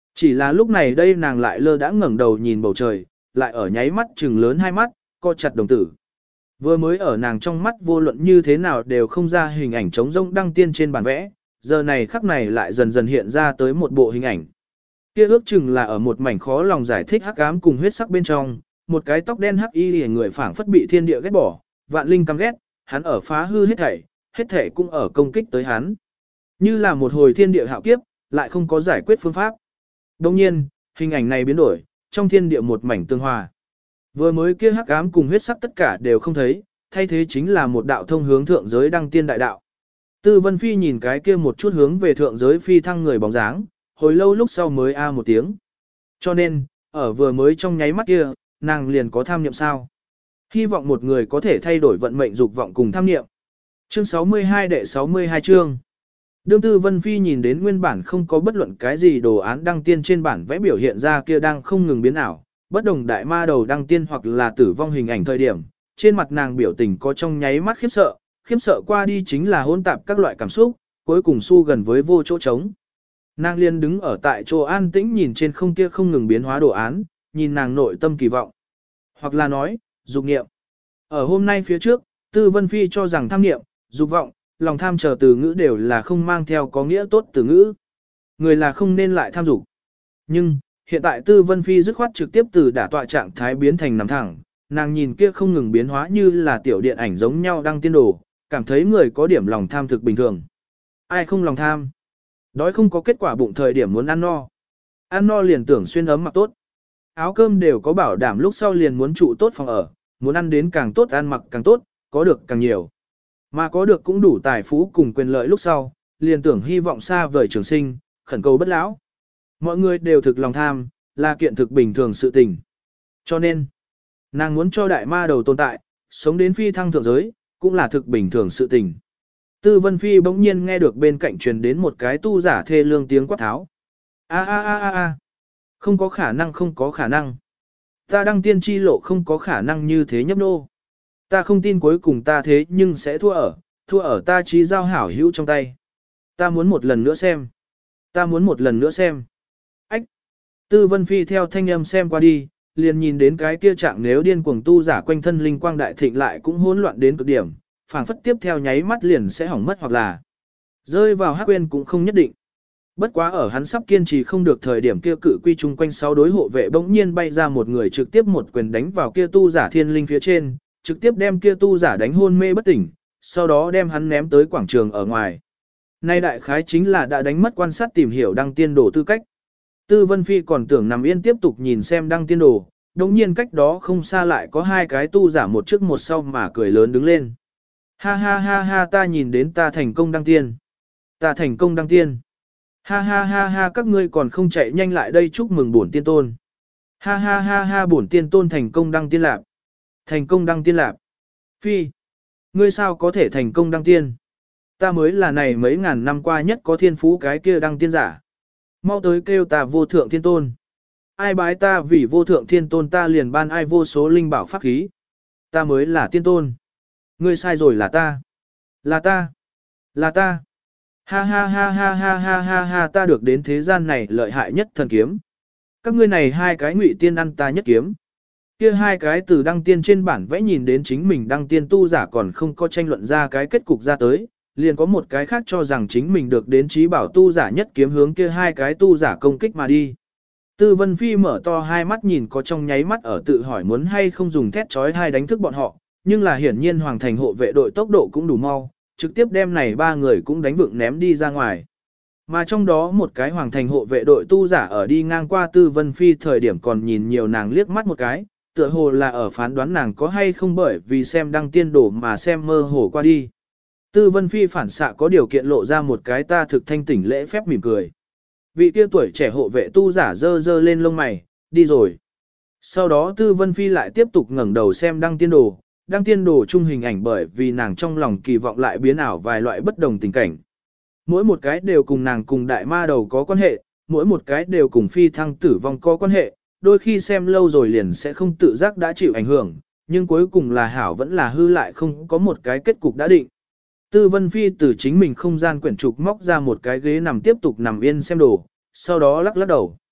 Chỉ là lúc này đây nàng lại lơ đãng ngẩng đầu nhìn bầu trời, lại ở nháy mắt trừng lớn hai mắt, co chặt đồng tử. Vừa mới ở nàng trong mắt vô luận như thế nào đều không ra hình ảnh trống rỗng đăng tiên trên bản vẽ, giờ này khắc này lại dần dần hiện ra tới một bộ hình ảnh. Kia ước chừng là ở một mảnh khó lòng giải thích hắc ám cùng huyết sắc bên trong, một cái tóc đen hắc y người phảng phất bị thiên địa ghét bỏ, vạn linh căm ghét, hắn ở phá hư hết thảy cũng ở công kích tới hắn. Như là một hồi thiên địa hạo kiếp, lại không có giải quyết phương pháp. Đồng nhiên, hình ảnh này biến đổi, trong thiên địa một mảnh tương hòa. Vừa mới kia hắc ám cùng huyết sắc tất cả đều không thấy, thay thế chính là một đạo thông hướng thượng giới đăng tiên đại đạo. Tư Vân Phi nhìn cái kia một chút hướng về thượng giới phi thăng người bóng dáng, hồi lâu lúc sau mới a một tiếng. Cho nên, ở vừa mới trong nháy mắt kia, nàng liền có tham niệm sao? Hy vọng một người có thể thay đổi vận mệnh dục vọng cùng tham niệm. Chương 62 đệ 62 chương. Đương Tư Vân Phi nhìn đến nguyên bản không có bất luận cái gì đồ án đăng tiên trên bản vẽ biểu hiện ra kia đang không ngừng biến ảo, bất đồng đại ma đầu đăng tiên hoặc là tử vong hình ảnh thời điểm, trên mặt nàng biểu tình có trong nháy mắt khiếp sợ qua đi chính là hỗn tạp các loại cảm xúc, cuối cùng su gần với vô chỗ trống. Nàng liên đứng ở tại chỗ an tĩnh nhìn trên không kia không ngừng biến hóa đồ án, nhìn nàng nội tâm kỳ vọng. Hoặc là nói, dục niệm. Ở hôm nay phía trước, Tư Vân Phi cho rằng tham niệm, dục vọng, lòng tham chờ từ ngữ đều là không mang theo có nghĩa tốt từ ngữ. Người là không nên lại tham dục. Nhưng, hiện tại Tư Vân Phi dứt khoát trực tiếp từ đả tọa trạng thái biến thành nằm thẳng, nàng nhìn kia không ngừng biến hóa như là tiểu điện ảnh giống nhau đăng tiên đồ, cảm thấy người có điểm lòng tham thực bình thường. Ai không lòng tham? Đói không có kết quả bụng thời điểm muốn ăn no. Ăn no liền tưởng xuyên ấm mặc tốt. Áo cơm đều có bảo đảm lúc sau liền muốn trụ tốt phòng ở, muốn ăn đến càng tốt ăn mặc càng tốt, có được càng nhiều. Mà có được cũng đủ tài phú cùng quyền lợi lúc sau, liền tưởng hy vọng xa vời trường sinh, khẩn cầu bất lão. Mọi người đều thực lòng tham, là kiện thực bình thường sự tình. Cho nên, nàng muốn cho đại ma đầu tồn tại, sống đến phi thăng thượng giới, cũng là thực bình thường sự tình. Tư Vân Phi bỗng nhiên nghe được bên cạnh truyền đến một cái tu giả thê lương tiếng quát tháo. A a a a a, không có khả năng không có khả năng. Ta đăng tiên chi lộ không có khả năng như thế nhấp nô. Ta không tin cuối cùng ta thế nhưng sẽ thua ở ta trí giao hảo hữu trong tay. Ta muốn một lần nữa xem. Ta muốn một lần nữa xem. Ách! Tư Vân Phi theo thanh âm xem qua đi, liền nhìn đến cái kia trạng nếu điên cuồng tu giả quanh thân linh quang đại thịnh lại cũng hỗn loạn đến cực điểm, phảng phất tiếp theo nháy mắt liền sẽ hỏng mất hoặc là rơi vào hắc quên cũng không nhất định. Bất quá ở hắn sắp kiên trì không được thời điểm kia cự quy chung quanh sáu đối hộ vệ bỗng nhiên bay ra một người trực tiếp một quyền đánh vào kia tu giả thiên linh phía trên, trực tiếp đem kia tu giả đánh hôn mê bất tỉnh, sau đó đem hắn ném tới quảng trường ở ngoài. Nay đại khái chính là đã đánh mất quan sát tìm hiểu đăng tiên đồ tư cách. Tư Vân Phi còn tưởng nằm yên tiếp tục nhìn xem đăng tiên đồ, đồng nhiên cách đó không xa lại có hai cái tu giả một trước một sau mà cười lớn đứng lên. Ha ha ha ha, ta nhìn đến ta thành công đăng tiên. Ta thành công đăng tiên. Ha ha ha ha, các ngươi còn không chạy nhanh lại đây chúc mừng bổn tiên tôn. Ha ha ha ha, bổn tiên tôn thành công đăng tiên lạc. Thành công đăng tiên lạc. Phi, ngươi sao có thể thành công đăng tiên? Ta mới là này mấy ngàn năm qua nhất có thiên phú cái kia đăng tiên giả. Mau tới kêu ta vô thượng thiên tôn. Ai bái ta vì vô thượng thiên tôn ta liền ban ai vô số linh bảo pháp khí. Ta mới là tiên tôn. Ngươi sai rồi là ta. Là ta. Là ta. Ha ha ha ha ha ha ha ha, ta được đến thế gian này lợi hại nhất thần kiếm. Các ngươi này hai cái ngụy tiên ăn ta nhất kiếm. Kia hai cái từ đăng tiên trên bản vẽ nhìn đến chính mình đăng tiên tu giả còn không có tranh luận ra cái kết cục ra tới, liền có một cái khác cho rằng chính mình được đến trí bảo tu giả nhất kiếm hướng kia hai cái tu giả công kích mà đi. Tư Vân Phi mở to hai mắt nhìn có trong nháy mắt ở tự hỏi muốn hay không dùng thét chói tai đánh thức bọn họ, nhưng là hiển nhiên Hoàng Thành hộ vệ đội tốc độ cũng đủ mau, trực tiếp đem này ba người cũng đánh vựng ném đi ra ngoài. Mà trong đó một cái Hoàng Thành hộ vệ đội tu giả ở đi ngang qua Tư Vân Phi thời điểm còn nhìn nhiều nàng liếc mắt một cái, tựa hồ là ở phán đoán nàng có hay không bởi vì xem đăng tiên đổ mà xem mơ hồ qua đi. Tư Vân Phi phản xạ có điều kiện lộ ra một cái ta thực thanh tỉnh lễ phép mỉm cười. Vị kia tuổi trẻ hộ vệ tu giả dơ dơ lên lông mày, đi rồi. Sau đó Tư Vân Phi lại tiếp tục ngẩng đầu xem đăng tiên đồ chung hình ảnh bởi vì nàng trong lòng kỳ vọng lại biến ảo vài loại bất đồng tình cảnh. Mỗi một cái đều cùng nàng cùng đại ma đầu có quan hệ, mỗi một cái đều cùng phi thăng tử vong có quan hệ, đôi khi xem lâu rồi liền sẽ không tự giác đã chịu ảnh hưởng, nhưng cuối cùng là hảo vẫn là hư lại không có một cái kết cục đã định. Tư Vân Phi từ chính mình không gian quyển trục móc ra một cái ghế nằm tiếp tục nằm yên xem đồ, sau đó lắc lắc đầu.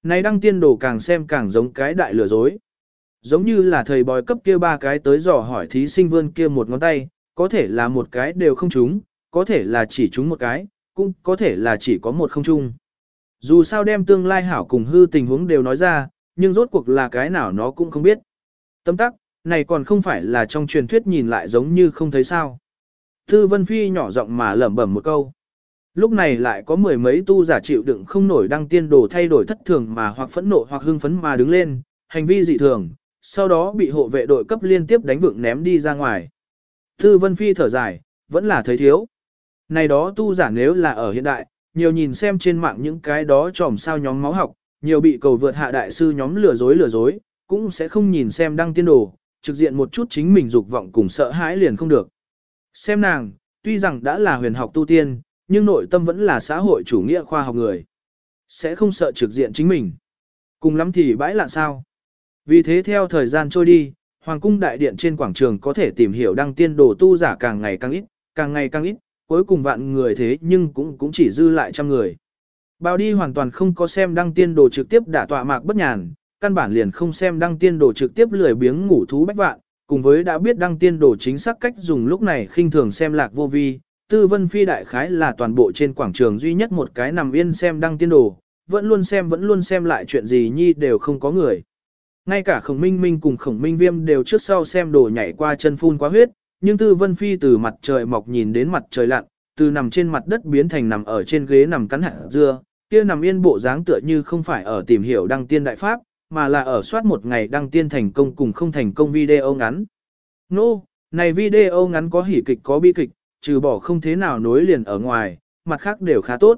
Này đăng tiên đồ càng xem càng giống cái đại lừa dối. Giống như là thầy bói cấp kia ba cái tới dò hỏi thí sinh vươn kia một ngón tay, có thể là một cái đều không trúng, có thể là chỉ trúng một cái, cũng có thể là chỉ có một không trúng. Dù sao đem tương lai hảo cùng hư tình huống đều nói ra, nhưng rốt cuộc là cái nào nó cũng không biết. Tâm tắc, này còn không phải là trong truyền thuyết nhìn lại giống như không thấy sao. Tư Vân Phi nhỏ giọng mà lẩm bẩm một câu. Lúc này lại có mười mấy tu giả chịu đựng không nổi đăng tiên đồ thay đổi thất thường mà hoặc phẫn nộ hoặc hưng phấn mà đứng lên, hành vi dị thường, sau đó bị hộ vệ đội cấp liên tiếp đánh vựng ném đi ra ngoài. Tư Vân Phi thở dài, vẫn là thấy thiếu. Này đó tu giả nếu là ở hiện đại, nhiều nhìn xem trên mạng những cái đó tròm sao nhóm máu học, nhiều bị cầu vượt hạ đại sư nhóm lừa dối, cũng sẽ không nhìn xem đăng tiên đồ, trực diện một chút chính mình dục vọng cùng sợ hãi liền không được. Xem nàng, tuy rằng đã là huyền học tu tiên, nhưng nội tâm vẫn là xã hội chủ nghĩa khoa học người. Sẽ không sợ trực diện chính mình. Cùng lắm thì bãi lạ sao. Vì thế theo thời gian trôi đi, Hoàng cung đại điện trên quảng trường có thể tìm hiểu đăng tiên đồ tu giả càng ngày càng ít, cuối cùng vạn người thế nhưng cũng chỉ dư lại trăm người. Bao đi hoàn toàn không có xem đăng tiên đồ trực tiếp đả tọa mạc bất nhàn, căn bản liền không xem đăng tiên đồ trực tiếp lười biếng ngủ thú bách vạn, cùng với đã biết đăng tiên đồ chính xác cách dùng lúc này khinh thường xem lạc vô vi, Tư Vân Phi đại khái là toàn bộ trên quảng trường duy nhất một cái nằm yên xem đăng tiên đồ, vẫn luôn xem lại chuyện gì nhi đều không có người. Ngay cả Khổng Minh Minh cùng Khổng Minh Viêm đều trước sau xem đồ nhảy qua chân phun quá huyết, nhưng Tư Vân Phi từ mặt trời mọc nhìn đến mặt trời lặn, từ nằm trên mặt đất biến thành nằm ở trên ghế nằm cắn hạt dưa, kia nằm yên bộ dáng tựa như không phải ở tìm hiểu đăng tiên đại pháp, mà là ở soát một ngày đăng tiên thành công cùng không thành công video ngắn. Này video ngắn có hỉ kịch có bi kịch, trừ bỏ không thế nào nối liền ở ngoài, mặt khác đều khá tốt.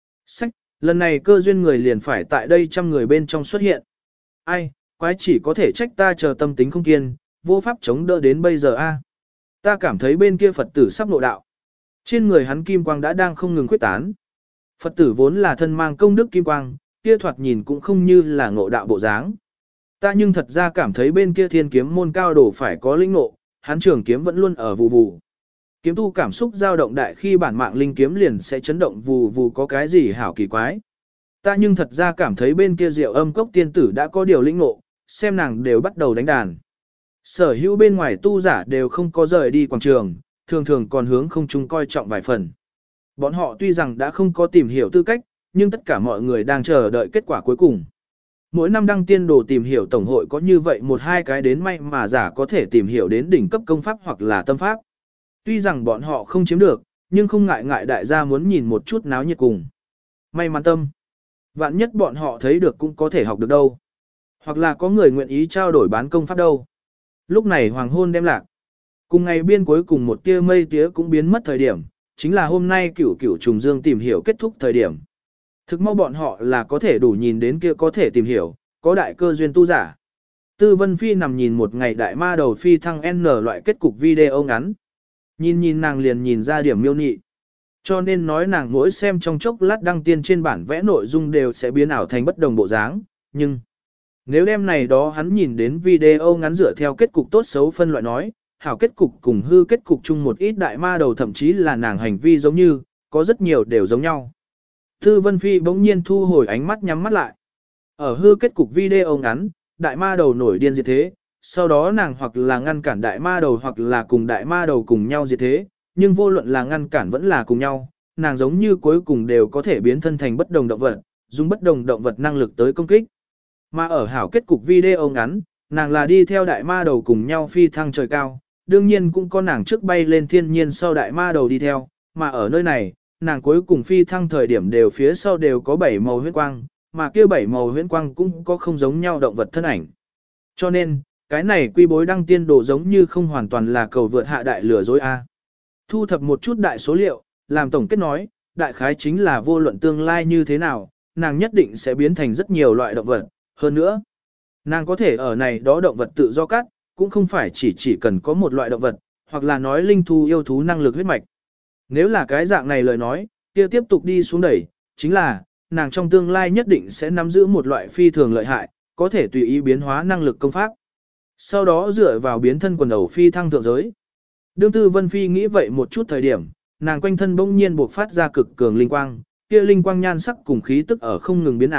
Lần này cơ duyên người liền phải tại đây trăm người bên trong xuất hiện. Ai, quái chỉ có thể trách ta chờ tâm tính không kiên, vô pháp chống đỡ đến bây giờ a. Ta cảm thấy bên kia Phật tử sắp nội đạo. Trên người hắn kim quang đã đang không ngừng khuyết tán. Phật tử vốn là thân mang công đức kim quang, kia thoạt nhìn cũng không như là ngộ đạo bộ dáng. Ta nhưng thật ra cảm thấy bên kia thiên kiếm môn cao đổ phải có linh ngộ, hắn trường kiếm vẫn luôn ở vù vù. Kiếm tu cảm xúc dao động đại khi bản mạng linh kiếm liền sẽ chấn động vù vù có cái gì hảo kỳ quái. Ta nhưng thật ra cảm thấy bên kia Diệu Âm Cốc tiên tử đã có điều linh ngộ, xem nàng đều bắt đầu đánh đàn. Sở hữu bên ngoài tu giả đều không có rời đi quảng trường, thường thường còn hướng không trung coi trọng vài phần. Bọn họ tuy rằng đã không có tìm hiểu tư cách, nhưng tất cả mọi người đang chờ đợi kết quả cuối cùng. Mỗi năm đăng tiên đồ tìm hiểu tổng hội có như vậy một hai cái đến may mà giả có thể tìm hiểu đến đỉnh cấp công pháp hoặc là tâm pháp. Tuy rằng bọn họ không chiếm được, nhưng không ngại đại gia muốn nhìn một chút náo nhiệt cùng. May mắn tâm. Vạn nhất bọn họ thấy được cũng có thể học được đâu. Hoặc là có người nguyện ý trao đổi bán công pháp đâu. Lúc này hoàng hôn đem lạc. Cùng ngày biên cuối cùng một tia mây tía cũng biến mất thời điểm, chính là hôm nay cửu trùng dương tìm hiểu kết thúc thời điểm. Thực mau bọn họ là có thể đủ nhìn đến kia có thể tìm hiểu, có đại cơ duyên tu giả. Tư Vân Phi nằm nhìn một ngày đại ma đầu phi thăng N loại kết cục video ngắn. Nhìn nàng liền nhìn ra điểm miêu nị. Cho nên nói nàng mỗi xem trong chốc lát đăng tiên trên bản vẽ nội dung đều sẽ biến ảo thành bất đồng bộ dáng, nhưng nếu đêm này đó hắn nhìn đến video ngắn dựa theo kết cục tốt xấu phân loại nói, hảo kết cục cùng hư kết cục chung một ít đại ma đầu thậm chí là nàng hành vi giống như, có rất nhiều đều giống nhau. Tư Vân Phi bỗng nhiên thu hồi ánh mắt nhắm mắt lại. Ở hư kết cục video ngắn, đại ma đầu nổi điên diệt thế, sau đó nàng hoặc là ngăn cản đại ma đầu hoặc là cùng đại ma đầu cùng nhau diệt thế, nhưng vô luận là ngăn cản vẫn là cùng nhau, nàng giống như cuối cùng đều có thể biến thân thành bất đồng động vật, dùng bất đồng động vật năng lực tới công kích. Mà ở hảo kết cục video ngắn, nàng là đi theo đại ma đầu cùng nhau phi thăng trời cao, đương nhiên cũng có nàng trước bay lên thiên nhiên sau đại ma đầu đi theo, mà ở nơi này, nàng cuối cùng phi thăng thời điểm đều phía sau đều có 7 màu huyết quang, mà kia 7 màu huyết quang cũng có không giống nhau động vật thân ảnh. Cho nên, cái này quy bối đăng tiên đồ giống như không hoàn toàn là cầu vượt hạ đại lừa dối A. Thu thập một chút đại số liệu, làm tổng kết nói, đại khái chính là vô luận tương lai như thế nào, nàng nhất định sẽ biến thành rất nhiều loại động vật, hơn nữa. Nàng có thể ở này đó động vật tự do cắt, cũng không phải chỉ cần có một loại động vật, hoặc là nói linh thú yêu thú năng lực huyết mạch. Nếu là cái dạng này lời nói, kia tiếp tục đi xuống đẩy, chính là, nàng trong tương lai nhất định sẽ nắm giữ một loại phi thường lợi hại, có thể tùy ý biến hóa năng lực công pháp. Sau đó dựa vào biến thân quần đầu phi thăng thượng giới. Đương Tư Vân Phi nghĩ vậy một chút thời điểm, nàng quanh thân bỗng nhiên buộc phát ra cực cường linh quang, kia linh quang nhan sắc cùng khí tức ở không ngừng biến ảo,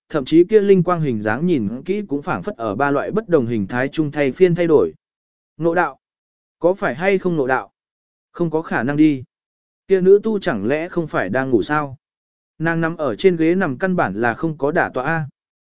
thậm chí kia linh quang hình dáng nhìn kỹ cũng phảng phất ở ba loại bất đồng hình thái chung thay phiên thay đổi. Ngộ đạo. Có phải hay không ngộ đạo? Không có khả năng đi. Kia nữ tu chẳng lẽ không phải đang ngủ sao? Nàng nằm ở trên ghế nằm căn bản là không có đả tọa A.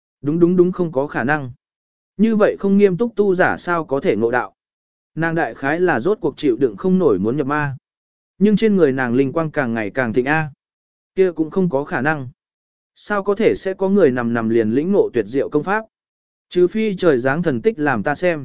Đúng không có khả năng. Như vậy không nghiêm túc tu giả sao có thể ngộ đạo. Nàng đại khái là rốt cuộc chịu đựng không nổi muốn nhập ma. Nhưng trên người nàng linh quang càng ngày càng thịnh A. Kia cũng không có khả năng. Sao có thể sẽ có người nằm liền lĩnh ngộ tuyệt diệu công pháp? Trừ phi trời giáng thần tích làm ta xem.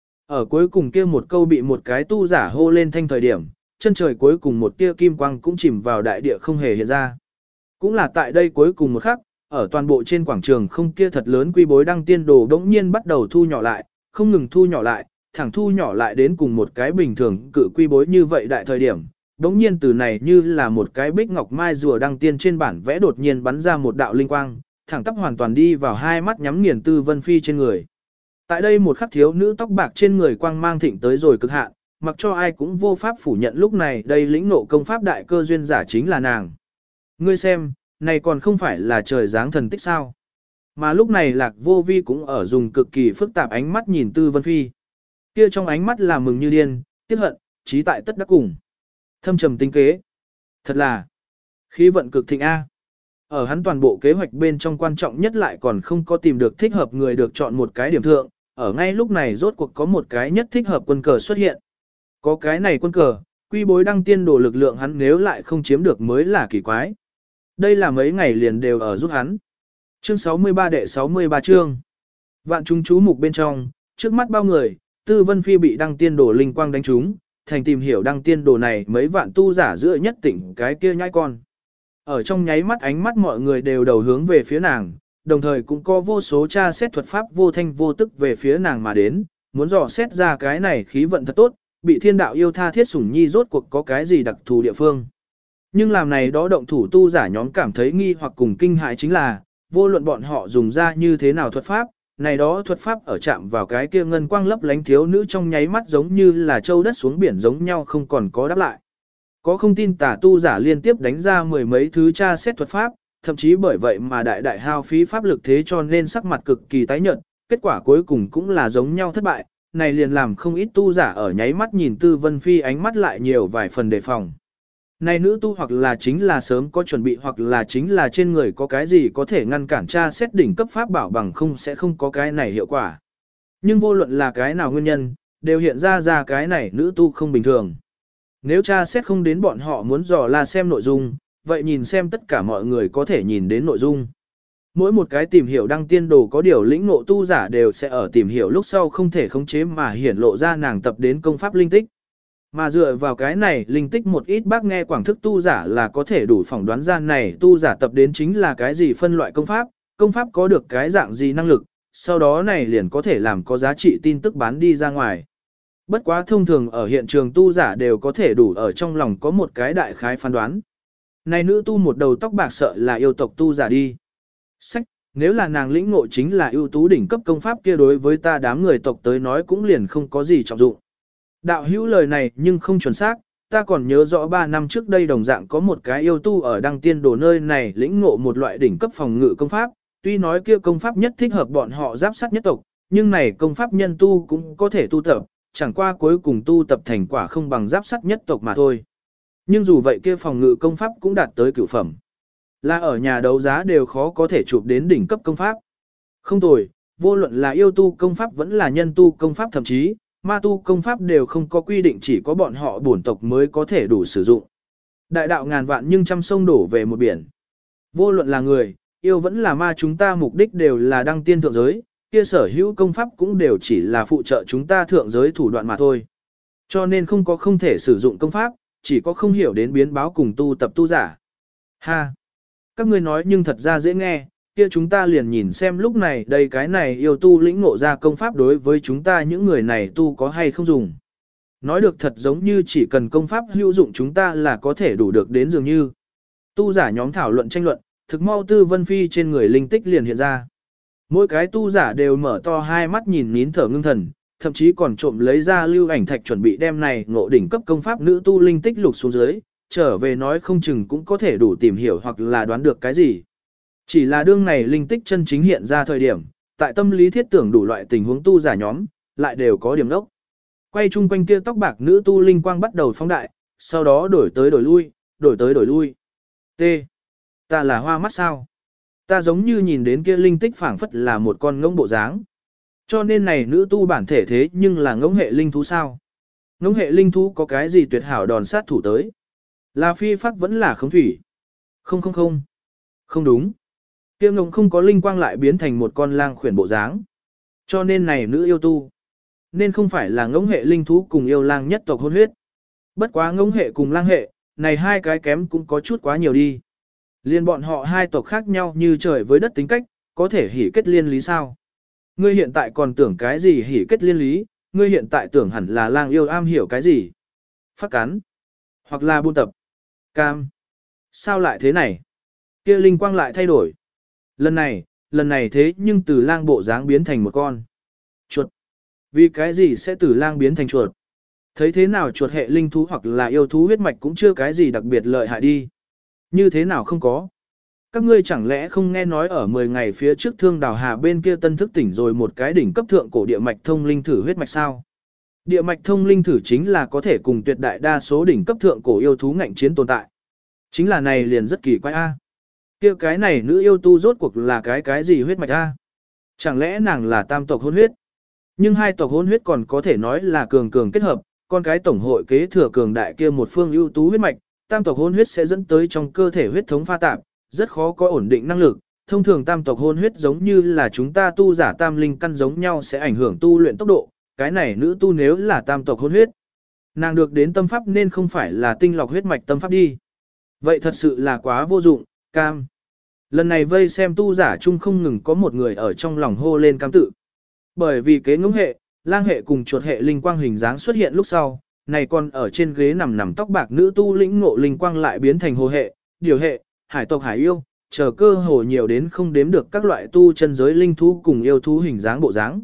Ở cuối cùng kia một câu bị một cái tu giả hô lên thanh thời điểm, chân trời cuối cùng một tia kim quang cũng chìm vào đại địa không hề hiện ra. Cũng là tại đây cuối cùng một khắc, ở toàn bộ trên quảng trường không kia thật lớn quy bối đăng tiên đồ đống nhiên bắt đầu thu nhỏ lại, không ngừng thu nhỏ lại, thẳng thu nhỏ lại đến cùng một cái bình thường cự quy bối như vậy đại thời điểm. Đống nhiên từ này như là một cái bích ngọc mai rùa đăng tiên trên bản vẽ đột nhiên bắn ra một đạo linh quang, thẳng tắp hoàn toàn đi vào hai mắt nhắm nghiền Tư Vân Phi trên người. Tại đây một khắc thiếu nữ tóc bạc trên người quang mang thịnh tới rồi cực hạn, mặc cho ai cũng vô pháp phủ nhận lúc này đây lĩnh nộ công pháp đại cơ duyên giả chính là nàng. Ngươi xem, này còn không phải là trời giáng thần tích sao. Mà lúc này Lạc Vô Vi cũng ở dùng cực kỳ phức tạp ánh mắt nhìn Tư Vân Phi. Kia trong ánh mắt là mừng như điên, tiếc hận, trí tại tất đắc cùng. Thâm trầm tinh kế. Thật là khí vận cực thịnh A. Ở hắn toàn bộ kế hoạch bên trong quan trọng nhất lại còn không có tìm được thích hợp người được chọn một cái điểm thượng, ở ngay lúc này rốt cuộc có một cái nhất thích hợp quân cờ xuất hiện. Có cái này quân cờ, quy bối đăng tiên đồ lực lượng hắn nếu lại không chiếm được mới là kỳ quái. Đây là mấy ngày liền đều ở giúp hắn. Chương 63 đệ 63 chương. Vạn chúng chú mục bên trong, trước mắt bao người, Tư Vân Phi bị đăng tiên đồ linh quang đánh trúng, thành tìm hiểu đăng tiên đồ này mấy vạn tu giả giữa nhất tỉnh cái kia nhãi con. Ở trong nháy mắt ánh mắt mọi người đều đầu hướng về phía nàng, đồng thời cũng có vô số tra xét thuật pháp vô thanh vô tức về phía nàng mà đến, muốn dò xét ra cái này khí vận thật tốt, bị thiên đạo yêu tha thiết sủng nhi rốt cuộc có cái gì đặc thù địa phương. Nhưng làm này đó động thủ tu giả nhóm cảm thấy nghi hoặc cùng kinh hại chính là, vô luận bọn họ dùng ra như thế nào thuật pháp, này đó thuật pháp ở chạm vào cái kia ngân quang lấp lánh thiếu nữ trong nháy mắt giống như là châu đất xuống biển giống nhau không còn có đáp lại. Có không tin tà tu giả liên tiếp đánh ra mười mấy thứ tra xét thuật pháp, thậm chí bởi vậy mà đại hao phí pháp lực thế cho nên sắc mặt cực kỳ tái nhợt, kết quả cuối cùng cũng là giống nhau thất bại, này liền làm không ít tu giả ở nháy mắt nhìn Tư Vân Phi ánh mắt lại nhiều vài phần đề phòng. Này nữ tu hoặc là chính là sớm có chuẩn bị hoặc là chính là trên người có cái gì có thể ngăn cản tra xét đỉnh cấp pháp bảo bằng không sẽ không có cái này hiệu quả. Nhưng vô luận là cái nào nguyên nhân, đều hiện ra cái này nữ tu không bình thường. Nếu tra xét không đến bọn họ muốn dò la xem nội dung, vậy nhìn xem tất cả mọi người có thể nhìn đến nội dung. Mỗi một cái tìm hiểu đăng tiên đồ có điều lĩnh ngộ tu giả đều sẽ ở tìm hiểu lúc sau không thể khống chế mà hiển lộ ra nàng tập đến công pháp linh tích. Mà dựa vào cái này linh tích một ít bác nghe quảng thức tu giả là có thể đủ phỏng đoán ra này tu giả tập đến chính là cái gì phân loại công pháp có được cái dạng gì năng lực, sau đó này liền có thể làm có giá trị tin tức bán đi ra ngoài. Bất quá thông thường ở hiện trường tu giả đều có thể đủ ở trong lòng có một cái đại khái phán đoán. Này nữ tu một đầu tóc bạc sợ là yêu tộc tu giả đi. Sách, nếu là nàng lĩnh ngộ chính là ưu tú đỉnh cấp công pháp kia đối với ta đám người tộc tới nói cũng liền không có gì trọng dụng. Đạo hữu lời này nhưng không chuẩn xác, ta còn nhớ rõ 3 năm trước đây đồng dạng có một cái yêu tu ở đăng tiên đồ nơi này lĩnh ngộ một loại đỉnh cấp phòng ngự công pháp, tuy nói kia công pháp nhất thích hợp bọn họ giáp sát nhất tộc, nhưng này công pháp nhân tu cũng có thể tu tập, chẳng qua cuối cùng tu tập thành quả không bằng giáp sát nhất tộc mà thôi. Nhưng dù vậy kia phòng ngự công pháp cũng đạt tới cửu phẩm. Là ở nhà đấu giá đều khó có thể chụp đến đỉnh cấp công pháp. Không tồi, vô luận là yêu tu công pháp vẫn là nhân tu công pháp thậm chí, ma tu công pháp đều không có quy định chỉ có bọn họ bổn tộc mới có thể đủ sử dụng. Đại đạo ngàn vạn nhưng trăm sông đổ về một biển. Vô luận là người, yêu vẫn là ma chúng ta mục đích đều là đăng tiên thượng giới, kia sở hữu công pháp cũng đều chỉ là phụ trợ chúng ta thượng giới thủ đoạn mà thôi. Cho nên không có không thể sử dụng công pháp, chỉ có không hiểu đến biến báo cùng tu tập tu giả. Ha! Các ngươi nói nhưng thật ra dễ nghe, kia chúng ta liền nhìn xem lúc này đây cái này yêu tu lĩnh ngộ ra công pháp đối với chúng ta những người này tu có hay không dùng. Nói được thật giống như chỉ cần công pháp hữu dụng chúng ta là có thể đủ được đến dường như. Tu giả nhóm thảo luận tranh luận, thực mau Tư Vân Phi trên người linh tích liền hiện ra. Mỗi cái tu giả đều mở to hai mắt nhìn nín thở ngưng thần, thậm chí còn trộm lấy ra lưu ảnh thạch chuẩn bị đem này ngộ đỉnh cấp công pháp nữ tu linh tích lục xuống dưới, trở về nói không chừng cũng có thể đủ tìm hiểu hoặc là đoán được cái gì. Chỉ là đương này linh tích chân chính hiện ra thời điểm, tại tâm lý thiết tưởng đủ loại tình huống tu giả nhóm, lại đều có điểm đốc. Quay chung quanh kia tóc bạc nữ tu linh quang bắt đầu phóng đại, sau đó đổi tới đổi lui, đổi tới đổi lui. T. Ta là hoa mắt sao? Ta giống như nhìn đến kia linh tích phảng phất là một con ngỗng bộ dáng. Cho nên này nữ tu bản thể thế nhưng là ngỗng hệ linh thú sao? Ngỗng hệ linh thú có cái gì tuyệt hảo đòn sát thủ tới? Là phi pháp vẫn là khống thủy? Không không không. Không đúng. Kia ngỗng không có linh quang lại biến thành một con lang khuyển bộ dáng. Cho nên này nữ yêu tu. Nên không phải là ngỗng hệ linh thú cùng yêu lang nhất tộc hôn huyết. Bất quá ngỗng hệ cùng lang hệ, này hai cái kém cũng có chút quá nhiều đi. Liên bọn họ hai tộc khác nhau như trời với đất tính cách, có thể hỉ kết liên lý sao? Ngươi hiện tại còn tưởng cái gì hỉ kết liên lý, ngươi hiện tại tưởng hẳn là lang yêu am hiểu cái gì? Phát cắn, hoặc là buôn tập, cam. Sao lại thế này? Kia linh quang lại thay đổi. Lần này thế nhưng từ lang bộ dáng biến thành một con chuột. Vì cái gì sẽ từ lang biến thành chuột? Thấy thế nào chuột hệ linh thú hoặc là yêu thú huyết mạch cũng chưa cái gì đặc biệt lợi hại đi. Như thế nào không có? Các ngươi chẳng lẽ không nghe nói ở 10 ngày phía trước Thương Đào Hà bên kia tân thức tỉnh rồi một cái đỉnh cấp thượng cổ địa mạch thông linh thử huyết mạch sao? Địa mạch thông linh thử chính là có thể cùng tuyệt đại đa số đỉnh cấp thượng cổ yêu thú ngạnh chiến tồn tại. Chính là này liền rất kỳ quái a. Kia cái này nữ yêu tu rốt cuộc là cái gì huyết mạch a? Chẳng lẽ nàng là tam tộc hôn huyết? Nhưng hai tộc hôn huyết còn có thể nói là cường cường kết hợp, con cái tổng hội kế thừa cường đại kia một phương ưu tú huyết mạch, tam tộc hôn huyết sẽ dẫn tới trong cơ thể huyết thống pha tạp, rất khó có ổn định năng lực. Thông thường tam tộc hôn huyết giống như là chúng ta tu giả tam linh căn giống nhau sẽ ảnh hưởng tu luyện tốc độ, cái này nữ tu nếu là tam tộc hôn huyết. Nàng được đến tâm pháp nên không phải là tinh lọc huyết mạch tâm pháp đi. Vậy thật sự là quá vô dụng, cam. Lần này vây xem tu giả chung không ngừng có một người ở trong lòng hô lên cam tự. Bởi vì kế ngỗng hệ, lang hệ cùng chuột hệ linh quang hình dáng xuất hiện lúc sau, này còn ở trên ghế nằm tóc bạc nữ tu lĩnh ngộ linh quang lại biến thành hồ hệ, điều hệ, hải tộc hải yêu, chờ cơ hồ nhiều đến không đếm được các loại tu chân giới linh thú cùng yêu thú hình dáng bộ dáng.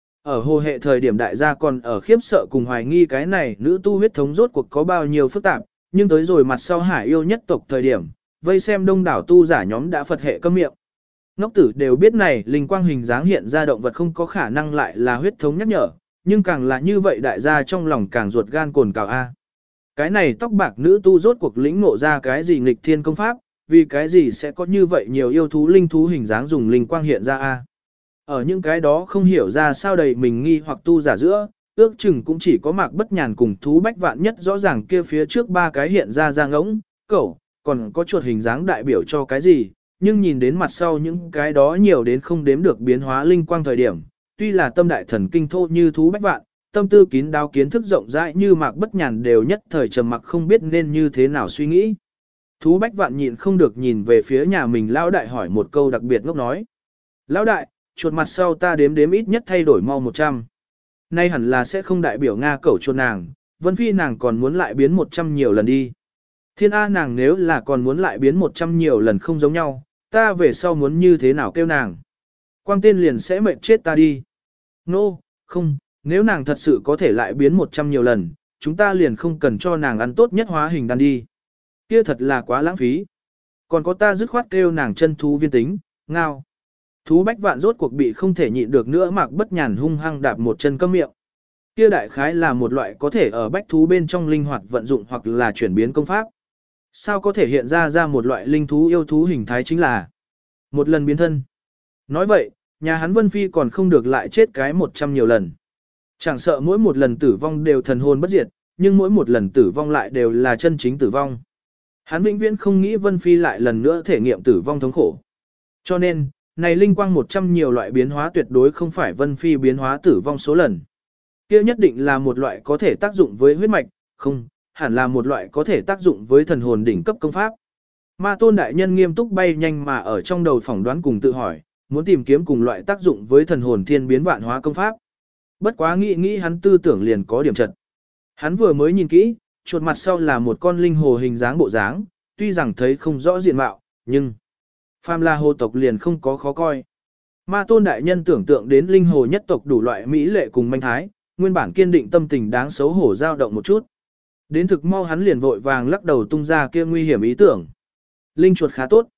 Ở hồ hệ thời điểm đại gia còn ở khiếp sợ cùng hoài nghi cái này nữ tu huyết thống rốt cuộc có bao nhiêu phức tạp, nhưng tới rồi mặt sau hải yêu nhất tộc thời điểm, vây xem đông đảo tu giả nhóm đã Phật hệ câm miệng. Ngốc tử đều biết này linh quang hình dáng hiện ra động vật không có khả năng lại là huyết thống nhắc nhở, nhưng càng là như vậy đại gia trong lòng càng ruột gan cồn cào a. Cái này tóc bạc nữ tu rốt cuộc lĩnh ngộ ra cái gì nghịch thiên công pháp, vì cái gì sẽ có như vậy nhiều yêu thú linh thú hình dáng dùng linh quang hiện ra a. Ở những cái đó không hiểu ra sao đầy mình nghi hoặc tu giả giữa, ước chừng cũng chỉ có Mạc Bất Nhàn cùng thú bách vạn nhất rõ ràng kia phía trước ba cái hiện ra ngỗng, cẩu, còn có chuột hình dáng đại biểu cho cái gì, nhưng nhìn đến mặt sau những cái đó nhiều đến không đếm được biến hóa linh quang thời điểm, tuy là tâm đại thần kinh thô như thú bách vạn, tâm tư kín đáo kiến thức rộng rãi như Mạc Bất Nhàn đều nhất thời trầm mặc không biết nên như thế nào suy nghĩ. Thú bách vạn nhịn không được nhìn về phía nhà mình lão đại hỏi một câu đặc biệt ngốc nói. Lão đại, chuột mặt sau ta đếm ít nhất thay đổi mau 100. Nay hẳn là sẽ không đại biểu Nga cẩu chuột nàng, Vân Phi nàng còn muốn lại biến 100 nhiều lần đi. Thiên A nàng nếu là còn muốn lại biến 100 nhiều lần không giống nhau, ta về sau muốn như thế nào kêu nàng. Quang tên liền sẽ mệt chết ta đi. Nô, không, nếu nàng thật sự có thể lại biến 100 nhiều lần, chúng ta liền không cần cho nàng ăn tốt nhất hóa hình đan đi. Kia thật là quá lãng phí. Còn có ta dứt khoát kêu nàng chân thú viên tính, ngao. Thú bách vạn rốt cuộc bị không thể nhịn được nữa Mạc Bất Nhàn hung hăng đạp một chân câm miệng. Kia đại khái là một loại có thể ở bách thú bên trong linh hoạt vận dụng hoặc là chuyển biến công pháp. Sao có thể hiện ra một loại linh thú yêu thú hình thái chính là một lần biến thân. Nói vậy, nhà hắn Vân Phi còn không được lại chết cái 100 nhiều lần. Chẳng sợ mỗi một lần tử vong đều thần hồn bất diệt, nhưng mỗi một lần tử vong lại đều là chân chính tử vong. Hắn vĩnh viễn không nghĩ Vân Phi lại lần nữa thể nghiệm tử vong thống khổ. Cho nên, này linh quang 100 nhiều loại biến hóa tuyệt đối không phải Vân Phi biến hóa tử vong số lần. Kia nhất định là một loại có thể tác dụng với huyết mạch, không, hẳn là một loại có thể tác dụng với thần hồn đỉnh cấp công pháp. Ma Tôn đại nhân nghiêm túc bay nhanh mà ở trong đầu phỏng đoán cùng tự hỏi, muốn tìm kiếm cùng loại tác dụng với thần hồn thiên biến vạn hóa công pháp. Bất quá nghĩ hắn tư tưởng liền có điểm chật. Hắn vừa mới nhìn kỹ, chuột mặt sau là một con linh hồ hình dáng bộ dáng, tuy rằng thấy không rõ diện mạo, nhưng phàm là hồ tộc liền không có khó coi. Ma Tôn đại nhân tưởng tượng đến linh hồ nhất tộc đủ loại mỹ lệ cùng manh thái, nguyên bản kiên định tâm tình đáng xấu hổ dao động một chút. Đến thực mau hắn liền vội vàng lắc đầu tung ra kia nguy hiểm ý tưởng. Linh chuột khá tốt.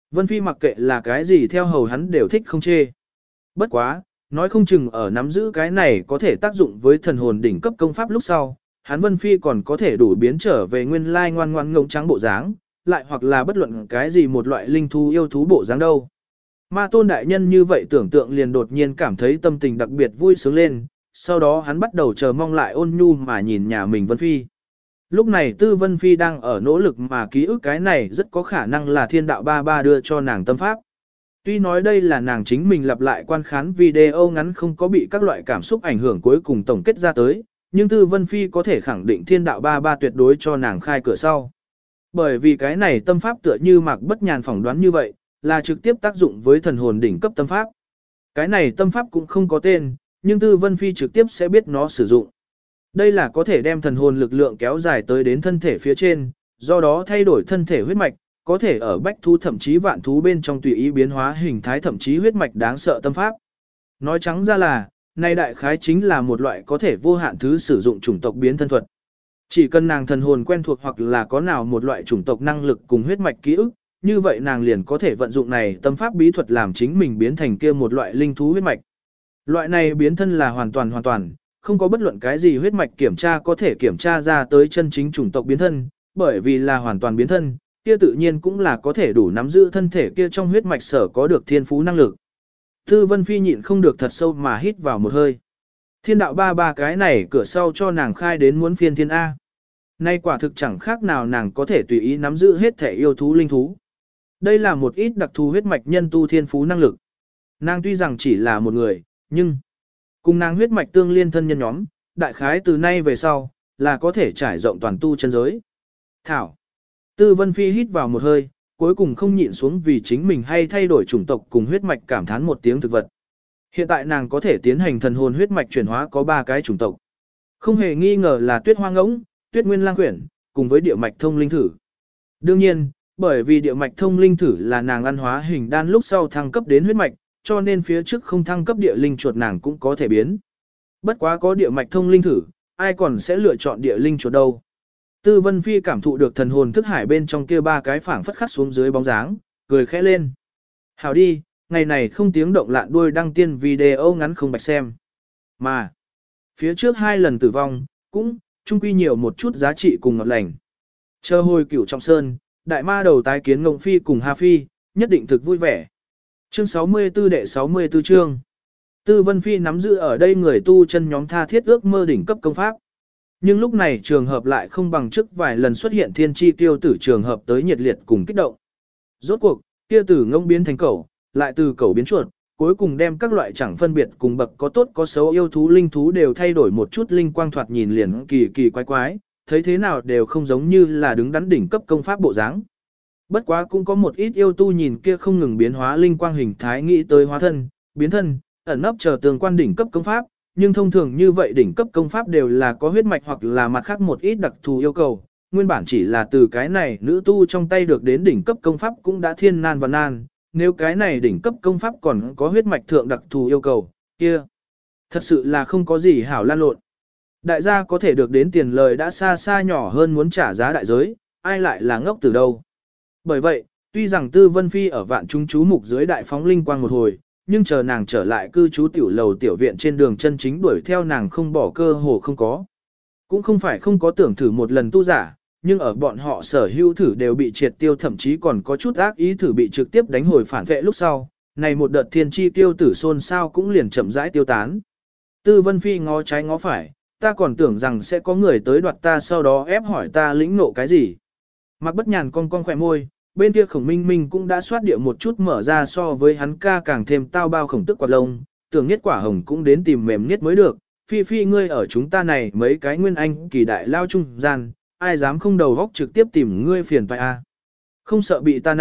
Vân Phi mặc kệ là cái gì theo hầu hắn đều thích không chê. Bất quá, nói không chừng ở nắm giữ cái này có thể tác dụng với thần hồn đỉnh cấp công pháp lúc sau, hắn Vân Phi còn có thể đủ biến trở về nguyên lai ngoan ngoan ngông trắng bộ dáng, lại hoặc là bất luận cái gì một loại linh thú yêu thú bộ dáng đâu. Ma Tôn đại nhân như vậy tưởng tượng liền đột nhiên cảm thấy tâm tình đặc biệt vui sướng lên, sau đó hắn bắt đầu chờ mong lại ôn nhu mà nhìn nhà mình Vân Phi. Lúc này Tư Vân Phi đang ở nỗ lực mà ký ức cái này rất có khả năng là thiên đạo ba ba đưa cho nàng tâm pháp. Tuy nói đây là nàng chính mình lặp lại quan khán video ngắn không có bị các loại cảm xúc ảnh hưởng cuối cùng tổng kết ra tới, nhưng Tư Vân Phi có thể khẳng định thiên đạo ba ba tuyệt đối cho nàng khai cửa sau. Bởi vì cái này tâm pháp tựa như Mạc Bất Nhàn phỏng đoán như vậy, là trực tiếp tác dụng với thần hồn đỉnh cấp tâm pháp. Cái này tâm pháp cũng không có tên, nhưng Tư Vân Phi trực tiếp sẽ biết nó sử dụng. Đây là có thể đem thần hồn lực lượng kéo dài tới đến thân thể phía trên, do đó thay đổi thân thể huyết mạch, có thể ở bách thú thậm chí vạn thú bên trong tùy ý biến hóa hình thái thậm chí huyết mạch đáng sợ tâm pháp. Nói trắng ra là, này đại khái chính là một loại có thể vô hạn thứ sử dụng chủng tộc biến thân thuật. Chỉ cần nàng thần hồn quen thuộc hoặc là có nào một loại chủng tộc năng lực cùng huyết mạch ký ức, như vậy nàng liền có thể vận dụng này tâm pháp bí thuật làm chính mình biến thành kia một loại linh thú huyết mạch. Loại này biến thân là hoàn toàn, không có bất luận cái gì huyết mạch kiểm tra có thể kiểm tra ra tới chân chính chủng tộc biến thân, bởi vì là hoàn toàn biến thân, kia tự nhiên cũng là có thể đủ nắm giữ thân thể kia trong huyết mạch sở có được thiên phú năng lực. Tư Vân Phi nhịn không được thật sâu mà hít vào một hơi. Thiên đạo ba ba cái này cửa sau cho nàng khai đến muốn phiên thiên A. Nay quả thực chẳng khác nào nàng có thể tùy ý nắm giữ hết thể yêu thú linh thú. Đây là một ít đặc thù huyết mạch nhân tu thiên phú năng lực. Nàng tuy rằng chỉ là một người, nhưng cùng nàng huyết mạch tương liên thân nhân nhóm, đại khái từ nay về sau, là có thể trải rộng toàn tu chân giới. Thảo. Tư Vân Phi hít vào một hơi, cuối cùng không nhịn xuống vì chính mình hay thay đổi chủng tộc cùng huyết mạch cảm thán một tiếng thực vật. Hiện tại nàng có thể tiến hành thần hồn huyết mạch chuyển hóa có 3 cái chủng tộc. Không hề nghi ngờ là tuyết hoa ngỗng, tuyết nguyên lang quyển, cùng với địa mạch thông linh thử. Đương nhiên, bởi vì địa mạch thông linh thử là nàng ăn hóa hình đan lúc sau thăng cấp đến huyết mạch, cho nên phía trước không thăng cấp địa linh chuột nàng cũng có thể biến. Bất quá có địa mạch thông linh thử, ai còn sẽ lựa chọn địa linh chuột đâu. Tư Vân Phi cảm thụ được thần hồn thức hải bên trong kia 3 cái phảng phất khắc xuống dưới bóng dáng, cười khẽ lên. Hảo đi, ngày này không tiếng động lạn đuôi đăng tiên video ngắn không bạch xem. Mà, phía trước 2 lần tử vong, cũng, chung quy nhiều một chút giá trị cùng ngọt lành. Chờ hồi Cửu Trọng Sơn, đại ma đầu tái kiến Ngộng Phi cùng Hà Phi, nhất định thực vui vẻ. Chương 64 đệ 64 chương. Tư Vân Phi nắm giữ ở đây người tu chân nhóm tha thiết ước mơ đỉnh cấp công pháp. Nhưng lúc này trường hợp lại không bằng trước vài lần xuất hiện thiên chi tiêu tử trường hợp tới nhiệt liệt cùng kích động. Rốt cuộc, kia tử ngông biến thành cẩu, lại từ cẩu biến chuột, cuối cùng đem các loại chẳng phân biệt cùng bậc có tốt có xấu yêu thú linh thú đều thay đổi một chút linh quang thoạt nhìn liền kỳ kỳ quái quái, thấy thế nào đều không giống như là đứng đắn đỉnh cấp công pháp bộ dáng. Bất quá cũng có một ít yêu tu nhìn kia không ngừng biến hóa linh quang hình thái nghĩ tới hóa thân, biến thân, ẩn nấp chờ tường quan đỉnh cấp công pháp, nhưng thông thường như vậy đỉnh cấp công pháp đều là có huyết mạch hoặc là mặt khác một ít đặc thù yêu cầu, nguyên bản chỉ là từ cái này nữ tu trong tay được đến đỉnh cấp công pháp cũng đã thiên nan và nan, nếu cái này đỉnh cấp công pháp còn có huyết mạch thượng đặc thù yêu cầu, kia thật sự là không có gì hảo lan lộn. Đại gia có thể được đến tiền lời đã xa xa nhỏ hơn muốn trả giá đại giới, ai lại là ngốc từ đâu. Bởi vậy, tuy rằng Tư Vân Phi ở vạn chúng chú mục dưới đại phóng linh quang một hồi, nhưng chờ nàng trở lại cư trú tiểu lầu tiểu viện trên đường chân chính đuổi theo nàng không bỏ cơ hồ không có. Cũng không phải không có tưởng thử một lần tu giả, nhưng ở bọn họ sở hữu thử đều bị triệt tiêu thậm chí còn có chút ác ý thử bị trực tiếp đánh hồi phản vệ lúc sau. Này một đợt thiên chi tiêu tử xôn xao cũng liền chậm rãi tiêu tán. Tư Vân Phi ngó trái ngó phải, ta còn tưởng rằng sẽ có người tới đoạt ta sau đó ép hỏi ta lĩnh nộ cái gì. Mạc Bất Nhàn cong cong khỏe môi, bên kia Khổng Minh Minh cũng đã soát địa một chút mở ra so với hắn ca càng thêm tao bao khổng tức quạt lông, tưởng nhất quả hồng cũng đến tìm mềm nhất mới được. Phi Phi ngươi ở chúng ta này mấy cái nguyên anh kỳ đại lao trung gian, ai dám không đầu góc trực tiếp tìm ngươi phiền toái a? Không sợ bị ta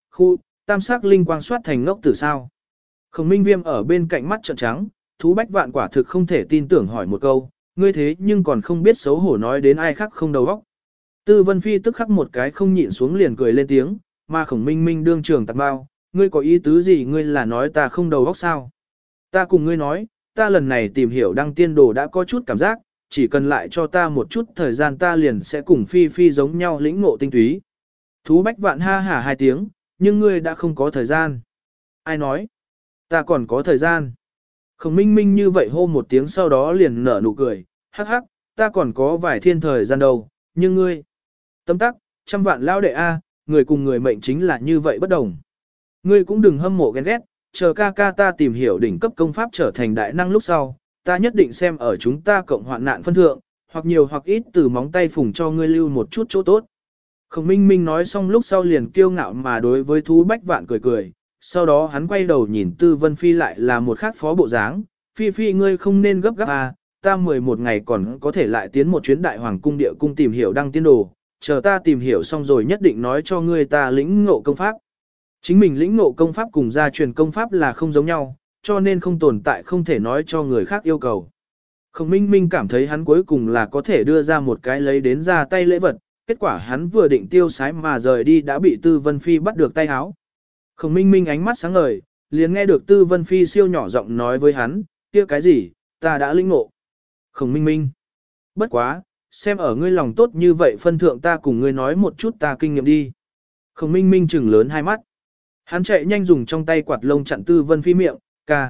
tam sắc linh quang soát thành ngốc tử sao? Khổng Minh Viêm ở bên cạnh mắt trợn trắng, thú bách vạn quả thực không thể tin tưởng hỏi một câu, ngươi thế nhưng còn không biết xấu hổ nói đến ai khác không đầu óc. Tư Vân Phi tức khắc một cái không nhịn xuống liền cười lên tiếng, mà Khổng Minh Minh đương trường tạc bao, ngươi có ý tứ gì ngươi là nói ta không đầu óc sao? Ta cùng ngươi nói, ta lần này tìm hiểu đăng tiên đồ đã có chút cảm giác, chỉ cần lại cho ta một chút thời gian ta liền sẽ cùng Phi Phi giống nhau lĩnh ngộ tinh túy. Thú bách vạn ha hả 2 tiếng, nhưng ngươi đã không có thời gian. Ai nói? Ta còn có thời gian. Khổng Minh Minh như vậy hô một tiếng sau đó liền nở nụ cười, hắc hắc, ta còn có vài thiên thời gian đâu, nhưng ngươi. Tấm tắc, trăm vạn lao đệ A, người cùng người mệnh chính là như vậy bất đồng. Ngươi cũng đừng hâm mộ ghen ghét, chờ ca ca ta tìm hiểu đỉnh cấp công pháp trở thành đại năng lúc sau, ta nhất định xem ở chúng ta cộng hoạn nạn phân thượng, hoặc nhiều hoặc ít từ móng tay phùng cho ngươi lưu một chút chỗ tốt. Khổng Minh Minh nói xong lúc sau liền kiêu ngạo mà đối với Thú Bách Vạn cười cười, sau đó hắn quay đầu nhìn Tư Vân Phi lại là một khác phó bộ dáng, Phi Phi ngươi không nên gấp gáp à, ta 11 ngày còn có thể lại tiến một chuyến đại hoàng cung địa cung tìm hiểu đăng tiên đồ, chờ ta tìm hiểu xong rồi nhất định nói cho ngươi ta lĩnh ngộ công pháp. Chính mình lĩnh ngộ công pháp cùng gia truyền công pháp là không giống nhau, cho nên không tồn tại không thể nói cho người khác yêu cầu. Khổng Minh Minh cảm thấy hắn cuối cùng là có thể đưa ra một cái lấy đến ra tay lễ vật, kết quả hắn vừa định tiêu sái mà rời đi đã bị Tư Vân Phi bắt được tay háo. Khổng Minh Minh ánh mắt sáng ngời, liền nghe được Tư Vân Phi siêu nhỏ giọng nói với hắn, kia cái gì, ta đã lĩnh ngộ. Khổng Minh Minh, bất quá, xem ở ngươi lòng tốt như vậy phân thượng ta cùng ngươi nói một chút ta kinh nghiệm đi. Khổng Minh Minh trừng lớn hai mắt. Hắn chạy nhanh dùng trong tay quạt lông chặn Tư Vân Phi miệng, ca.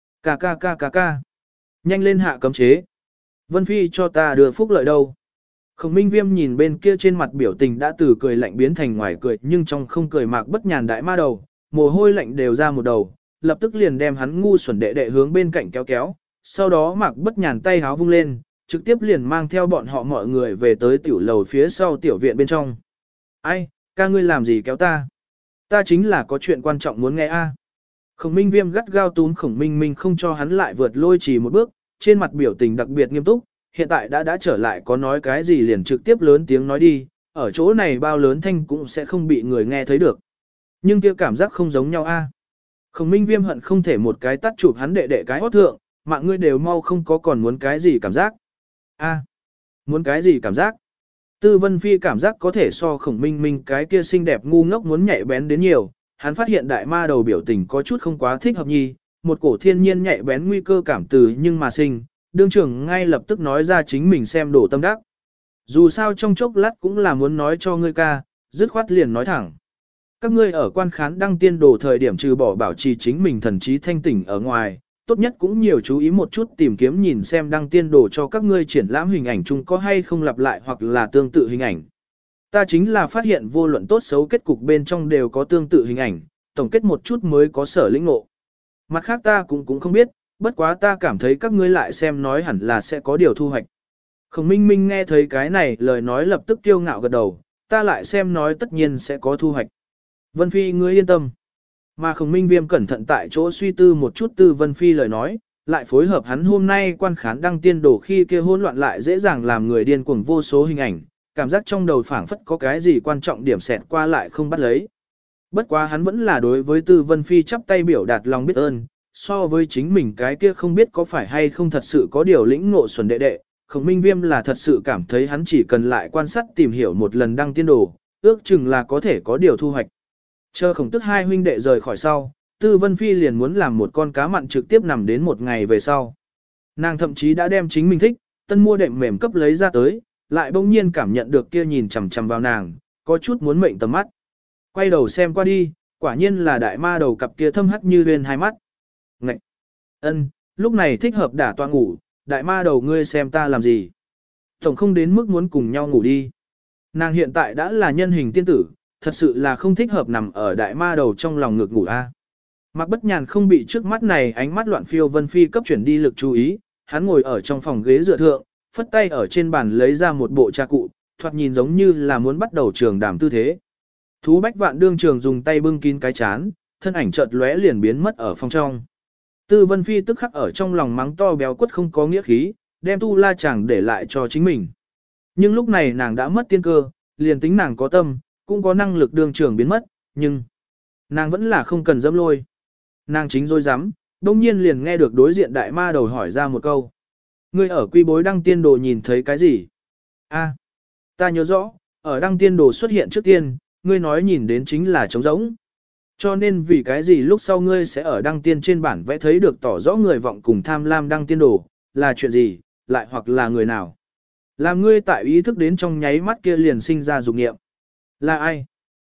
Nhanh lên hạ cấm chế. Vân Phi cho ta đưa phúc lợi đâu. Khổng Minh Viêm nhìn bên kia trên mặt biểu tình đã từ cười lạnh biến thành ngoài cười nhưng trong không cười Mạc Bất Nhàn đại ma đầu, mồ hôi lạnh đều ra một đầu, lập tức liền đem hắn ngu xuẩn đệ đệ hướng bên cạnh kéo kéo, sau đó Mạc Bất Nhàn tay háo vung lên, trực tiếp liền mang theo bọn họ mọi người về tới tiểu lầu phía sau tiểu viện bên trong. Ai, ca ngươi làm gì kéo ta? Ta chính là có chuyện quan trọng muốn nghe a. Khổng Minh Viêm gắt gao túm Khổng Minh Minh không cho hắn lại vượt lôi trì một bước, trên mặt biểu tình đặc biệt nghiêm túc, hiện tại đã trở lại có nói cái gì liền trực tiếp lớn tiếng nói đi, ở chỗ này bao lớn thanh cũng sẽ không bị người nghe thấy được. Nhưng kia cảm giác không giống nhau a. Khổng Minh Viêm hận không thể một cái tắt chụp hắn đệ đệ cái hót thượng, mạng ngươi đều mau không có còn muốn cái gì cảm giác. A, muốn cái gì cảm giác? Tư Vân Phi cảm giác có thể so Khổng Minh Minh cái kia xinh đẹp ngu ngốc muốn nhạy bén đến nhiều, hắn phát hiện đại ma đầu biểu tình có chút không quá thích hợp nhi, một cổ thiên nhiên nhạy bén nguy cơ cảm từ nhưng mà sinh, đương trưởng ngay lập tức nói ra chính mình xem đổ tâm đắc. Dù sao trong chốc lát cũng là muốn nói cho ngươi ca, dứt khoát liền nói thẳng. Các ngươi ở quan khán đăng tiên đồ thời điểm trừ bỏ bảo trì chính mình thần trí thanh tỉnh ở ngoài, tốt nhất cũng nhiều chú ý một chút tìm kiếm nhìn xem đăng tiên đồ cho các ngươi triển lãm hình ảnh chung có hay không lặp lại hoặc là tương tự hình ảnh. Ta chính là phát hiện vô luận tốt xấu kết cục bên trong đều có tương tự hình ảnh, tổng kết một chút mới có sở lĩnh ngộ. Mặt khác ta cũng không biết, bất quá ta cảm thấy các ngươi lại xem nói hẳn là sẽ có điều thu hoạch. Khổng Minh Minh nghe thấy cái này lời nói lập tức kiêu ngạo gật đầu, ta lại xem nói tất nhiên sẽ có thu hoạch. Vân Phi ngươi yên tâm. Mà Khổng Minh Viêm cẩn thận tại chỗ suy tư một chút Tư Vân Phi lời nói, lại phối hợp hắn hôm nay quan khán đăng tiên đồ khi kia hỗn loạn lại dễ dàng làm người điên cuồng vô số hình ảnh, cảm giác trong đầu phảng phất có cái gì quan trọng điểm xẹt qua lại không bắt lấy. Bất quá hắn vẫn là đối với Tư Vân Phi chắp tay biểu đạt lòng biết ơn, so với chính mình cái kia không biết có phải hay không thật sự có điều lĩnh ngộ xuẩn đệ đệ, Khổng Minh Viêm là thật sự cảm thấy hắn chỉ cần lại quan sát tìm hiểu một lần đăng tiên đồ, ước chừng là có thể có điều thu hoạch. Chờ Khổng Tức hai huynh đệ rời khỏi sau, Tư Vân Phi liền muốn làm một con cá mặn trực tiếp nằm đến một ngày về sau. Nàng thậm chí đã đem chính mình thích, tân mua đệm mềm cấp lấy ra tới, lại bỗng nhiên cảm nhận được kia nhìn chằm chằm vào nàng, có chút muốn mệnh tầm mắt. Quay đầu xem qua đi, quả nhiên là đại ma đầu cặp kia thâm hắt như huyền hai mắt. Ngậy! Ân, lúc này thích hợp đả toa ngủ, đại ma đầu ngươi xem ta làm gì? Tổng không đến mức muốn cùng nhau ngủ đi. Nàng hiện tại đã là nhân hình tiên tử, thật sự là không thích hợp nằm ở đại ma đầu trong lòng ngực ngủ a. Mạc Bất Nhàn không bị trước mắt này ánh mắt loạn phiêu Vân Phi cấp chuyển đi lực chú ý, hắn ngồi ở trong phòng ghế dựa thượng, phất tay ở trên bàn lấy ra một bộ trà cụ, thoạt nhìn giống như là muốn bắt đầu trường đàm tư thế. Thú Bách Vạn đương trường dùng tay bưng kín cái chán, thân ảnh chợt lóe liền biến mất ở phòng trong. Tư Vân Phi tức khắc ở trong lòng mắng to béo quất không có nghĩa khí, đem tu la chàng để lại cho chính mình. Nhưng lúc này nàng đã mất tiên cơ, liền tính nàng có tâm, cũng có năng lực đương trường biến mất, nhưng nàng vẫn là không cần dẫm lôi. Nàng chính dối rắm đông nhiên liền nghe được đối diện đại ma đầu hỏi ra một câu. Ngươi ở quy bối đăng tiên đồ nhìn thấy cái gì? A, ta nhớ rõ, ở đăng tiên đồ xuất hiện trước tiên, ngươi nói nhìn đến chính là trống rỗng. Cho nên vì cái gì lúc sau ngươi sẽ ở đăng tiên trên bản vẽ thấy được tỏ rõ người vọng cùng tham lam đăng tiên đồ, là chuyện gì, lại hoặc là người nào? Làm ngươi tại ý thức đến trong nháy mắt kia liền sinh ra dục nghiệm. Là ai?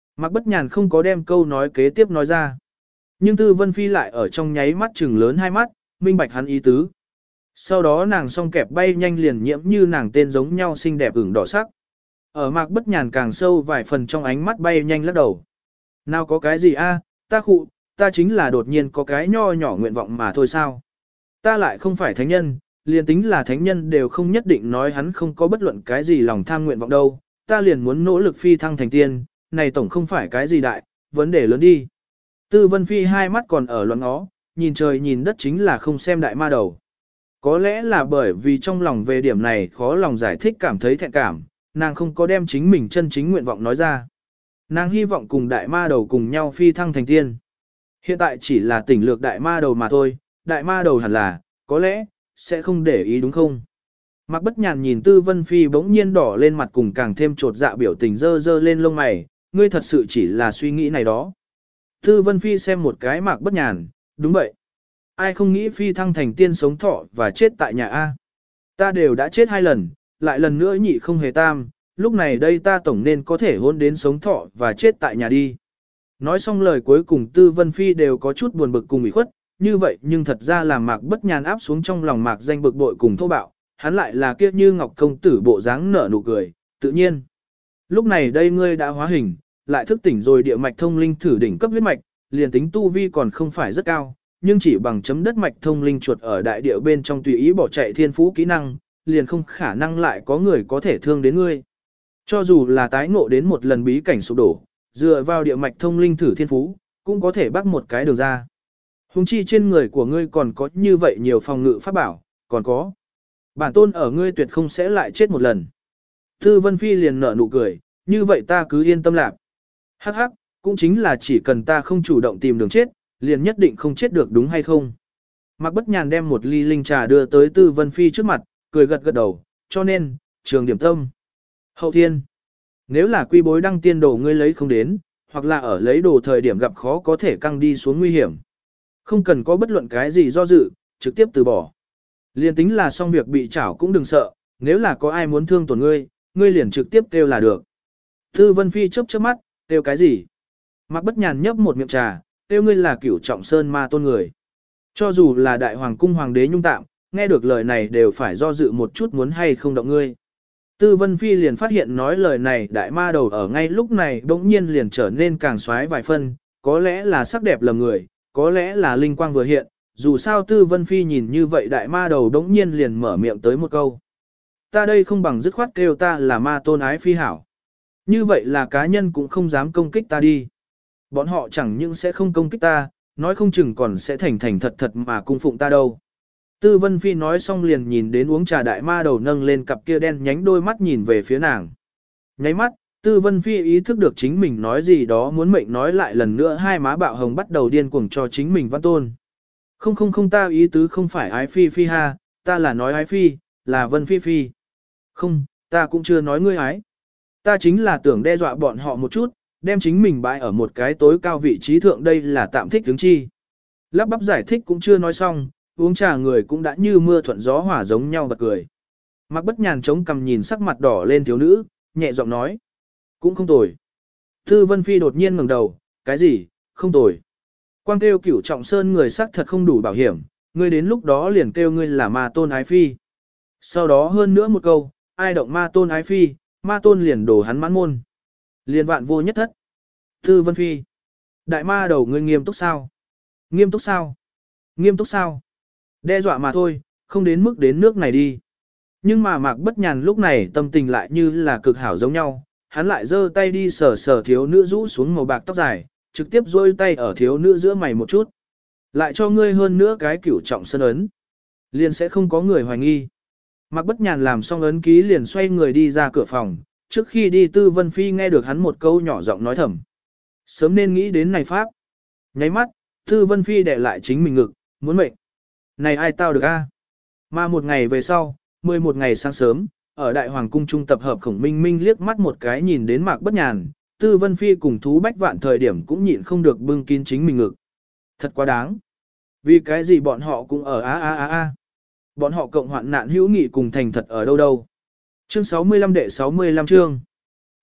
Mạc Bất Nhàn không có đem câu nói kế tiếp nói ra. Nhưng Tư Vân Phi lại ở trong nháy mắt trừng lớn hai mắt, minh bạch hắn ý tứ. Sau đó nàng song kẹp bay nhanh liền nhiễm như nàng tên giống nhau xinh đẹp ửng đỏ sắc. Ở Mạc Bất Nhàn càng sâu vài phần trong ánh mắt bay nhanh lắc đầu. Nào có cái gì a, ta khụ, ta chính là đột nhiên có cái nho nhỏ nguyện vọng mà thôi sao. Ta lại không phải thánh nhân, liền tính là thánh nhân đều không nhất định nói hắn không có bất luận cái gì lòng tham nguyện vọng đâu, ta liền muốn nỗ lực phi thăng thành tiên, này tổng không phải cái gì đại, vấn đề lớn đi. Tư Vân Phi hai mắt còn ở loạn ngó, nhìn trời nhìn đất chính là không xem đại ma đầu. Có lẽ là bởi vì trong lòng về điểm này khó lòng giải thích cảm thấy thẹn cảm, nàng không có đem chính mình chân chính nguyện vọng nói ra. Nàng hy vọng cùng đại ma đầu cùng nhau phi thăng thành tiên. Hiện tại chỉ là tỉnh lược đại ma đầu mà thôi, đại ma đầu hẳn là, có lẽ, sẽ không để ý đúng không? Mạc Bất Nhàn nhìn Tư Vân Phi bỗng nhiên đỏ lên mặt cùng càng thêm trột dạ biểu tình dơ dơ lên lông mày, ngươi thật sự chỉ là suy nghĩ này đó. Tư Vân Phi xem một cái Mạc Bất Nhàn, đúng vậy. Ai không nghĩ phi thăng thành tiên sống thọ và chết tại nhà A. Ta đều đã chết 2 lần, lại lần nữa nhị không hề tam, lúc này đây ta tổng nên có thể hôn đến sống thọ và chết tại nhà đi. Nói xong lời cuối cùng Tư Vân Phi đều có chút buồn bực cùng ủy khuất, như vậy nhưng thật ra là Mạc Bất Nhàn áp xuống trong lòng Mạc Danh bực bội cùng thô bạo, hắn lại là kia như ngọc công tử bộ dáng nở nụ cười, tự nhiên. Lúc này đây ngươi đã hóa hình, lại thức tỉnh rồi địa mạch thông linh thử đỉnh cấp huyết mạch, liền tính tu vi còn không phải rất cao, nhưng chỉ bằng chấm đất mạch thông linh chuột ở đại địa bên trong tùy ý bỏ chạy thiên phú kỹ năng, liền không khả năng lại có người có thể thương đến ngươi. Cho dù là tái ngộ đến một lần bí cảnh sụp đổ, dựa vào địa mạch thông linh thử thiên phú, cũng có thể bắt một cái đường ra. Hùng chi trên người của ngươi còn có như vậy nhiều phòng ngự pháp bảo, còn có. Bản tôn ở ngươi tuyệt không sẽ lại chết một lần. Tư Vân Phi liền nở nụ cười, như vậy ta cứ yên tâm lạc. Hắc hắc, cũng chính là chỉ cần ta không chủ động tìm đường chết, liền nhất định không chết được đúng hay không. Mạc Bất Nhàn đem một ly linh trà đưa tới Tư Vân Phi trước mặt, cười gật gật đầu, cho nên, trường điểm tâm. Hậu thiên, nếu là quy bối đăng tiên đồ ngươi lấy không đến, hoặc là ở lấy đồ thời điểm gặp khó có thể căng đi xuống nguy hiểm. Không cần có bất luận cái gì do dự, trực tiếp từ bỏ. Liền tính là xong việc bị chảo cũng đừng sợ, nếu là có ai muốn thương tổn ngươi, ngươi liền trực tiếp kêu là được. Tư Vân Phi chớp chớp mắt, kêu cái gì? Mạc Bất Nhàn nhấp một miệng trà, kêu ngươi là Cửu Trọng Sơn ma tôn người. Cho dù là đại hoàng cung hoàng đế nhung tạm, nghe được lời này đều phải do dự một chút muốn hay không động ngươi. Tư Vân Phi liền phát hiện nói lời này đại ma đầu ở ngay lúc này bỗng nhiên liền trở nên càng xoái vài phân, có lẽ là sắc đẹp lầm người, có lẽ là linh quang vừa hiện, dù sao Tư Vân Phi nhìn như vậy đại ma đầu bỗng nhiên liền mở miệng tới một câu. Ta đây không bằng dứt khoát kêu ta là ma tôn ái phi hảo. Như vậy là cá nhân cũng không dám công kích ta đi. Bọn họ chẳng những sẽ không công kích ta, nói không chừng còn sẽ thành thành thật thật mà cung phụng ta đâu. Tư Vân Phi nói xong liền nhìn đến uống trà đại ma đầu nâng lên cặp kia đen nhánh đôi mắt nhìn về phía nàng. Nháy mắt, Tư Vân Phi ý thức được chính mình nói gì đó muốn mệnh nói lại lần nữa hai má bạo hồng bắt đầu điên cuồng cho chính mình văn tôn. Không ta ý tứ không phải ái phi phi ha, ta là nói ái phi, là Vân Phi phi. Không, ta cũng chưa nói ngươi ái. Ta chính là tưởng đe dọa bọn họ một chút, đem chính mình bãi ở một cái tối cao vị trí thượng đây là tạm thích hướng chi. Lắp bắp giải thích cũng chưa nói xong, uống trà người cũng đã như mưa thuận gió hỏa giống nhau bật cười. Mạc Bất Nhàn chống cằm nhìn sắc mặt đỏ lên thiếu nữ, nhẹ giọng nói. Cũng không tồi. Tư Vân Phi đột nhiên ngẩng đầu, cái gì, không tồi. Quang kêu Cửu Trọng Sơn người sắc thật không đủ bảo hiểm, ngươi đến lúc đó liền kêu ngươi là ma tôn ái phi. Sau đó hơn nữa một câu, ai động ma tôn ái phi, ma tôn liền đổ hắn mãn môn. Liền vạn vô nhất thất. Tư Vân Phi. Đại ma đầu ngươi nghiêm túc sao? Nghiêm túc sao? Nghiêm túc sao? Đe dọa mà thôi, không đến mức đến nước này đi. Nhưng mà Mạc Bất Nhàn lúc này tâm tình lại như là cực hảo giống nhau, hắn lại giơ tay đi sờ sờ thiếu nữ rũ xuống màu bạc tóc dài, trực tiếp rôi tay ở thiếu nữ giữa mày một chút. Lại cho ngươi hơn nữa cái Cửu Trọng Sơn ấn. Liền sẽ không có người hoài nghi. Mạc Bất Nhàn làm xong ấn ký liền xoay người đi ra cửa phòng, trước khi đi Tư Vân Phi nghe được hắn một câu nhỏ giọng nói thầm. Sớm nên nghĩ đến này pháp. Nháy mắt, Tư Vân Phi đè lại chính mình ngực, muốn mệnh. Này ai tao được a? Mà một ngày về sau, 11 ngày sáng sớm, ở Đại Hoàng Cung trung tập hợp Khổng Minh Minh liếc mắt một cái nhìn đến Mạc Bất Nhàn, Tư Vân Phi cùng Thú Bách Vạn thời điểm cũng nhịn không được bưng kín chính mình ngực. Thật quá đáng. Vì cái gì bọn họ cũng ở a. Bọn họ cộng hoạn nạn hữu nghị cùng thành thật ở đâu đâu. Chương 65 đệ 65 chương.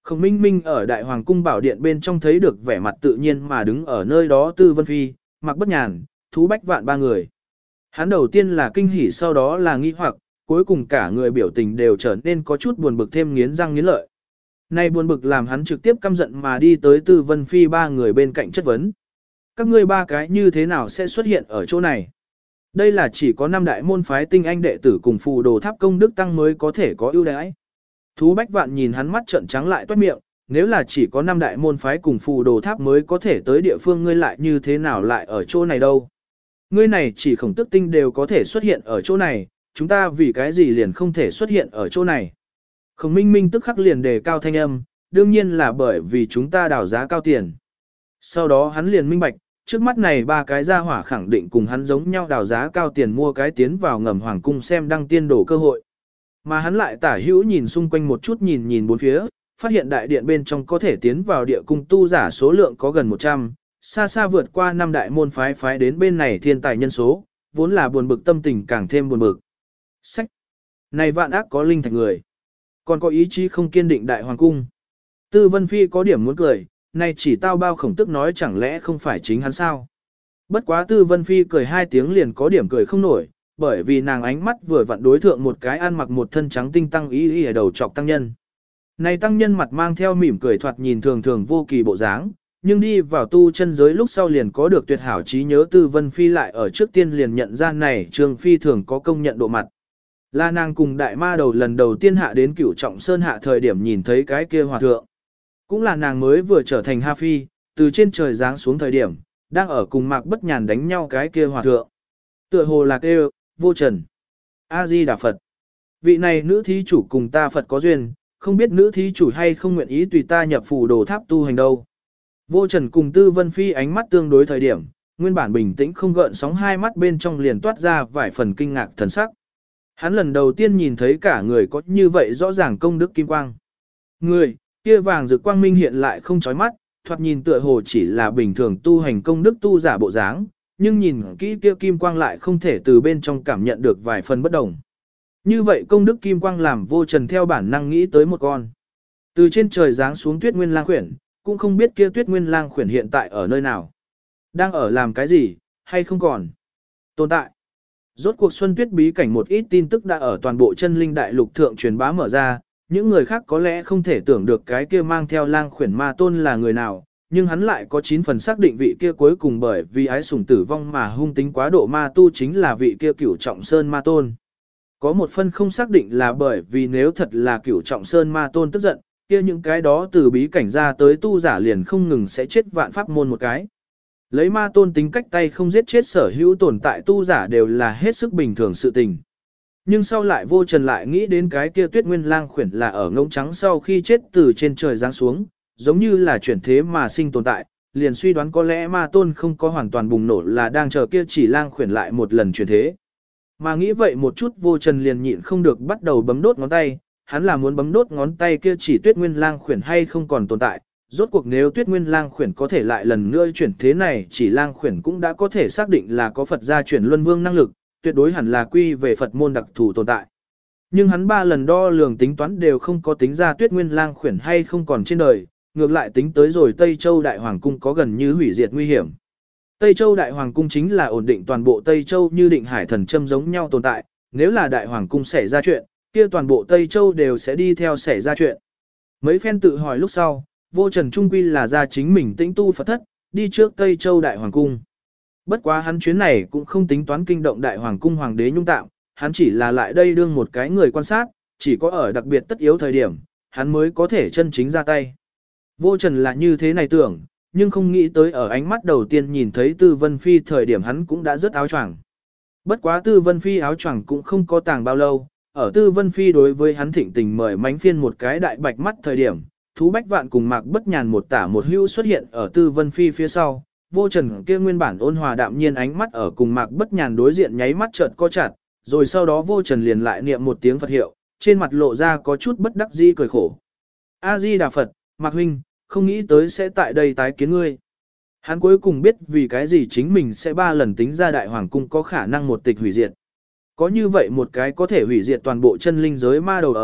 Khổng Minh Minh ở Đại Hoàng cung bảo điện bên trong thấy được vẻ mặt tự nhiên mà đứng ở nơi đó Tư Vân Phi, Mạc Bất Nhàn, Thú Bách Vạn ba người. Hắn đầu tiên là kinh hỉ sau đó là nghi hoặc, cuối cùng cả người biểu tình đều trở nên có chút buồn bực thêm nghiến răng nghiến lợi. Này buồn bực làm hắn trực tiếp căm giận mà đi tới Tư Vân Phi ba người bên cạnh chất vấn. Các ngươi ba cái như thế nào sẽ xuất hiện ở chỗ này? Đây là chỉ có 5 đại môn phái tinh anh đệ tử cùng phù đồ tháp công đức tăng mới có thể có ưu đãi. Thú Bách Vạn nhìn hắn mắt trợn trắng lại toát miệng, nếu là chỉ có 5 đại môn phái cùng phù đồ tháp mới có thể tới địa phương ngươi lại như thế nào lại ở chỗ này đâu? Ngươi này chỉ Khổng Tước Tinh đều có thể xuất hiện ở chỗ này, chúng ta vì cái gì liền không thể xuất hiện ở chỗ này? Khổng Minh Minh tức khắc liền đề cao thanh âm, đương nhiên là bởi vì chúng ta đào giá cao tiền. Sau đó hắn liền minh bạch, trước mắt này ba cái gia hỏa khẳng định cùng hắn giống nhau đào giá cao tiền mua cái tiến vào ngầm hoàng cung xem đăng tiên đổ cơ hội. Mà hắn lại tả hữu nhìn xung quanh một chút nhìn bốn phía, phát hiện đại điện bên trong có thể tiến vào địa cung tu giả số lượng có gần 100, xa xa vượt qua 5 đại môn phái đến bên này thiên tài nhân số, vốn là buồn bực tâm tình càng thêm buồn bực. Sách! Này vạn ác có linh thạch người, còn có ý chí không kiên định đại hoàng cung. Tư Vân Phi có điểm muốn cười, này chỉ tao bao Khổng Tức nói chẳng lẽ không phải chính hắn sao. Bất quá Tư Vân Phi cười 2 tiếng liền có điểm cười không nổi, bởi vì nàng ánh mắt vừa vặn đối thượng một cái ăn mặc một thân trắng tinh tăng ý ở đầu trọc tăng nhân. Này tăng nhân mặt mang theo mỉm cười thoạt nhìn thường thường vô kỳ bộ dáng, nhưng đi vào tu chân giới lúc sau liền có được tuyệt hảo trí nhớ Tư Vân Phi lại ở trước tiên liền nhận ra này Trương Phi thường có công nhận độ mặt. Là nàng cùng đại ma đầu lần đầu tiên hạ đến Cửu Trọng Sơn hạ thời điểm nhìn thấy cái kia hòa thượng. Cũng là nàng mới vừa trở thành Ha Phi, từ trên trời giáng xuống thời điểm, đang ở cùng Mạc Bất Nhàn đánh nhau cái kia hòa thượng. Tựa hồ là kêu, vô trần. A-di-đà Phật. Vị này nữ thí chủ cùng ta Phật có duyên, không biết nữ thí chủ hay không nguyện ý tùy ta nhập phù đồ tháp tu hành đâu. Vô trần cùng Tư Vân Phi ánh mắt tương đối thời điểm, nguyên bản bình tĩnh không gợn sóng hai mắt bên trong liền toát ra vài phần kinh ngạc thần sắc. Hắn lần đầu tiên nhìn thấy cả người có như vậy rõ ràng công đức kim quang. Người, kia vàng rực quang minh hiện lại không chói mắt, thoạt nhìn tựa hồ chỉ là bình thường tu hành công đức tu giả bộ dáng, nhưng nhìn kỹ kia kim quang lại không thể từ bên trong cảm nhận được vài phần bất đồng. Như vậy công đức kim quang làm vô trần theo bản năng nghĩ tới một con. Từ trên trời giáng xuống Tuyết Nguyên Lang Khuyển, cũng không biết kia Tuyết Nguyên Lang Khuyển hiện tại ở nơi nào. Đang ở làm cái gì, hay không còn tồn tại. Rốt cuộc Xuân Tuyết bí cảnh một ít tin tức đã ở toàn bộ chân linh đại lục thượng truyền bá mở ra, những người khác có lẽ không thể tưởng được cái kia mang theo lang khuyển ma tôn là người nào, nhưng hắn lại có 9 phần xác định vị kia cuối cùng bởi vì ái sủng tử vong mà hung tính quá độ ma tu chính là vị kia Cửu Trọng Sơn ma tôn. Có một phần không xác định là bởi vì nếu thật là Cửu Trọng Sơn ma tôn tức giận, kia những cái đó từ bí cảnh ra tới tu giả liền không ngừng sẽ chết vạn pháp môn một cái. Lấy ma tôn tính cách tay không giết chết sở hữu tồn tại tu giả đều là hết sức bình thường sự tình. Nhưng sau lại vô trần lại nghĩ đến cái kia Tuyết Nguyên Lang Khuyển là ở ngỗng trắng sau khi chết từ trên trời giáng xuống, giống như là chuyển thế mà sinh tồn tại, liền suy đoán có lẽ ma tôn không có hoàn toàn bùng nổ là đang chờ kia chỉ lang khuyển lại một lần chuyển thế. Mà nghĩ vậy một chút vô trần liền nhịn không được bắt đầu bấm đốt ngón tay, hắn là muốn bấm đốt ngón tay kia chỉ Tuyết Nguyên Lang Khuyển hay không còn tồn tại. Rốt cuộc nếu Tuyết Nguyên Lang Khuyển có thể lại lần nữa chuyển thế này chỉ lang khuyển cũng đã có thể xác định là có Phật gia chuyển luân vương năng lực, tuyệt đối hẳn là quy về Phật môn đặc thù tồn tại. Nhưng hắn 3 lần đo lường tính toán đều không có tính ra Tuyết Nguyên Lang Khuyển hay không còn trên đời, ngược lại tính tới rồi Tây Châu Đại Hoàng Cung có gần như hủy diệt nguy hiểm. Tây Châu Đại Hoàng Cung chính là ổn định toàn bộ Tây Châu như định hải thần châm giống nhau tồn tại, nếu là Đại Hoàng Cung xảy ra chuyện, kia toàn bộ Tây Châu đều sẽ đi theo xảy ra chuyện. Mấy phen tự hỏi lúc sau, vô trần trung quy là ra chính mình tĩnh tu Phật thất, đi trước Tây Châu Đại Hoàng Cung. Bất quá hắn chuyến này cũng không tính toán kinh động Đại Hoàng Cung Hoàng đế nhung tạm, hắn chỉ là lại đây đương một cái người quan sát, chỉ có ở đặc biệt tất yếu thời điểm, hắn mới có thể chân chính ra tay. Vô trần là như thế này tưởng, nhưng không nghĩ tới ở ánh mắt đầu tiên nhìn thấy Tư Vân Phi thời điểm hắn cũng đã rớt áo choàng. Bất quá Tư Vân Phi áo choàng cũng không có tàng bao lâu, ở Tư Vân Phi đối với hắn thịnh tình mời mánh phiên một cái đại bạch mắt thời điểm, Thú Bách Vạn cùng Mạc Bất Nhàn một tả một hữu xuất hiện ở Tư Vân Phi phía sau, vô trần kia nguyên bản ôn hòa đạm nhiên ánh mắt ở cùng Mạc Bất Nhàn đối diện nháy mắt chợt co chặt, rồi sau đó vô trần liền lại niệm một tiếng Phật hiệu, trên mặt lộ ra có chút bất đắc dĩ cười khổ. A-di-đà Phật, Mạc huynh, không nghĩ tới sẽ tại đây tái kiến ngươi. Hắn cuối cùng biết vì cái gì chính mình sẽ 3 lần tính ra Đại Hoàng Cung có khả năng một tịch hủy diệt. Có như vậy một cái có thể hủy diệt toàn bộ chân linh giới ma đầu ở,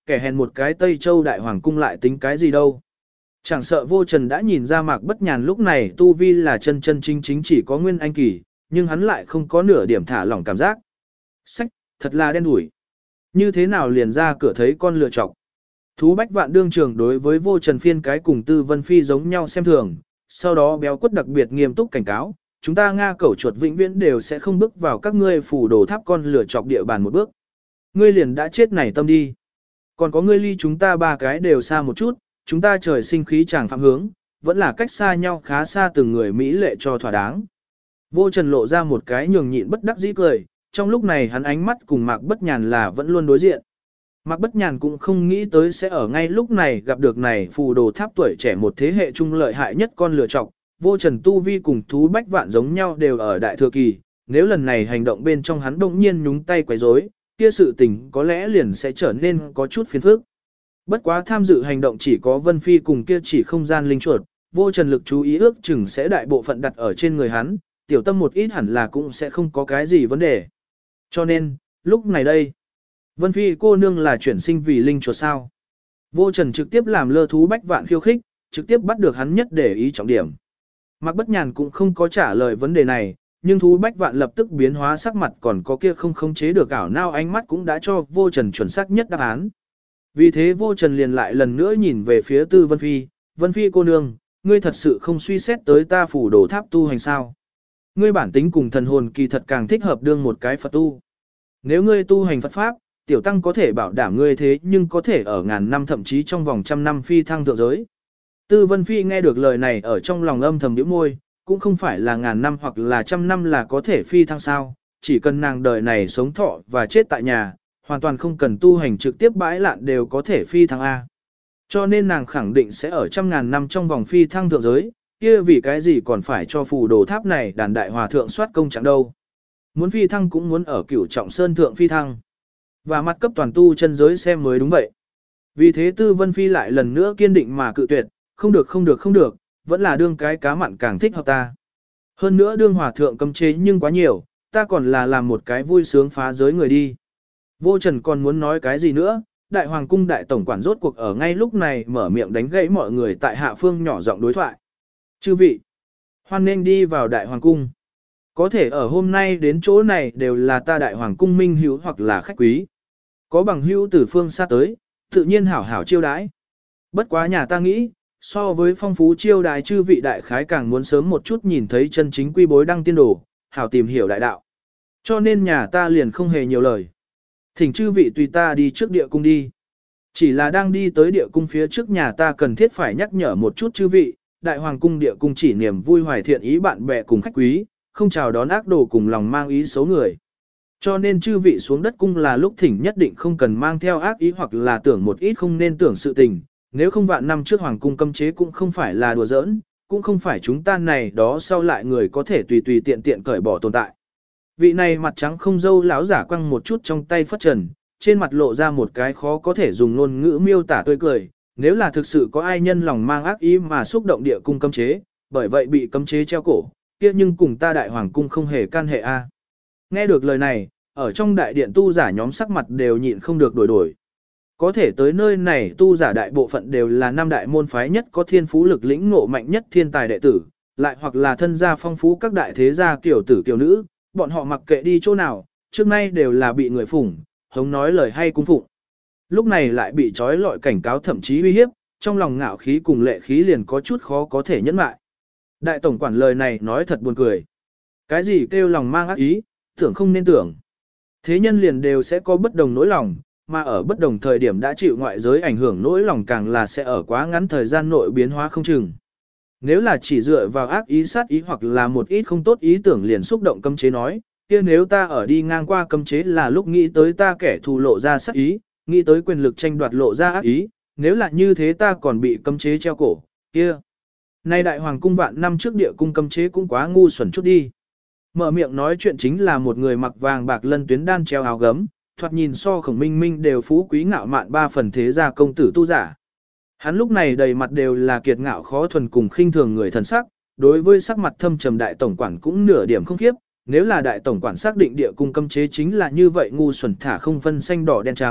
kẻ hèn một cái Tây Châu đại hoàng cung lại tính cái gì đâu. Chẳng sợ Vô Trần đã nhìn ra Mạc Bất Nhàn lúc này tu vi là chân chân chính chính chỉ có nguyên anh kỳ, nhưng hắn lại không có nửa điểm thả lỏng cảm giác. Sách, thật là đen đủi. Như thế nào liền ra cửa thấy con lựa chọc. Thú Bách Vạn đương trường đối với Vô Trần phiên cái cùng Tư Vân Phi giống nhau xem thường, sau đó béo quất đặc biệt nghiêm túc cảnh cáo, chúng ta Nga cẩu chuột vĩnh viễn đều sẽ không bước vào các ngươi phủ đồ tháp con lửa chọc địa bàn một bước. Ngươi liền đã chết này tâm đi. Còn có ngươi ly chúng ta ba cái đều xa một chút, chúng ta trời sinh khí chàng phạm hướng, vẫn là cách xa nhau khá xa từng người Mỹ lệ cho thỏa đáng. Vô Trần lộ ra một cái nhường nhịn bất đắc dĩ cười, trong lúc này hắn ánh mắt cùng Mạc Bất Nhàn là vẫn luôn đối diện. Mạc Bất Nhàn cũng không nghĩ tới sẽ ở ngay lúc này gặp được này phù đồ tháp tuổi trẻ một thế hệ trung lợi hại nhất con lựa chọc. Vô Trần tu vi cùng Thú Bách Vạn giống nhau đều ở đại thừa kỳ, nếu lần này hành động bên trong hắn đông nhiên nhúng tay quấy rối, kia sự tình có lẽ liền sẽ trở nên có chút phiền phức. Bất quá tham dự hành động chỉ có Vân Phi cùng kia chỉ không gian linh chuột, Vô Trần lực chú ý ước chừng sẽ đại bộ phận đặt ở trên người hắn, tiểu tâm một ít hẳn là cũng sẽ không có cái gì vấn đề. Cho nên, lúc này đây, Vân Phi cô nương là chuyển sinh vì linh chuột sao. Vô Trần trực tiếp làm lơ Thú Bách Vạn khiêu khích, trực tiếp bắt được hắn nhất để ý trọng điểm. Mạc Bất Nhàn cũng không có trả lời vấn đề này, nhưng Thú Bách Vạn lập tức biến hóa sắc mặt còn có kia không khống chế được ảo nao ánh mắt cũng đã cho Vô Trần chuẩn xác nhất đáp án. Vì thế Vô Trần liền lại lần nữa nhìn về phía Tư Vân Phi, Vân Phi cô nương, ngươi thật sự không suy xét tới ta phủ đồ tháp tu hành sao. Ngươi bản tính cùng thần hồn kỳ thật càng thích hợp đương một cái Phật tu. Nếu ngươi tu hành Phật Pháp, tiểu tăng có thể bảo đảm ngươi thế nhưng có thể ở ngàn năm thậm chí trong vòng trăm năm phi thăng thượng giới. Tư Vân Phi nghe được lời này ở trong lòng âm thầm nhíu môi, cũng không phải là ngàn năm hoặc là trăm năm là có thể phi thăng sao, chỉ cần nàng đời này sống thọ và chết tại nhà, hoàn toàn không cần tu hành trực tiếp bãi lạn đều có thể phi thăng A. Cho nên nàng khẳng định sẽ ở trăm ngàn năm trong vòng phi thăng thượng giới, kia vì cái gì còn phải cho phù đồ tháp này đàn đại hòa thượng soát công chẳng đâu. Muốn phi thăng cũng muốn ở Cửu Trọng Sơn thượng phi thăng. Và mặt cấp toàn tu chân giới xem mới đúng vậy. Vì thế Tư Vân Phi lại lần nữa kiên định mà cự tuyệt, không được không được không được, vẫn là đương cái cá mặn càng thích hợp ta. Hơn nữa đương hòa thượng cấm chế nhưng quá nhiều, ta còn là làm một cái vui sướng phá giới người đi. Vô Trần còn muốn nói cái gì nữa, Đại Hoàng cung đại tổng quản rốt cuộc ở ngay lúc này mở miệng đánh gãy mọi người tại hạ phương nhỏ giọng đối thoại. Chư vị, hoan nên đi vào Đại Hoàng cung. Có thể ở hôm nay đến chỗ này đều là ta Đại Hoàng cung minh hữu hoặc là khách quý. Có bằng hữu từ phương xa tới, tự nhiên hảo hảo chiêu đãi. Bất quá nhà ta nghĩ, so với phong phú chiêu đãi chư vị đại khái càng muốn sớm một chút nhìn thấy chân chính quy bối đăng tiên đồ, hảo tìm hiểu đại đạo. Cho nên nhà ta liền không hề nhiều lời. Thỉnh chư vị tùy ta đi trước địa cung đi. Chỉ là đang đi tới địa cung phía trước nhà ta cần thiết phải nhắc nhở một chút chư vị, Đại Hoàng cung địa cung chỉ niềm vui hoài thiện ý bạn bè cùng khách quý, không chào đón ác đồ cùng lòng mang ý xấu người. Cho nên chư vị xuống đất cung là lúc thỉnh nhất định không cần mang theo ác ý hoặc là tưởng một ít không nên tưởng sự tình, nếu không vạn năm trước Hoàng cung cấm chế cũng không phải là đùa giỡn, cũng không phải chúng ta này đó sau lại người có thể tùy tùy tiện tiện cởi bỏ tồn tại. Vị này mặt trắng không dâu lão giả quăng một chút trong tay phất trần, trên mặt lộ ra một cái khó có thể dùng ngôn ngữ miêu tả tươi cười, nếu là thực sự có ai nhân lòng mang ác ý mà xúc động địa cung cấm chế, bởi vậy bị cấm chế treo cổ, kia nhưng cùng ta Đại Hoàng cung không hề can hệ a. Nghe được lời này, ở trong đại điện tu giả nhóm sắc mặt đều nhịn không được đổi đổi. Có thể tới nơi này tu giả đại bộ phận đều là năm đại môn phái nhất có thiên phú lực lĩnh ngộ mạnh nhất thiên tài đệ tử, lại hoặc là thân gia phong phú các đại thế gia kiểu tử kiểu nữ, bọn họ mặc kệ đi chỗ nào, trước nay đều là bị người phủng, hống nói lời hay cung phụng. Lúc này lại bị trói lọi cảnh cáo thậm chí uy hiếp, trong lòng ngạo khí cùng lệ khí liền có chút khó có thể nhẫn mại. Đại tổng quản lời này nói thật buồn cười. Cái gì kêu lòng mang ác ý, tưởng không nên tưởng. Thế nhân liền đều sẽ có bất đồng nỗi lòng, mà ở bất đồng thời điểm đã chịu ngoại giới ảnh hưởng nỗi lòng càng là sẽ ở quá ngắn thời gian nội biến hóa không chừng. Nếu là chỉ dựa vào ác ý sát ý hoặc là một ít không tốt ý tưởng liền xúc động cấm chế nói, kia nếu ta ở đi ngang qua cấm chế là lúc nghĩ tới ta kẻ thù lộ ra sát ý, nghĩ tới quyền lực tranh đoạt lộ ra ác ý, nếu là như thế ta còn bị cấm chế treo cổ, kia. Nay Đại Hoàng cung vạn năm trước địa cung cấm chế cũng quá ngu xuẩn chút đi. Mở miệng nói chuyện chính là một người mặc vàng bạc lân tuyến đan treo áo gấm, thoạt nhìn so Khổng Minh Minh đều phú quý ngạo mạn ba phần thế gia công tử tu giả. Hắn lúc này đầy mặt đều là kiệt ngạo khó thuần cùng khinh thường người thần sắc, đối với sắc mặt thâm trầm đại tổng quản cũng nửa điểm không khiếp, nếu là đại tổng quản xác định địa cung cấm chế chính là như vậy ngu xuẩn thả không phân xanh đỏ đen trắng,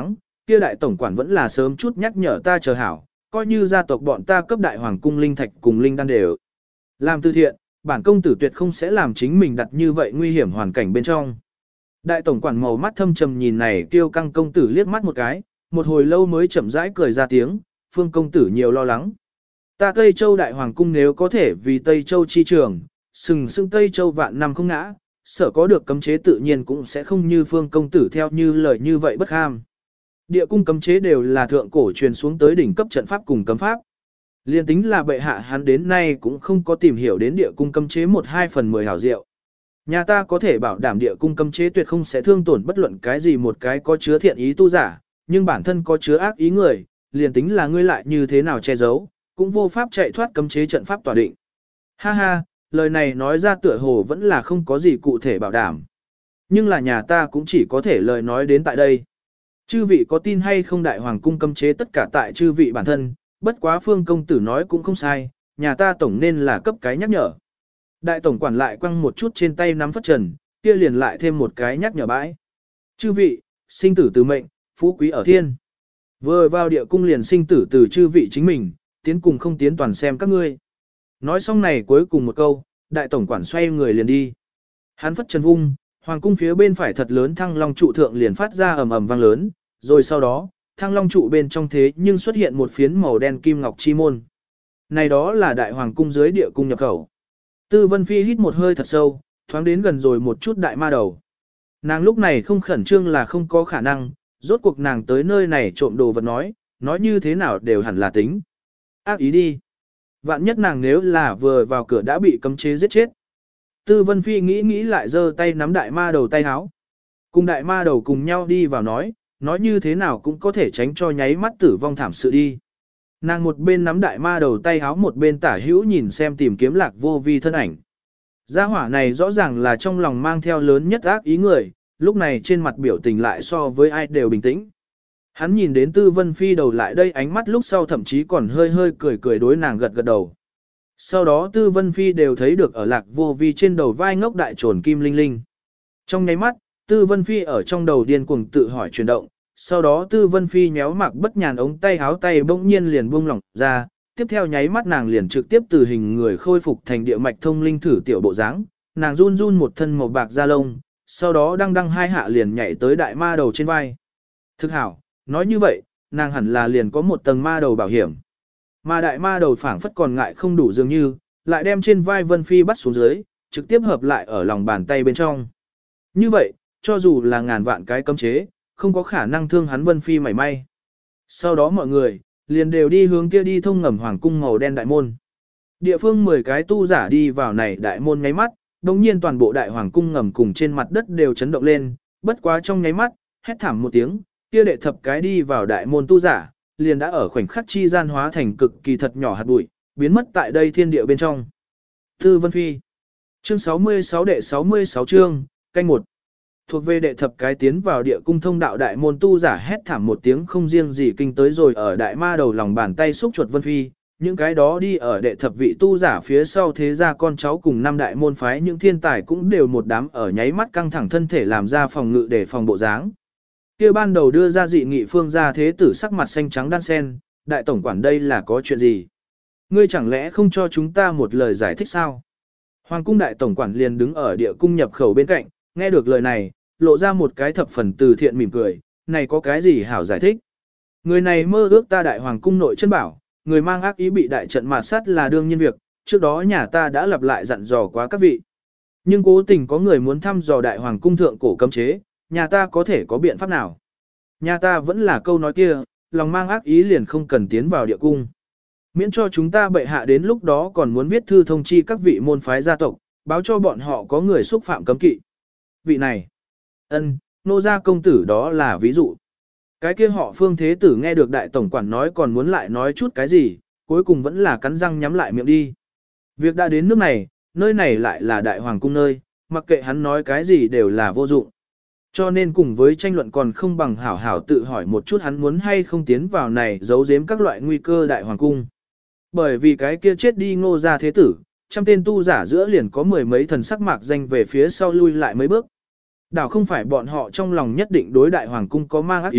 kia đại tổng quản vẫn là sớm chút nhắc nhở ta chờ hảo, coi như gia tộc bọn ta cấp đại hoàng cung linh thạch cùng linh đan đều. Làm từ thiện, bản công tử tuyệt không sẽ làm chính mình đặt như vậy nguy hiểm hoàn cảnh bên trong. Đại tổng quản màu mắt thâm trầm nhìn này Kiêu Căng công tử liếc mắt một cái, một hồi lâu mới chậm rãi cười ra tiếng, Phương công tử nhiều lo lắng. Ta Tây Châu đại hoàng cung nếu có thể vì Tây Châu chi trường, sừng sững Tây Châu vạn năm không ngã, sợ có được cấm chế tự nhiên cũng sẽ không như Phương công tử theo như lời như vậy bất ham. Địa cung cấm chế đều là thượng cổ truyền xuống tới đỉnh cấp trận pháp cùng cấm pháp. Liên tính là bệ hạ hắn đến nay cũng không có tìm hiểu đến địa cung cấm chế 1/2/10 hảo diệu. Nhà ta có thể bảo đảm địa cung cấm chế tuyệt không sẽ thương tổn bất luận cái gì một cái có chứa thiện ý tu giả, nhưng bản thân có chứa ác ý người, liền tính là ngươi lại như thế nào che giấu, cũng vô pháp chạy thoát cấm chế trận pháp tỏa định. Ha ha, lời này nói ra tựa hồ vẫn là không có gì cụ thể bảo đảm. Nhưng là nhà ta cũng chỉ có thể lời nói đến tại đây. Chư vị có tin hay không đại hoàng cung cấm chế tất cả tại chư vị bản thân, bất quá Phương công tử nói cũng không sai, nhà ta tổng nên là cấp cái nhắc nhở. Đại tổng quản lại quăng một chút trên tay nắm phất trần, kia liền lại thêm một cái nhắc nhở bãi. Chư vị, sinh tử từ mệnh, phú quý ở thiên. Vừa vào địa cung liền sinh tử từ chư vị chính mình, tiến cùng không tiến toàn xem các ngươi. Nói xong này cuối cùng một câu, đại tổng quản xoay người liền đi. Hắn phất trần vung, hoàng cung phía bên phải thật lớn thăng long trụ thượng liền phát ra ầm ầm vang lớn, rồi sau đó, thăng long trụ bên trong thế nhưng xuất hiện một phiến màu đen kim ngọc chi môn. Này đó là đại hoàng cung dưới địa cung nhập khẩu. Tư Vân Phi hít một hơi thật sâu, thoáng đến gần rồi một chút đại ma đầu. Nàng lúc này không khẩn trương là không có khả năng, rốt cuộc nàng tới nơi này trộm đồ vật nói như thế nào đều hẳn là tính. Ác ý đi. Vạn nhất nàng nếu là vừa vào cửa đã bị cấm chế giết chết. Tư Vân Phi nghĩ lại giơ tay nắm đại ma đầu tay háo. Cùng đại ma đầu cùng nhau đi vào nói như thế nào cũng có thể tránh cho nháy mắt tử vong thảm sự đi. Nàng một bên nắm đại ma đầu tay háo một bên tả hữu nhìn xem tìm kiếm lạc vô vi thân ảnh. Gia hỏa này rõ ràng là trong lòng mang theo lớn nhất ác ý người, lúc này trên mặt biểu tình lại so với ai đều bình tĩnh. Hắn nhìn đến Tư Vân Phi đầu lại đây ánh mắt lúc sau thậm chí còn hơi cười đối nàng gật gật đầu. Sau đó Tư Vân Phi đều thấy được ở lạc vô vi trên đầu vai ngốc đại trồn kim linh linh. Trong nháy mắt, Tư Vân Phi ở trong đầu điên cuồng tự hỏi chuyển động, sau đó Tư Vân Phi nhéo mặc bất nhàn ống tay háo tay bỗng nhiên liền buông lỏng ra, tiếp theo nháy mắt nàng liền trực tiếp từ hình người khôi phục thành địa mạch thông linh thử tiểu bộ dáng, nàng run run một thân màu bạc da lông, sau đó đăng hai hạ liền nhảy tới đại ma đầu trên vai. Thực hảo, nói như vậy, nàng hẳn là liền có một tầng ma đầu bảo hiểm. Mà đại ma đầu phảng phất còn ngại không đủ dường như, lại đem trên vai Vân Phi bắt xuống dưới, trực tiếp hợp lại ở lòng bàn tay bên trong. Như vậy, cho dù là ngàn vạn cái cấm chế, không có khả năng thương hắn Vân Phi mảy may. Sau đó mọi người, liền đều đi hướng kia đi thông ngầm hoàng cung màu đen đại môn. Địa phương 10 cái tu giả đi vào này đại môn nháy mắt, đồng nhiên toàn bộ đại hoàng cung ngầm cùng trên mặt đất đều chấn động lên, bất quá trong nháy mắt, hét thảm một tiếng, kia đệ thập cái đi vào đại môn tu giả, liền đã ở khoảnh khắc chi gian hóa thành cực kỳ thật nhỏ hạt bụi, biến mất tại đây thiên địa bên trong. Tư Vân Phi. Chương 66 đệ 66 chương, canh 1. Thuộc về đệ thập cái tiến vào địa cung thông đạo đại môn tu giả hét thảm một tiếng không riêng gì kinh tới rồi ở đại ma đầu lòng bàn tay xúc chuột Vân Phi, những cái đó đi ở đệ thập vị tu giả phía sau thế gia con cháu cùng năm đại môn phái những thiên tài cũng đều một đám ở nháy mắt căng thẳng thân thể làm ra phòng ngự để phòng bộ dáng. Kia ban đầu đưa ra dị nghị phương gia thế tử sắc mặt xanh trắng đan sen, đại tổng quản đây là có chuyện gì? Ngươi chẳng lẽ không cho chúng ta một lời giải thích sao? Hoàng cung đại tổng quản liền đứng ở địa cung nhập khẩu bên cạnh, nghe được lời này, lộ ra một cái thập phần từ thiện mỉm cười, này có cái gì hảo giải thích? Người này mơ ước ta đại hoàng cung nội chân bảo, người mang ác ý bị đại trận mạt sát là đương nhiên việc, trước đó nhà ta đã lặp lại dặn dò quá các vị. Nhưng cố tình có người muốn thăm dò đại hoàng cung thượng cổ cấm chế, nhà ta có thể có biện pháp nào? Nhà ta vẫn là câu nói kia, lòng mang ác ý liền không cần tiến vào địa cung. Miễn cho chúng ta bệ hạ đến lúc đó còn muốn viết thư thông chi các vị môn phái gia tộc, báo cho bọn họ có người xúc phạm cấm kỵ. Vị này, nô gia công tử đó là ví dụ. Cái kia họ Phương Thế Tử nghe được đại tổng quản nói còn muốn lại nói chút cái gì, cuối cùng vẫn là cắn răng nhắm lại miệng đi. Việc đã đến nước này, nơi này lại là đại hoàng cung nơi, mặc kệ hắn nói cái gì đều là vô dụng. Cho nên cùng với tranh luận còn không bằng hảo hảo tự hỏi một chút hắn muốn hay không tiến vào này giấu giếm các loại nguy cơ đại hoàng cung. Bởi vì cái kia chết đi Ngô gia thế tử, trăm tên tu giả giữa liền có mười mấy thần sắc mạc danh về phía sau lui lại mấy bước. Đảo không phải bọn họ trong lòng nhất định đối đại hoàng cung có mang ác ý,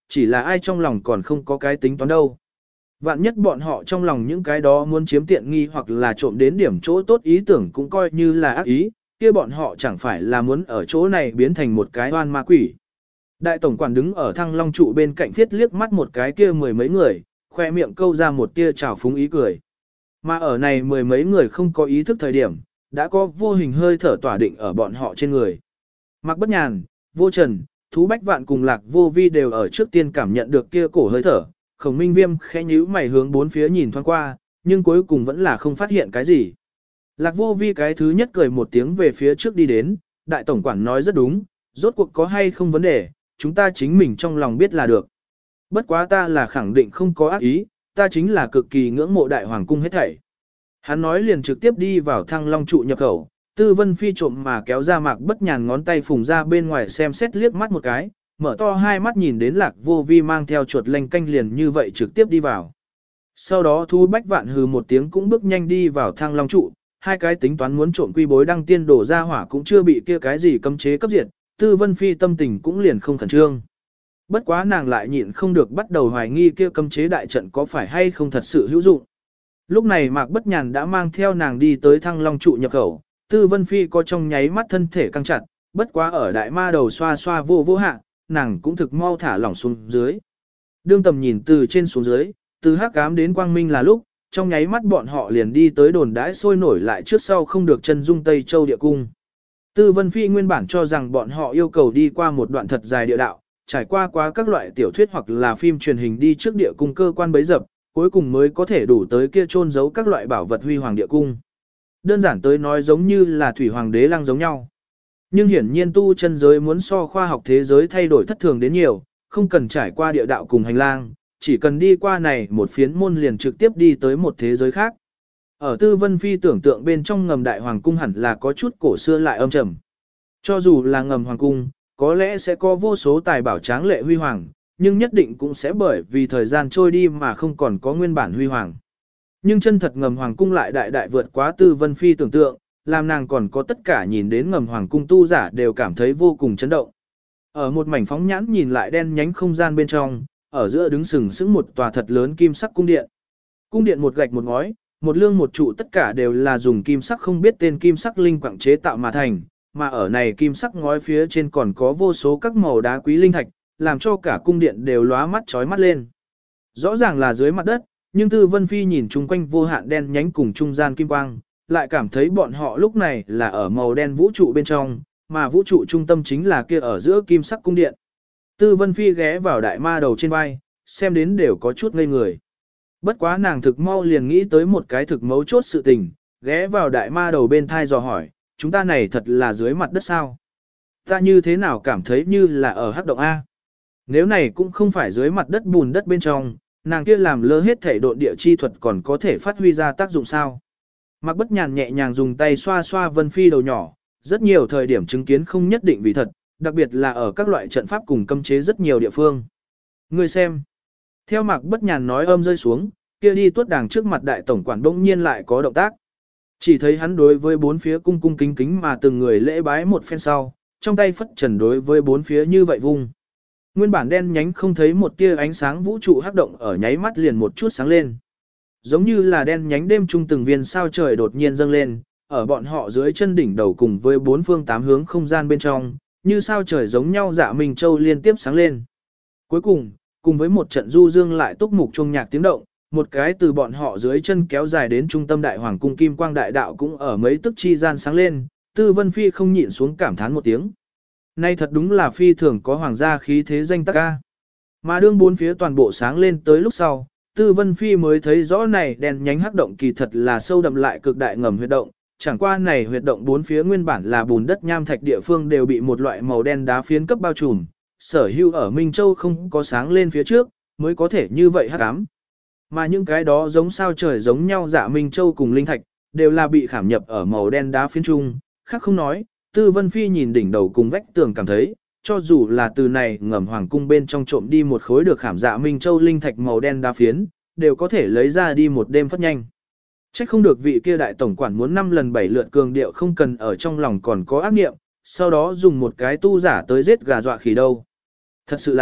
chỉ là ai trong lòng còn không có cái tính toán đâu. Vạn nhất bọn họ trong lòng những cái đó muốn chiếm tiện nghi hoặc là trộm đến điểm chỗ tốt ý tưởng cũng coi như là ác ý, kia bọn họ chẳng phải là muốn ở chỗ này biến thành một cái oan ma quỷ. Đại tổng quản đứng ở Thăng Long trụ bên cạnh thiết liếc mắt một cái kia mười mấy người, khoe miệng câu ra một tia trào phúng ý cười. Mà ở này mười mấy người không có ý thức thời điểm, đã có vô hình hơi thở tỏa định ở bọn họ trên người. Mạc Bất Nhàn, Vô Trần, Thú Bách Vạn cùng Lạc Vô Vi đều ở trước tiên cảm nhận được kia cổ hơi thở. Khổng Minh Viêm khẽ nhíu mày hướng bốn phía nhìn thoáng qua, nhưng cuối cùng vẫn là không phát hiện cái gì. Lạc Vô Vi cái thứ nhất cười một tiếng về phía trước đi đến, đại tổng quản nói rất đúng, rốt cuộc có hay không vấn đề, chúng ta chính mình trong lòng biết là được. Bất quá ta là khẳng định không có ác ý, ta chính là cực kỳ ngưỡng mộ đại hoàng cung hết thảy. Hắn nói liền trực tiếp đi vào Thăng Long trụ nhập khẩu, Tư Vân Phi trộm mà kéo ra Mạc Bất Nhàn ngón tay phùng ra bên ngoài xem xét liếc mắt một cái, mở to hai mắt nhìn đến Lạc Vô Vi mang theo chuột lanh canh liền như vậy trực tiếp đi vào. Sau đó Thu Bách Vạn hừ một tiếng cũng bước nhanh đi vào Thăng Long trụ, hai cái tính toán muốn trộm quy bối đăng tiên đổ ra hỏa cũng chưa bị kia cái gì cấm chế cấp diệt, Tư Vân Phi tâm tình cũng liền không khẩn trương. Bất quá nàng lại nhịn không được bắt đầu hoài nghi kia cấm chế đại trận có phải hay không thật sự hữu dụng. Lúc này Mạc Bất Nhàn đã mang theo nàng đi tới Thăng Long trụ nhập khẩu, Tư Vân Phi có trong nháy mắt thân thể căng chặt, bất quá ở đại ma đầu xoa xoa vô hạ, nàng cũng thực mau thả lỏng xuống dưới. Đương tầm nhìn từ trên xuống dưới, từ hắc ám đến quang minh là lúc, trong nháy mắt bọn họ liền đi tới đồn đãi sôi nổi lại trước sau không được chân dung Tây Châu địa cung. Tư Vân Phi nguyên bản cho rằng bọn họ yêu cầu đi qua một đoạn thật dài địa đạo, trải qua các loại tiểu thuyết hoặc là phim truyền hình đi trước địa cung cơ quan bấy dập, cuối cùng mới có thể đủ tới kia chôn giấu các loại bảo vật huy hoàng địa cung. Đơn giản tới nói giống như là thủy hoàng đế lăng giống nhau. Nhưng hiển nhiên tu chân giới muốn so khoa học thế giới thay đổi thất thường đến nhiều, không cần trải qua địa đạo cùng hành lang, chỉ cần đi qua này một phiến môn liền trực tiếp đi tới một thế giới khác. Ở Tư Vân Phi tưởng tượng bên trong ngầm đại hoàng cung hẳn là có chút cổ xưa lại âm trầm. Cho dù là ngầm hoàng cung, có lẽ sẽ có vô số tài bảo tráng lệ huy hoàng, nhưng nhất định cũng sẽ bởi vì thời gian trôi đi mà không còn có nguyên bản huy hoàng. Nhưng chân thật ngầm hoàng cung lại đại đại vượt quá Tư Vân Phi tưởng tượng, làm nàng còn có tất cả nhìn đến ngầm hoàng cung tu giả đều cảm thấy vô cùng chấn động. Ở một mảnh phóng nhãn nhìn lại đen nhánh không gian bên trong, ở giữa đứng sừng sững một tòa thật lớn kim sắc cung điện. Cung điện một gạch một ngói, một lương một trụ tất cả đều là dùng kim sắc không biết tên kim sắc linh quặng chế tạo mà thành, mà ở này kim sắc ngói phía trên còn có vô số các màu đá quý linh thạch, làm cho cả cung điện đều lóa mắt chói mắt lên. Rõ ràng là dưới mặt đất, nhưng Tư Vân Phi nhìn chung quanh vô hạn đen nhánh cùng trung gian kim quang, lại cảm thấy bọn họ lúc này là ở màu đen vũ trụ bên trong, mà vũ trụ trung tâm chính là kia ở giữa kim sắc cung điện. Tư Vân Phi ghé vào đại ma đầu trên vai, xem đến đều có chút ngây người. Bất quá nàng thực mau liền nghĩ tới một cái thực mấu chốt sự tình, ghé vào đại ma đầu bên thai dò hỏi, chúng ta này thật là dưới mặt đất sao? Ta như thế nào cảm thấy như là ở hắc động A? Nếu này cũng không phải dưới mặt đất bùn đất bên trong, nàng kia làm lơ hết thể độn địa chi thuật còn có thể phát huy ra tác dụng sao? Mạc Bất Nhàn nhẹ nhàng dùng tay xoa xoa Vân Phi đầu nhỏ, rất nhiều thời điểm chứng kiến không nhất định vì thật, đặc biệt là ở các loại trận pháp cùng cấm chế rất nhiều địa phương. Ngươi xem. Theo Mạc Bất Nhàn nói âm rơi xuống, kia đi tuốt đàng trước mặt đại tổng quản bỗng nhiên lại có động tác. Chỉ thấy hắn đối với bốn phía cung cung kính kính mà từng người lễ bái một phen sau, trong tay phất trần đối với bốn phía như vậy vung. Nguyên bản đen nhánh không thấy một tia ánh sáng vũ trụ hắc động ở nháy mắt liền một chút sáng lên. Giống như là đen nhánh đêm trung từng viên sao trời đột nhiên dâng lên, ở bọn họ dưới chân đỉnh đầu cùng với bốn phương tám hướng không gian bên trong, như sao trời giống nhau Dạ Minh Châu liên tiếp sáng lên. Cuối cùng, cùng với một trận du dương lại túc mục chuông nhạc tiếng động, một cái từ bọn họ dưới chân kéo dài đến trung tâm đại hoàng cung kim quang đại đạo cũng ở mấy tức chi gian sáng lên, Tư Vân Phi không nhịn xuống cảm thán một tiếng. Nay thật đúng là phi thường có hoàng gia khí thế danh tác ca. Mà đương bốn phía toàn bộ sáng lên tới lúc sau, Tư Vân Phi mới thấy rõ này đèn nhánh hắc động kỳ thật là sâu đậm lại cực đại ngầm huyệt động, chẳng qua này huyệt động bốn phía nguyên bản là bùn đất nham thạch địa phương đều bị một loại màu đen đá phiến cấp bao trùm, sở hữu ở Minh Châu không có sáng lên phía trước, mới có thể như vậy hắc ám. Mà những cái đó giống sao trời giống nhau Dạ Minh Châu cùng linh thạch, đều là bị khảm nhập ở màu đen đá phiến trung, khác không nói, Tư Vân Phi nhìn đỉnh đầu cùng vách tường cảm thấy, cho dù là từ này ngầm hoàng cung bên trong trộm đi một khối được khảm Dạ Minh Châu linh thạch màu đen đá phiến, đều có thể lấy ra đi một đêm phất nhanh. Trách không được vị kia đại tổng quản muốn 5 lần 7 lượt cường điệu không cần ở trong lòng còn có ác niệm, sau đó dùng một cái tu giả tới giết gà dọa khỉ đâu. Thật sự là,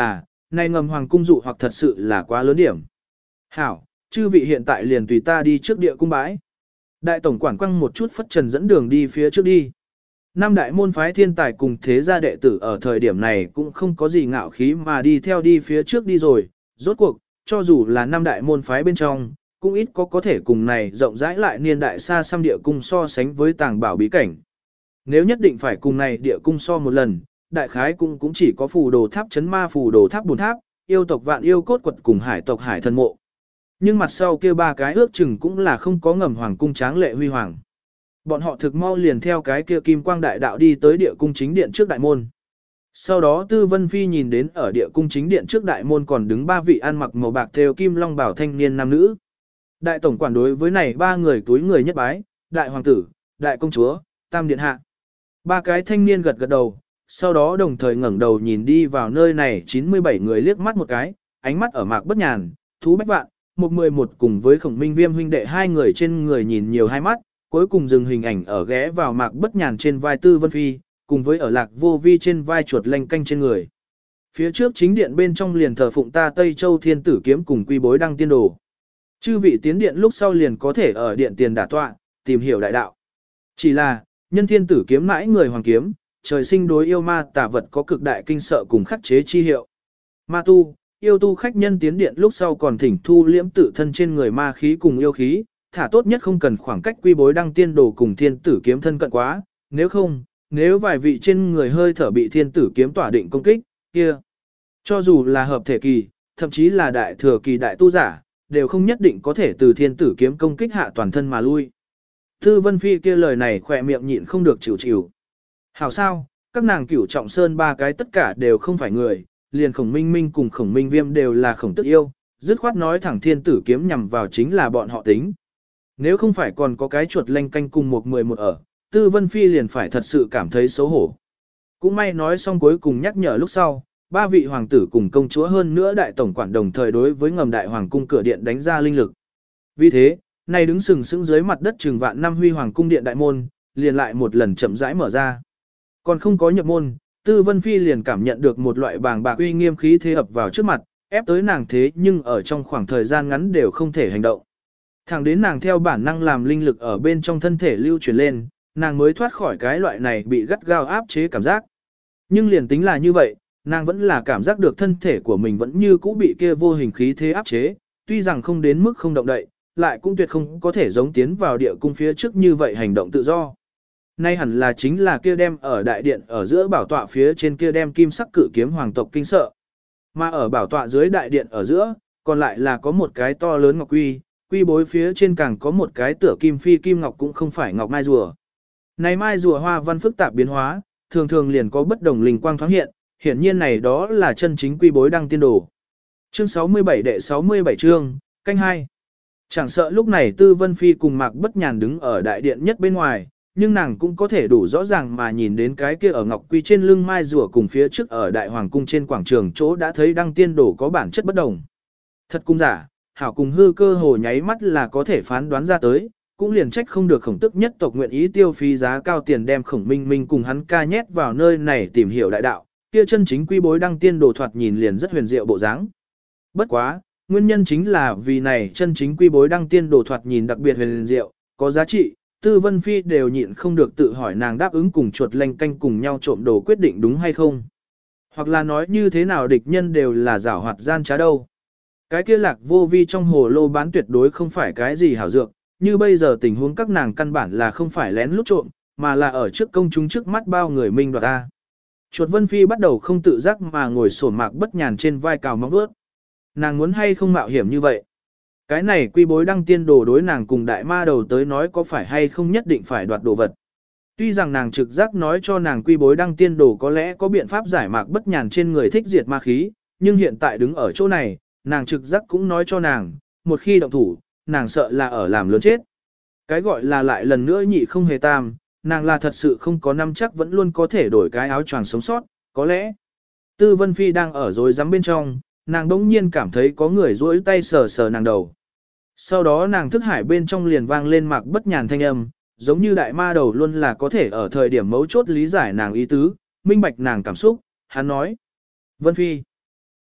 này ngầm hoàng cung dụ hoặc thật sự là quá lớn điểm. Hảo, chư vị hiện tại liền tùy ta đi trước địa cung bãi. Đại tổng quản quăng một chút phất trần dẫn đường đi phía trước đi. Năm đại môn phái thiên tài cùng thế gia đệ tử ở thời điểm này cũng không có gì ngạo khí mà đi theo đi phía trước đi rồi. Rốt cuộc, cho dù là năm đại môn phái bên trong, cũng ít có thể cùng này rộng rãi lại niên đại xa xăm địa cung so sánh với tàng bảo bí cảnh. Nếu nhất định phải cùng này địa cung so một lần, đại khái cũng chỉ có phù đồ tháp chấn ma phù đồ tháp bùn tháp, yêu tộc vạn yêu cốt quật cùng hải tộc hải thần mộ. Nhưng mặt sau kia ba cái ước chừng cũng là không có ngầm hoàng cung tráng lệ huy hoàng. Bọn họ thực mau liền theo cái kia kim quang đại đạo đi tới địa cung chính điện trước đại môn. Sau đó Tư Vân Phi nhìn đến ở địa cung chính điện trước đại môn còn đứng ba vị ăn mặc màu bạc thêu kim long bảo thanh niên nam nữ. Đại tổng quản đối với này ba người túi người nhất bái, đại hoàng tử, đại công chúa, tam điện hạ. Ba cái thanh niên gật gật đầu, sau đó đồng thời ngẩng đầu nhìn đi vào nơi này 97 người liếc mắt một cái, ánh mắt ở Mạc Bất Nhàn, Thú Bách Vạn, 111 cùng với Khổng Minh Viêm huynh đệ hai người trên người nhìn nhiều hai mắt, cuối cùng dừng hình ảnh ở ghé vào Mạc Bất Nhàn trên vai Tư Vân Phi, cùng với ở Lạc Vô Vi trên vai chuột lanh canh trên người. Phía trước chính điện bên trong liền thờ phụng ta Tây Châu Thiên Tử kiếm cùng Quy Bối Đăng Tiên Đồ. Chư vị tiến điện lúc sau liền có thể ở điện tiền đả tọa, tìm hiểu đại đạo. Chỉ là, nhân Thiên Tử kiếm mãi người hoàng kiếm, trời sinh đối yêu ma tà vật có cực đại kinh sợ cùng khắc chế chi hiệu. Ma tu, yêu tu khách nhân tiến điện lúc sau còn thỉnh thu liễm tự thân trên người ma khí cùng yêu khí, thả tốt nhất không cần khoảng cách Quy Bối Đăng Tiên Đồ cùng Thiên Tử kiếm thân cận quá, nếu không, nếu vài vị trên người hơi thở bị Thiên Tử kiếm tỏa định công kích, kia, cho dù là hợp thể kỳ, thậm chí là đại thừa kỳ đại tu giả, đều không nhất định có thể từ Thiên Tử kiếm công kích hạ toàn thân mà lui. Tư Vân Phi kia lời này khỏe miệng nhịn không được chịu chịu. Hảo sao, các nàng Cửu Trọng Sơn ba cái tất cả đều không phải người, liền Khổng Minh Minh cùng Khổng Minh Viêm đều là Khổng Tức yêu, dứt khoát nói thẳng Thiên Tử kiếm nhằm vào chính là bọn họ tính. Nếu không phải còn có cái chuột lanh canh cùng 111 ở, Tư Vân Phi liền phải thật sự cảm thấy xấu hổ. Cũng may nói xong cuối cùng nhắc nhở lúc sau, ba vị hoàng tử cùng công chúa hơn nữa đại tổng quản đồng thời đối với ngầm đại hoàng cung cửa điện đánh ra linh lực. Vì thế, này đứng sừng sững dưới mặt đất trường vạn năm huy hoàng cung điện đại môn, liền lại một lần chậm rãi mở ra. Còn không có nhập môn, Tư Vân Phi liền cảm nhận được một loại bàng bạc uy nghiêm khí thế ập vào trước mặt, ép tới nàng thế nhưng ở trong khoảng thời gian ngắn đều không thể hành động. Thẳng đến nàng theo bản năng làm linh lực ở bên trong thân thể lưu chuyển lên, nàng mới thoát khỏi cái loại này bị gắt gao áp chế cảm giác. Nhưng liền tính là như vậy, nàng vẫn là cảm giác được thân thể của mình vẫn như cũ bị kia vô hình khí thế áp chế, tuy rằng không đến mức không động đậy, lại cũng tuyệt không có thể giống tiến vào địa cung phía trước như vậy hành động tự do. Nay hẳn là chính là kia đem ở đại điện ở giữa bảo tọa phía trên kia đem kim sắc cử kiếm hoàng tộc kinh sợ. Mà ở bảo tọa dưới đại điện ở giữa, còn lại là có một cái to lớn ngọc quy, quy bối phía trên càng có một cái tựa kim phi kim ngọc cũng không phải ngọc mai rùa. Này mai rùa hoa văn phức tạp biến hóa, thường thường liền có bất đồng linh quang thoáng hiện, hiển nhiên này đó là chân chính Quy Bối Đăng Tiên Đồ. Chương 67 đệ 67 chương, canh 2. Chẳng sợ lúc này Tư Vân Phi cùng Mạc Bất Nhàn đứng ở đại điện nhất bên ngoài, nhưng nàng cũng có thể đủ rõ ràng mà nhìn đến cái kia ở ngọc quy trên lưng mai rùa cùng phía trước ở đại hoàng cung trên quảng trường chỗ đã thấy Đăng Tiên Đồ có bản chất bất đồng. Thật cung giả, hảo cùng hư cơ hồ nháy mắt là có thể phán đoán ra tới, cũng liền trách không được Khổng Tức nhất tộc nguyện ý tiêu phí giá cao tiền đem Khổng Minh Minh cùng hắn ca nhét vào nơi này tìm hiểu đại đạo, kia chân chính Quy Bối Đăng Tiên Đồ thoạt nhìn liền rất huyền diệu bộ dáng. Bất quá, nguyên nhân chính là vì này chân chính Quy Bối Đăng Tiên Đồ thoạt nhìn đặc biệt huyền diệu, có giá trị, Tư Vân Phi đều nhịn không được tự hỏi nàng đáp ứng cùng chuột lanh canh cùng nhau trộm đồ quyết định đúng hay không. Hoặc là nói như thế nào địch nhân đều là giảo hoạt gian trá đâu. Cái kia Lạc Vô Vi trong hồ lô bán tuyệt đối không phải cái gì hảo dược, như bây giờ tình huống các nàng căn bản là không phải lén lút trộm, mà là ở trước công chúng trước mắt bao người minh đoạt ta. Chuột Vân Phi bắt đầu không tự giác mà ngồi sổn Mạc Bất Nhàn trên vai cào móng vuốt. Nàng muốn hay không mạo hiểm như vậy? Cái này Quy Bối Đăng Tiên Đồ đối nàng cùng đại ma đầu tới nói có phải hay không nhất định phải đoạt đồ vật. Tuy rằng nàng trực giác nói cho nàng Quy Bối Đăng Tiên Đồ có lẽ có biện pháp giải Mạc Bất Nhàn trên người thích diệt ma khí, nhưng hiện tại đứng ở chỗ này, nàng trực giác cũng nói cho nàng, một khi động thủ, nàng sợ là ở làm lớn chết. Cái gọi là lại lần nữa nhị không hề tam, nàng là thật sự không có năm chắc vẫn luôn có thể đổi cái áo choàng sống sót, có lẽ. Tư Vân Phi đang ở rồi rắm bên trong, nàng đống nhiên cảm thấy có người duỗi tay sờ sờ nàng đầu. Sau đó nàng thức hải bên trong liền vang lên Mạc Bất Nhàn thanh âm, giống như đại ma đầu luôn là có thể ở thời điểm mấu chốt lý giải nàng ý tứ, minh bạch nàng cảm xúc, hắn nói. Vân Phi.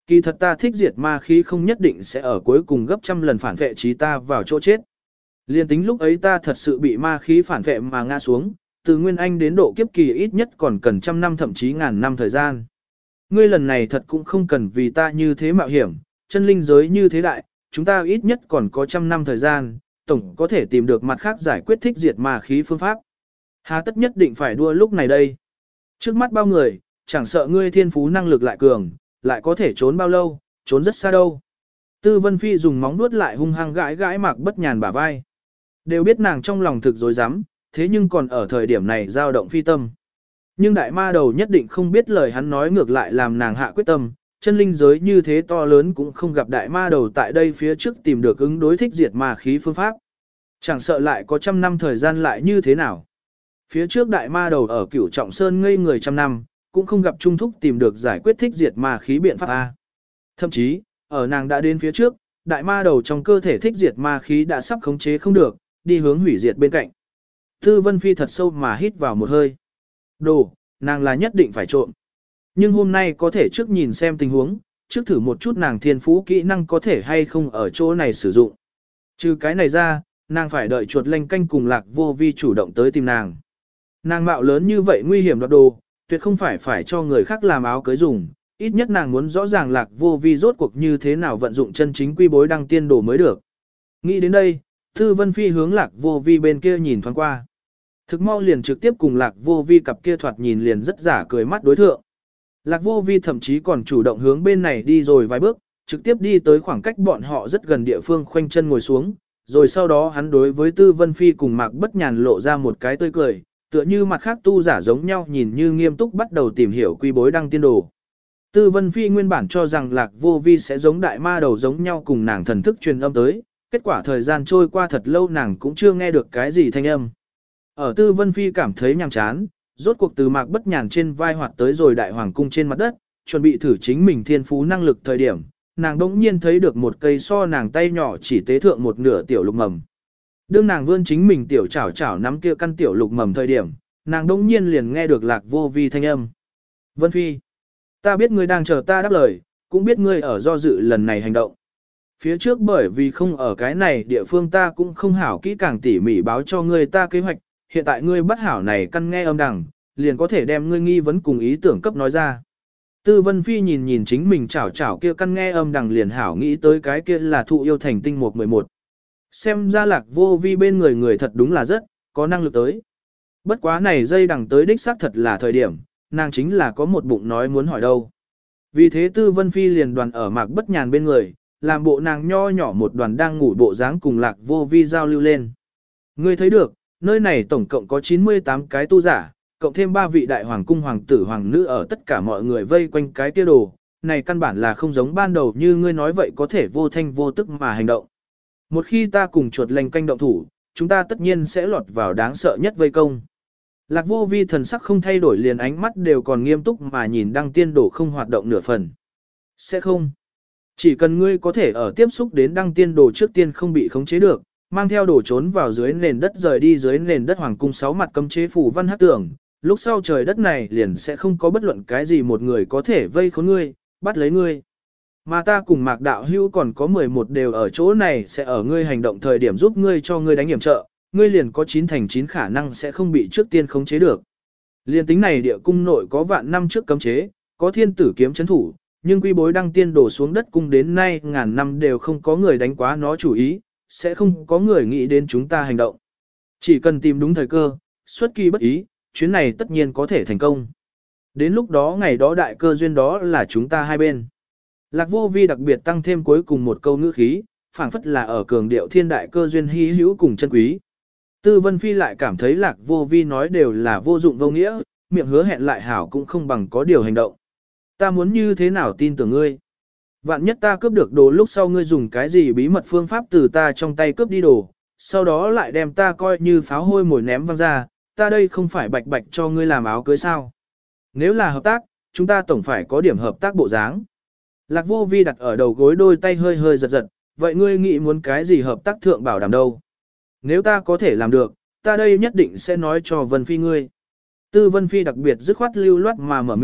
Kỳ thật ta thích diệt ma khí không nhất định sẽ ở cuối cùng gấp trăm lần phản vệ trí ta vào chỗ chết. Liên tính lúc ấy ta thật sự bị ma khí phản vệ mà ngã xuống, từ Nguyên Anh đến độ kiếp kỳ ít nhất còn cần trăm năm thậm chí ngàn năm thời gian. Ngươi lần này thật cũng không cần vì ta như thế mạo hiểm, chân linh giới như thế đại, chúng ta ít nhất còn có trăm năm thời gian, tổng có thể tìm được mặt khác giải quyết thích diệt ma khí phương pháp. Hà tất nhất định phải đua lúc này đây. Trước mắt bao người, chẳng sợ ngươi thiên phú năng lực lại cường, lại có thể trốn bao lâu, trốn rất xa đâu. Tư Vân Phi dùng móng vuốt lại hung hăng gãi gãi Mạc Bất Nhàn bả vai. Đều biết nàng trong lòng thực dối rắm, thế nhưng còn ở thời điểm này dao động phi tâm. Nhưng đại ma đầu nhất định không biết lời hắn nói ngược lại làm nàng hạ quyết tâm, chân linh giới như thế to lớn cũng không gặp đại ma đầu tại đây phía trước tìm được ứng đối thích diệt ma khí phương pháp. Chẳng sợ lại có trăm năm thời gian lại như thế nào. Phía trước đại ma đầu ở Cửu Trọng Sơn ngây người trăm năm, cũng không gặp Trung Thúc tìm được giải quyết thích diệt ma khí biện pháp A. Thậm chí, ở nàng đã đến phía trước, đại ma đầu trong cơ thể thích diệt ma khí đã sắp khống chế không được, đi hướng hủy diệt bên cạnh. Tư Vân Phi thật sâu mà hít vào một hơi. Đồ, nàng là nhất định phải trộm. Nhưng hôm nay có thể trước nhìn xem tình huống, trước thử một chút nàng thiên phú kỹ năng có thể hay không ở chỗ này sử dụng. Trừ cái này ra, nàng phải đợi chuột lanh canh cùng Lạc Vô Vi chủ động tới tìm nàng. Nàng mạo lớn như vậy nguy hiểm đoạt đồ, tuyệt không phải cho người khác làm áo cưới dùng, ít nhất nàng muốn rõ ràng Lạc Vô Vi rốt cuộc như thế nào vận dụng chân chính quy bối đăng tiên đồ mới được. Nghĩ đến đây, Tư Vân Phi hướng Lạc Vô Vi bên kia nhìn thoáng qua. Thực mau liền trực tiếp cùng Lạc Vô Vi cặp kia thoạt nhìn liền rất giả cười mắt đối thượng. Lạc Vô Vi thậm chí còn chủ động hướng bên này đi rồi vài bước, trực tiếp đi tới khoảng cách bọn họ rất gần địa phương khoanh chân ngồi xuống, rồi sau đó hắn đối với Tư Vân Phi cùng Mạc Bất Nhàn lộ ra một cái tươi cười, tựa như mặt khác tu giả giống nhau nhìn như nghiêm túc bắt đầu tìm hiểu quy bối đăng tiên đồ. Tư Vân Phi nguyên bản cho rằng Lạc Vô Vi sẽ giống đại ma đầu giống nhau cùng nàng thần thức truyền âm tới, kết quả thời gian trôi qua thật lâu nàng cũng chưa nghe được cái gì thanh âm. Ở Tư Vân Phi cảm thấy nhàm chán, rốt cuộc từ Mạc Bất Nhàn trên vai hoạt tới rồi đại hoàng cung trên mặt đất, chuẩn bị thử chính mình thiên phú năng lực thời điểm, nàng đỗng nhiên thấy được một cây so nàng tay nhỏ chỉ tế thượng một nửa tiểu lục mầm. Đương nàng vươn chính mình tiểu chảo chảo nắm kia căn tiểu lục mầm thời điểm, nàng đỗng nhiên liền nghe được Lạc Vô Vi thanh âm. Vân Phi, ta biết ngươi đang chờ ta đáp lời, cũng biết ngươi ở do dự lần này hành động. Phía trước bởi vì không ở cái này địa phương ta cũng không hảo kỹ càng tỉ mỉ báo cho ngươi ta kế hoạch, hiện tại ngươi bắt hảo này căn nghe âm đằng, liền có thể đem ngươi nghi vấn cùng ý tưởng cấp nói ra. Tư Vân Phi nhìn nhìn chính mình chảo chảo kia căn nghe âm đằng liền hảo nghĩ tới cái kia là thụ yêu thành tinh mục 11. Xem ra Lạc Vô Vi bên người thật đúng là rất có năng lực tới. Bất quá này dây đằng tới đích xác thật là thời điểm, nàng chính là có một bụng nói muốn hỏi đâu. Vì thế Tư Vân Phi liền đoàn ở Mạc Bất Nhàn bên người, làm bộ nàng nho nhỏ một đoàn đang ngủ bộ dáng cùng Lạc Vô Vi giao lưu lên. Ngươi thấy được, nơi này tổng cộng có 98 cái tu giả, cộng thêm 3 vị đại hoàng cung hoàng tử hoàng nữ ở tất cả mọi người vây quanh cái kia đồ, này căn bản là không giống ban đầu như ngươi nói vậy có thể vô thanh vô tức mà hành động. Một khi ta cùng chuột lành canh động thủ, chúng ta tất nhiên sẽ lọt vào đáng sợ nhất vây công. Lạc Vô Vi thần sắc không thay đổi liền ánh mắt đều còn nghiêm túc mà nhìn đăng tiên đồ không hoạt động nửa phần. Sẽ không. Chỉ cần ngươi có thể ở tiếp xúc đến đăng tiên đồ trước tiên không bị khống chế được, mang theo đồ trốn vào dưới nền đất rời đi dưới nền đất hoàng cung 6 mặt cấm chế phủ văn hắc tưởng, lúc sau trời đất này liền sẽ không có bất luận cái gì một người có thể vây khốn ngươi, bắt lấy ngươi. Mà ta cùng Mạc Đạo Hữu còn có 11 đều ở chỗ này sẽ ở ngươi hành động thời điểm giúp ngươi cho ngươi đánh hiểm trợ, ngươi liền có 9 thành 9 khả năng sẽ không bị trước tiên khống chế được. Liên tính này địa cung nội có vạn năm trước cấm chế, có thiên tử kiếm chấn thủ, nhưng quy bối đăng tiên đổ xuống đất cung đến nay ngàn năm đều không có người đánh quá nó chủ ý, sẽ không có người nghĩ đến chúng ta hành động. Chỉ cần tìm đúng thời cơ, xuất kỳ bất ý, chuyến này tất nhiên có thể thành công. Đến lúc đó ngày đó đại cơ duyên đó là chúng ta hai bên. Lạc Vô Vi đặc biệt tăng thêm cuối cùng một câu ngữ khí, phảng phất là ở cường điệu thiên đại cơ duyên hy hữu cùng chân quý. Tư Vân Phi lại cảm thấy Lạc Vô Vi nói đều là vô dụng vô nghĩa, miệng hứa hẹn lại hảo cũng không bằng có điều hành động. Ta muốn như thế nào tin tưởng ngươi? Vạn nhất ta cướp được đồ lúc sau ngươi dùng cái gì bí mật phương pháp từ ta trong tay cướp đi đồ, sau đó lại đem ta coi như pháo hôi mồi ném văng ra, ta đây không phải bạch bạch cho ngươi làm áo cưới sao? Nếu là hợp tác, chúng ta tổng phải có điểm hợp tác bộ dáng. Lạc Vô Vi đặt ở đầu gối đôi tay hơi hơi giật giật, vậy ngươi nghĩ muốn cái gì hợp tác thượng bảo đảm đâu? Nếu ta có thể làm được, ta đây nhất định sẽ nói cho Vân Phi ngươi. Tư Vân Phi đặc biệt dứt khoát lưu loát mà mở miệng,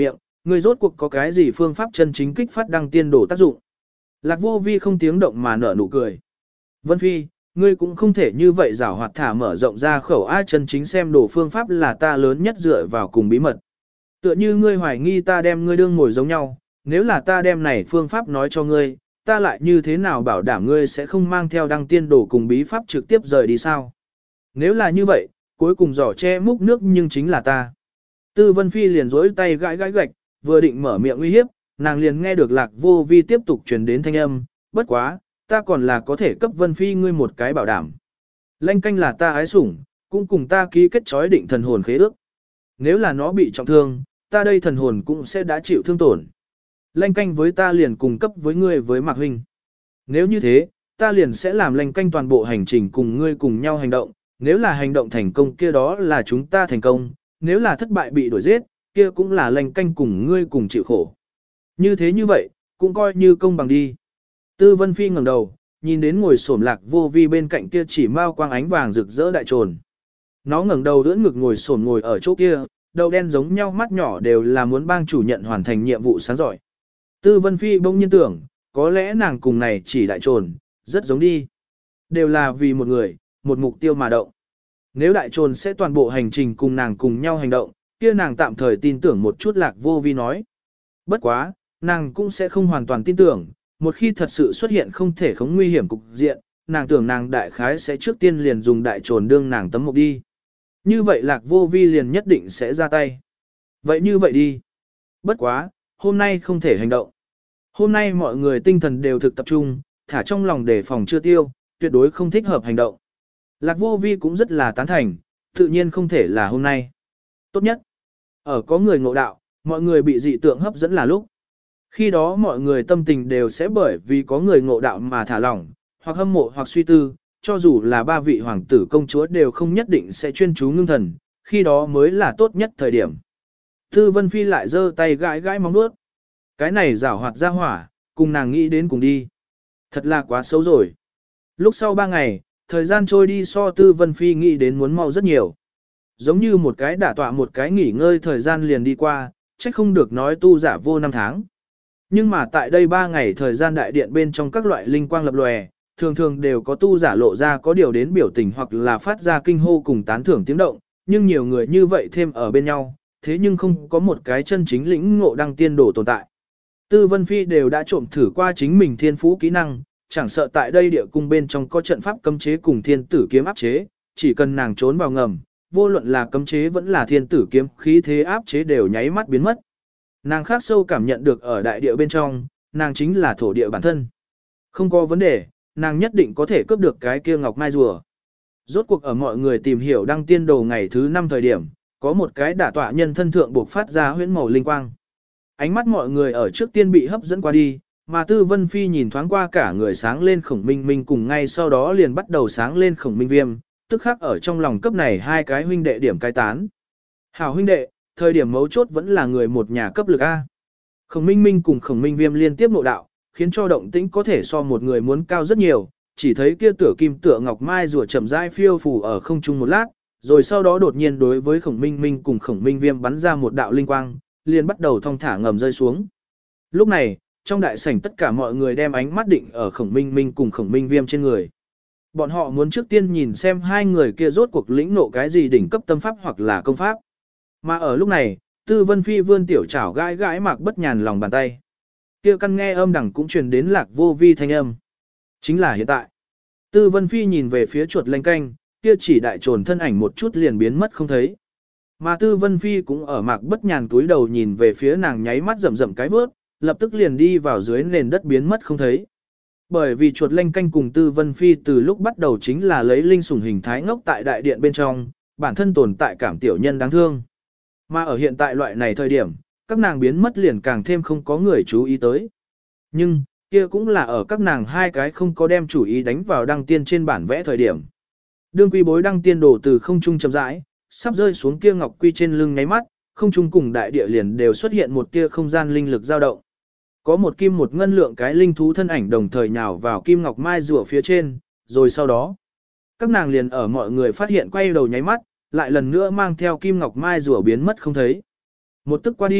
ngươi rốt cuộc có cái gì phương pháp chân chính kích phát đăng tiên đổ tác dụng. Lạc Vô Vi không tiếng động mà nở nụ cười. Vân Phi, ngươi cũng không thể như vậy giảo hoạt thả mở rộng ra khẩu ai chân chính xem đổ phương pháp là ta lớn nhất dựa vào cùng bí mật. Tựa như ngươi hoài nghi ta đem ngươi đương ngồi giống nhau, nếu là ta đem này phương pháp nói cho ngươi, ta lại như thế nào bảo đảm ngươi sẽ không mang theo đăng tiên đổ cùng bí pháp trực tiếp rời đi sao? Nếu là như vậy, cuối cùng giỏ che múc nước nhưng chính là ta. Tư Vân Phi liền rỗi tay gãi gãi gạch, vừa định mở miệng uy hiếp, nàng liền nghe được Lạc Vô Vi tiếp tục truyền đến thanh âm, bất quá, ta còn là có thể cấp Vân Phi ngươi một cái bảo đảm. Lanh canh là ta ái sủng, cũng cùng ta ký kết chói định thần hồn khế ước. Nếu là nó bị trọng thương, ta đây thần hồn cũng sẽ đã chịu thương tổn. Lanh canh với ta liền cùng cấp với ngươi với Mạc Huynh. Nếu như thế, ta liền sẽ làm lanh canh toàn bộ hành trình cùng ngươi cùng nhau hành động, nếu là hành động thành công kia đó là chúng ta thành công, nếu là thất bại bị đuổi giết, kia cũng là lanh canh cùng ngươi cùng chịu khổ. Như thế như vậy, cũng coi như công bằng đi. Tư Vân Phi ngẩng đầu, nhìn đến ngồi xổm Lạc Vô Vi bên cạnh kia chỉ mao quang ánh vàng rực rỡ đại trồn. Nó ngẩng đầu đỡ ngực ngồi xổm ngồi ở chỗ kia, đầu đen giống nhau mắt nhỏ đều là muốn bang chủ nhận hoàn thành nhiệm vụ sáng giỏi. Tư Vân Phi bỗng nhiên tưởng, có lẽ nàng cùng này chỉ đại trồn, rất giống đi. Đều là vì một người, một mục tiêu mà động. Nếu đại trồn sẽ toàn bộ hành trình cùng nàng cùng nhau hành động, kia nàng tạm thời tin tưởng một chút Lạc Vô Vi nói. Bất quá, nàng cũng sẽ không hoàn toàn tin tưởng, một khi thật sự xuất hiện không thể khống nguy hiểm cục diện, nàng tưởng nàng đại khái sẽ trước tiên liền dùng đại trồn đương nàng tấm mục đi. Như vậy Lạc Vô Vi liền nhất định sẽ ra tay. Vậy như vậy đi. Bất quá, hôm nay không thể hành động. Hôm nay mọi người tinh thần đều thực tập trung, thả trong lòng để phòng chưa tiêu, tuyệt đối không thích hợp hành động. Lạc Vô Vi cũng rất là tán thành, tự nhiên không thể là hôm nay. Tốt nhất, ở có người ngộ đạo, mọi người bị dị tượng hấp dẫn là lúc. Khi đó mọi người tâm tình đều sẽ bởi vì có người ngộ đạo mà thả lỏng, hoặc hâm mộ hoặc suy tư, cho dù là ba vị hoàng tử công chúa đều không nhất định sẽ chuyên chú ngưng thần, khi đó mới là tốt nhất thời điểm. Tư Vân Phi lại giơ tay gãi gãi móng nuốt. Cái này giảo hoạt ra hỏa, cùng nàng nghĩ đến cùng đi. Thật là quá xấu rồi. Lúc sau 3 ngày, thời gian trôi đi so Tư Vân Phi nghĩ đến muốn mau rất nhiều. Giống như một cái đả tọa một cái nghỉ ngơi thời gian liền đi qua, trách không được nói tu giả vô năm tháng. Nhưng mà tại đây 3 ngày thời gian đại điện bên trong các loại linh quang lập lòe, thường thường đều có tu giả lộ ra có điều đến biểu tình hoặc là phát ra kinh hô cùng tán thưởng tiếng động, nhưng nhiều người như vậy thêm ở bên nhau, thế nhưng không có một cái chân chính lĩnh ngộ đăng tiên đổ tồn tại. Tư Vân Phi đều đã trộm thử qua chính mình thiên phú kỹ năng, chẳng sợ tại đây địa cung bên trong có trận pháp cấm chế cùng thiên tử kiếm áp chế, chỉ cần nàng trốn vào ngầm, vô luận là cấm chế vẫn là thiên tử kiếm khí thế áp chế đều nháy mắt biến mất. Nàng khác sâu cảm nhận được ở đại địa bên trong, nàng chính là thổ địa bản thân. Không có vấn đề, nàng nhất định có thể cướp được cái kia ngọc mai rùa. Rốt cuộc ở mọi người tìm hiểu đăng tiên đồ ngày thứ 5 thời điểm, có một cái đả tọa nhân thân thượng buộc phát ra huyễn màu linh quang. Ánh mắt mọi người ở trước tiên bị hấp dẫn qua đi, mà Tư Vân Phi nhìn thoáng qua cả người sáng lên Khổng Minh Minh cùng ngay sau đó liền bắt đầu sáng lên Khổng Minh Viêm, tức khắc ở trong lòng cấp này hai cái huynh đệ điểm cai tán. Hảo huynh đệ, thời điểm mấu chốt vẫn là người một nhà cấp lực A. Khổng Minh Minh cùng Khổng Minh Viêm liên tiếp ngộ đạo, khiến cho động tĩnh có thể so một người muốn cao rất nhiều, chỉ thấy kia tựa kim tựa ngọc mai rùa chậm rãi phiêu phù ở không trung một lát, rồi sau đó đột nhiên đối với Khổng Minh Minh cùng Khổng Minh Viêm bắn ra một đạo linh quang, liền bắt đầu thong thả ngầm rơi xuống. Lúc này, trong đại sảnh tất cả mọi người đem ánh mắt định ở Khổng Minh Minh cùng Khổng Minh Viêm trên người. Bọn họ muốn trước tiên nhìn xem hai người kia rốt cuộc lĩnh nộ cái gì đỉnh cấp tâm pháp hoặc là công pháp. Mà ở lúc này, Tư Vân Phi vươn tiểu chảo gãi gãi Mạc Bất Nhàn lòng bàn tay. Kia căn nghe âm đẳng cũng truyền đến Lạc Vô Vi thanh âm. Chính là hiện tại. Tư Vân Phi nhìn về phía chuột lanh canh, kia chỉ đại trồn thân ảnh một chút liền biến mất không thấy. Mà Tư Vân Phi cũng ở Mạc Bất Nhàn túi đầu nhìn về phía nàng nháy mắt rậm rậm cái bước, lập tức liền đi vào dưới nền đất biến mất không thấy. Bởi vì chuột lanh canh cùng Tư Vân Phi từ lúc bắt đầu chính là lấy linh sủng hình thái ngốc tại đại điện bên trong, bản thân tồn tại cảm tiểu nhân đáng thương. Mà ở hiện tại loại này thời điểm, các nàng biến mất liền càng thêm không có người chú ý tới. Nhưng, kia cũng là ở các nàng hai cái không có đem chủ ý đánh vào đăng tiên trên bản vẽ thời điểm. Đương quy bối đăng tiên đổ từ không trung chậm rãi, sắp rơi xuống kia ngọc quy trên lưng nháy mắt, không trung cùng đại địa liền đều xuất hiện một tia không gian linh lực dao động. Có một kim một ngân lượng cái linh thú thân ảnh đồng thời nhào vào kim ngọc mai rùa phía trên, rồi sau đó, các nàng liền ở mọi người phát hiện quay đầu nháy mắt, lại lần nữa mang theo kim ngọc mai rùa biến mất không thấy. Một tức qua đi,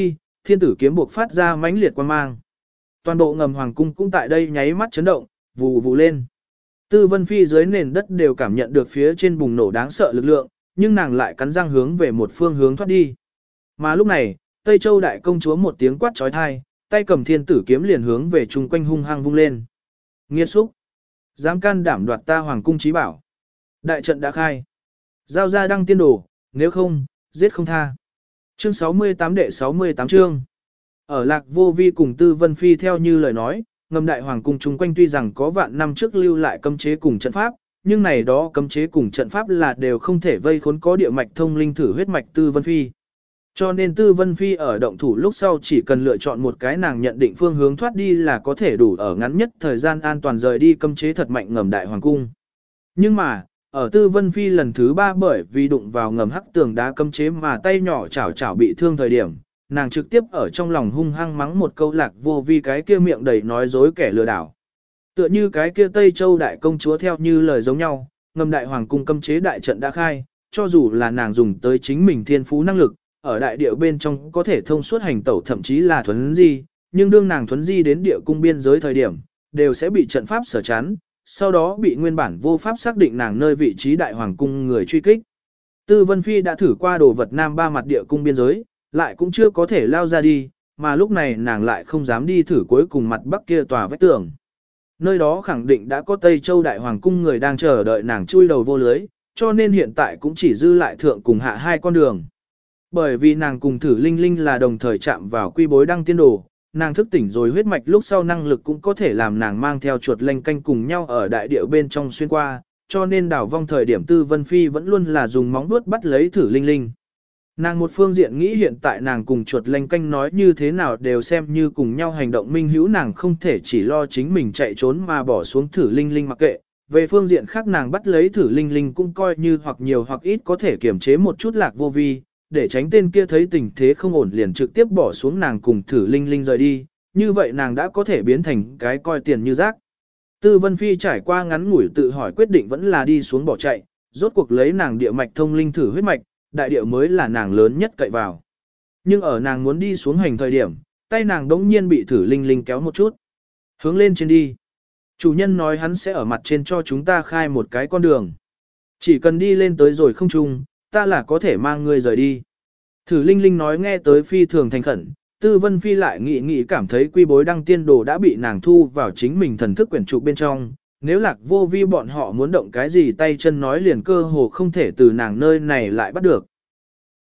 thiên tử kiếm buộc phát ra mãnh liệt quang mang. Toàn bộ ngầm hoàng cung cũng tại đây nháy mắt chấn động, vù vù lên. Tư Vân Phi dưới nền đất đều cảm nhận được phía trên bùng nổ đáng sợ lực lượng, nhưng nàng lại cắn răng hướng về một phương hướng thoát đi. Mà lúc này, Tây Châu đại công chúa một tiếng quát trói thai, tay cầm thiên tử kiếm liền hướng về chung quanh hung hăng vung lên. Nghiệt xúc, dám can đảm đoạt ta hoàng cung trí bảo. Đại trận đã khai. Giao ra đăng tiên đồ, nếu không, giết không tha. Chương 68 đệ 68 chương. Ở Lạc Vô Vi cùng Tư Vân Phi theo như lời nói, ngầm đại hoàng cung chung quanh tuy rằng có vạn năm trước lưu lại cấm chế cùng trận pháp, nhưng này đó cấm chế cùng trận pháp là đều không thể vây khốn có địa mạch thông linh thử huyết mạch Tư Vân Phi. Cho nên Tư Vân Phi ở động thủ lúc sau chỉ cần lựa chọn một cái nàng nhận định phương hướng thoát đi là có thể đủ ở ngắn nhất thời gian an toàn rời đi cấm chế thật mạnh ngầm đại hoàng cung. Nhưng mà, ở Tư Vân Phi lần thứ 3 bởi vì đụng vào ngầm hắc tường đá cấm chế mà tay nhỏ chảo bị thương thời điểm, nàng trực tiếp ở trong lòng hung hăng mắng một câu Lạc Vô Vi cái kia miệng đầy nói dối kẻ lừa đảo. Tựa như cái kia Tây Châu đại công chúa theo như lời giống nhau, ngầm đại hoàng cung cấm chế đại trận đã khai, cho dù là nàng dùng tới chính mình thiên phú năng lực, ở đại địa bên trong có thể thông suốt hành tẩu thậm chí là thuấn di, nhưng đương nàng thuấn di đến địa cung biên giới thời điểm, đều sẽ bị trận pháp sở chắn, sau đó bị nguyên bản vô pháp xác định nàng nơi vị trí đại hoàng cung người truy kích. Tư Vân Phi đã thử qua đồ vật nam ba mặt địa cung biên giới, lại cũng chưa có thể lao ra đi, mà lúc này nàng lại không dám đi thử cuối cùng mặt bắc kia tòa vách tường. Nơi đó khẳng định đã có Tây Châu đại hoàng cung người đang chờ đợi nàng chui đầu vô lưới, cho nên hiện tại cũng chỉ dư lại thượng cùng hạ hai con đường. Bởi vì nàng cùng thử linh linh là đồng thời chạm vào quy bối đăng tiên đồ, nàng thức tỉnh rồi huyết mạch lúc sau năng lực cũng có thể làm nàng mang theo chuột lanh canh cùng nhau ở đại địa bên trong xuyên qua, cho nên đảo vong thời điểm Tư Vân Phi vẫn luôn là dùng móng vuốt bắt lấy thử linh linh. Nàng một phương diện nghĩ hiện tại nàng cùng chuột lanh canh nói như thế nào đều xem như cùng nhau hành động minh hữu, nàng không thể chỉ lo chính mình chạy trốn mà bỏ xuống thử linh linh mặc kệ. Về phương diện khác nàng bắt lấy thử linh linh cũng coi như hoặc nhiều hoặc ít có thể kiềm chế một chút Lạc Vô Vi, để tránh tên kia thấy tình thế không ổn liền trực tiếp bỏ xuống nàng cùng thử linh linh rời đi, như vậy nàng đã có thể biến thành cái coi tiền như rác. Tư Vân Phi trải qua ngắn ngủi tự hỏi quyết định vẫn là đi xuống bỏ chạy, rốt cuộc lấy nàng địa mạch thông linh thử huyết mạch, đại địa mới là nàng lớn nhất cậy vào. Nhưng ở nàng muốn đi xuống hành thời điểm, tay nàng đống nhiên bị thử linh linh kéo một chút. Hướng lên trên đi. Chủ nhân nói hắn sẽ ở mặt trên cho chúng ta khai một cái con đường. Chỉ cần đi lên tới rồi không chung, ta là có thể mang ngươi rời đi. Thử linh linh nói nghe tới phi thường thành khẩn, Tư Vân Phi lại nghĩ cảm thấy quy bối đăng tiên đồ đã bị nàng thu vào chính mình thần thức quyển trục bên trong. Nếu Lạc Vô Vi bọn họ muốn động cái gì tay chân nói liền cơ hồ không thể từ nàng nơi này lại bắt được.